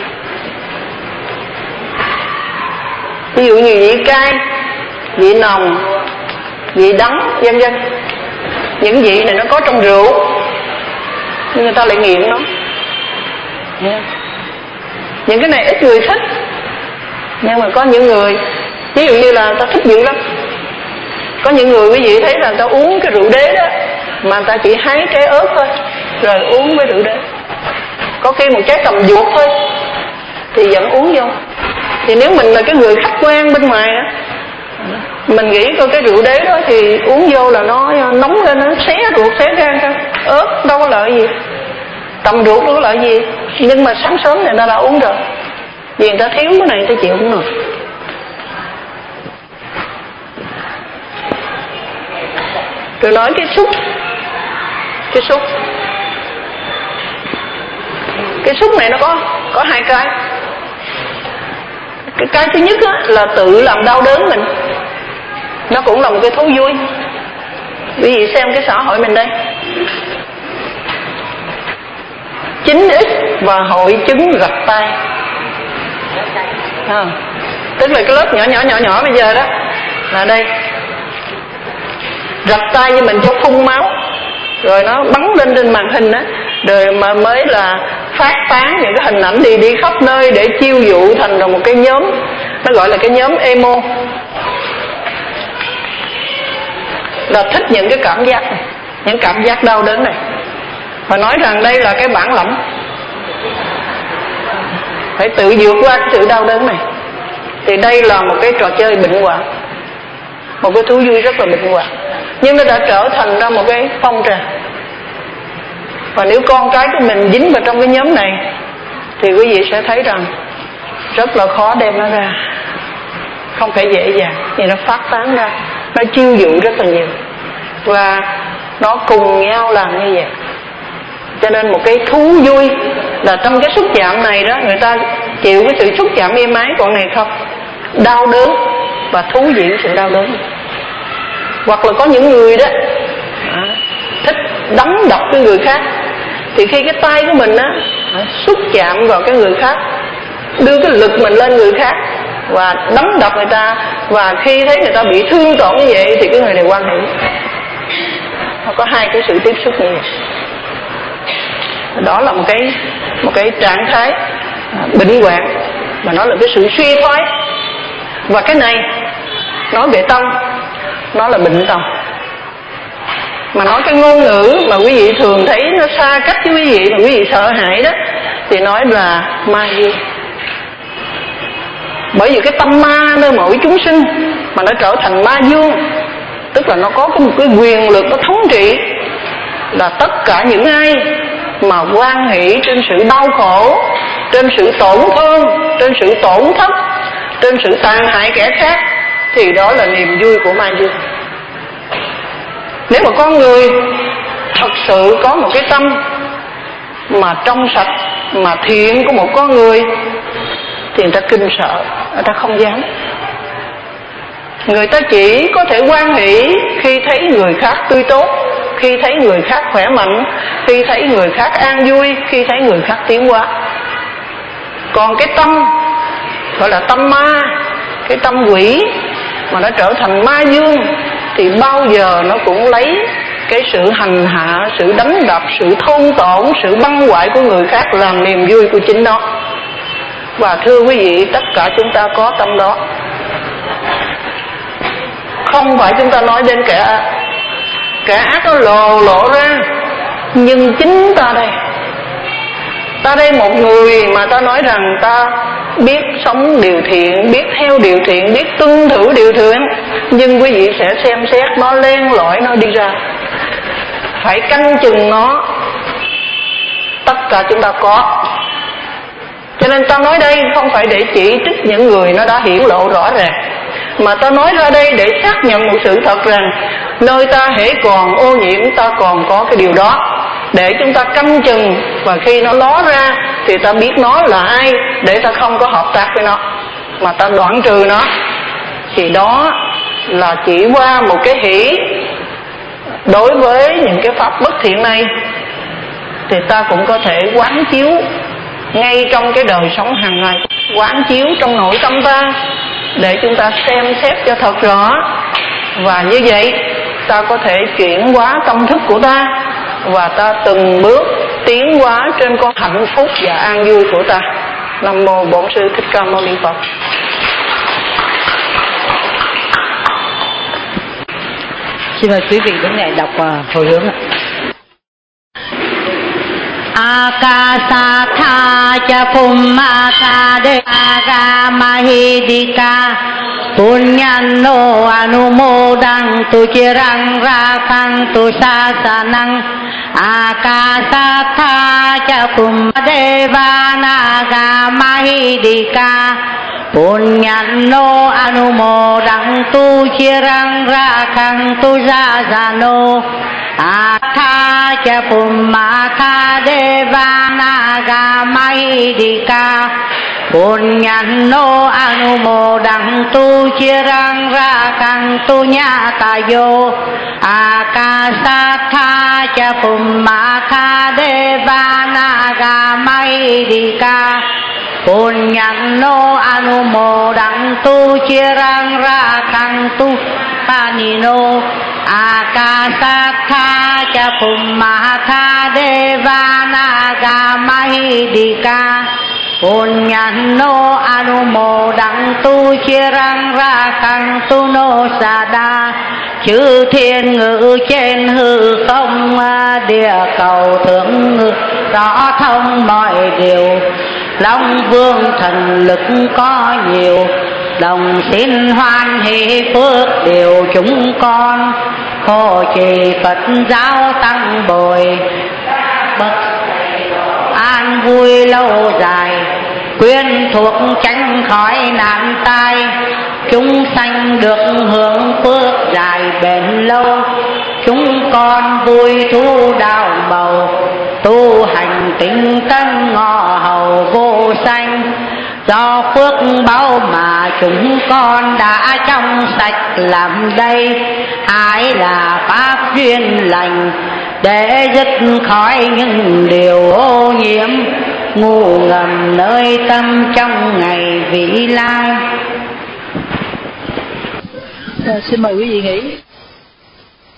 ví dụ như vị cay, vị nồng, vị đắng, vân vân. Những vị này nó có trong rượu, nhưng người ta lại nghiện nó. Yeah. Những cái này ít người thích, nhưng mà có những người, ví dụ như là ta thích dữ lắm. Có những người quý vị thấy là ta uống cái rượu đế đó, mà ta chỉ hái trái ớt thôi rồi uống với rượu đế. Có khi một trái tầm ruột thôi thì vẫn uống vô. Thì nếu mình là cái người khách quan bên ngoài á, mình nghĩ coi cái rượu đế đó thì uống vô là nó nóng lên, nó xé ruột xé gan thôi. Ớt đâu có lợi gì, tầm ruột đâu có lợi gì. Nhưng mà sáng sớm này ta đã uống rồi, vì người ta thiếu cái này, người ta chịu uống rồi. Rồi nói cái xúc, cái xúc cái xúc này nó có có hai cái. Cái cái thứ nhất á, là tự làm đau đớn mình, nó cũng là một cái thú vui. Quý vị xem cái xã hội mình đây, chín x và hội chứng rạch tay, à, tức là cái lớp nhỏ nhỏ nhỏ nhỏ bây giờ đó là đây, rạch tay như mình cho phun máu, rồi nó bắn lên trên màn hình đó, rồi mà mới là phát tán những cái hình ảnh đi đi khắp nơi để chiêu dụ thành một cái nhóm, nó gọi là cái nhóm emo, là thích những cái cảm giác này, những cảm giác đau đớn này, và nói rằng đây là cái bản lĩnh, phải tự vượt qua cái sự đau đớn này. Thì đây là một cái trò chơi bệnh hoạn, một cái thú vui rất là bệnh hoạn, nhưng nó đã trở thành ra một cái phong trào. Và nếu con cái của mình dính vào trong cái nhóm này thì quý vị sẽ thấy rằng rất là khó đem nó ra, không phải dễ dàng, vì nó phát tán ra, nó chiêu dụ rất là nhiều, và nó cùng nhau làm như vậy. Cho nên một cái thú vui là trong cái xúc chạm này đó, người ta chịu cái sự xúc chạm êm ái, còn này không, đau đớn và thú diễn sự đau đớn. Hoặc là có những người đó à, thích đấm đập cái người khác, thì khi cái tay của mình á xúc chạm vào cái người khác, đưa cái lực mình lên người khác, và đánh đập người ta, và khi thấy người ta bị thương tổn như vậy thì cái người này hoan hỷ. Nó có hai cái sự tiếp xúc như vậy. Đó là một cái một cái trạng thái bệnh hoạn, mà nó là cái sự suy thoái. Và cái này nói về tâm, nó là bệnh tâm. Mà nói cái ngôn ngữ mà quý vị thường thấy nó xa cách với quý vị, mà quý vị sợ hãi đó, thì nói là ma dương. Bởi vì cái tâm ma nơi mỗi chúng sinh mà nó trở thành ma dương, tức là nó có một cái quyền lực nó thống trị, là tất cả những ai mà hoan hỷ trên sự đau khổ, trên sự tổn thương, trên sự tổn thất, trên sự tàn hại kẻ khác, thì đó là niềm vui của ma dương. Nếu mà con người thật sự có một cái tâm mà trong sạch, mà thiện của một con người, thì người ta kinh sợ, người ta không dám. Người ta chỉ có thể hoan hỷ khi thấy người khác tươi tốt, khi thấy người khác khỏe mạnh, khi thấy người khác an vui, khi thấy người khác tiến hóa. Còn cái tâm gọi là tâm ma, cái tâm quỷ mà nó trở thành ma dương, thì bao giờ nó cũng lấy cái sự hành hạ, sự đánh đập, sự thôn tổn, sự băng hoại của người khác làm niềm vui của chính nó. Và thưa quý vị, tất cả chúng ta có tâm đó. Không phải chúng ta nói đến kẻ ác, kẻ ác nó lồ lộ ra, nhưng chính ta đây, ta đây một người mà ta nói rằng ta biết sống điều thiện, biết theo điều thiện, biết tuân thủ điều thiện, nhưng quý vị sẽ xem xét nó len lỏi nó đi ra, phải canh chừng nó. Tất cả chúng ta có. Cho nên ta nói đây không phải để chỉ trích những người nó đã hiển lộ rõ ràng, mà ta nói ra đây để xác nhận một sự thật rằng nơi ta hễ còn ô nhiễm, ta còn có cái điều đó, để chúng ta canh chừng, và khi nó ló ra thì ta biết nó là ai, để ta không có hợp tác với nó, mà ta đoạn trừ nó. Thì đó là chỉ qua một cái hỷ. Đối với những cái pháp bất thiện này thì ta cũng có thể quán chiếu ngay trong cái đời sống hàng ngày, quán chiếu trong nội tâm ta, để chúng ta xem xét cho thật rõ. Và như vậy ta có thể chuyển hóa tâm thức của ta, và ta từng bước tiến hóa trên con hạnh phúc và an vui của ta. Nam mô Bổn Sư Thích Ca Mâu Ni Phật. Xin mời quý vị đứng dậy đọc hồi hướng ạ. Akasatha cha Pummaka de Agamahidika Punyano Anumodang tu chirang rakang tu sasanang Akasatha cha Pummadevanaga Mahidika Punyano Anumodang tu chirang rakang tu sasano Atha cha Pummaka Devanaga Mahidika Punyano Anumodang tu chirang rakang tu nyatayo Akasatha cha Pummaka Devanaga Mahidika Punyano Anumodang tu chirang rakang tu panino Akasatha cha Pummaka Devanaga Mahidika Punyano Anumodang tu chirang rakang tu no sada chư thiên ngự trên hư không địa cầu thượng ngự rõ thông mọi điều Long vương thần lực có nhiều đồng xin hoan hỷ phước điều chúng con hộ trì Phật giáo tăng bồi bậc an vui lâu dài quyến thuộc tránh khỏi nạn tai chúng sanh được hưởng phước dài bền lâu chúng con vui thu đạo bầu tu hành tinh tấn ngọ hầu vô sanh do phước báu mà chúng con đã trong sạch làm đây ái là pháp duyên lành để dứt khỏi những điều ô nhiễm ngu ngầm nơi tâm trong ngày vĩ lai Xin mời quý vị nghỉ.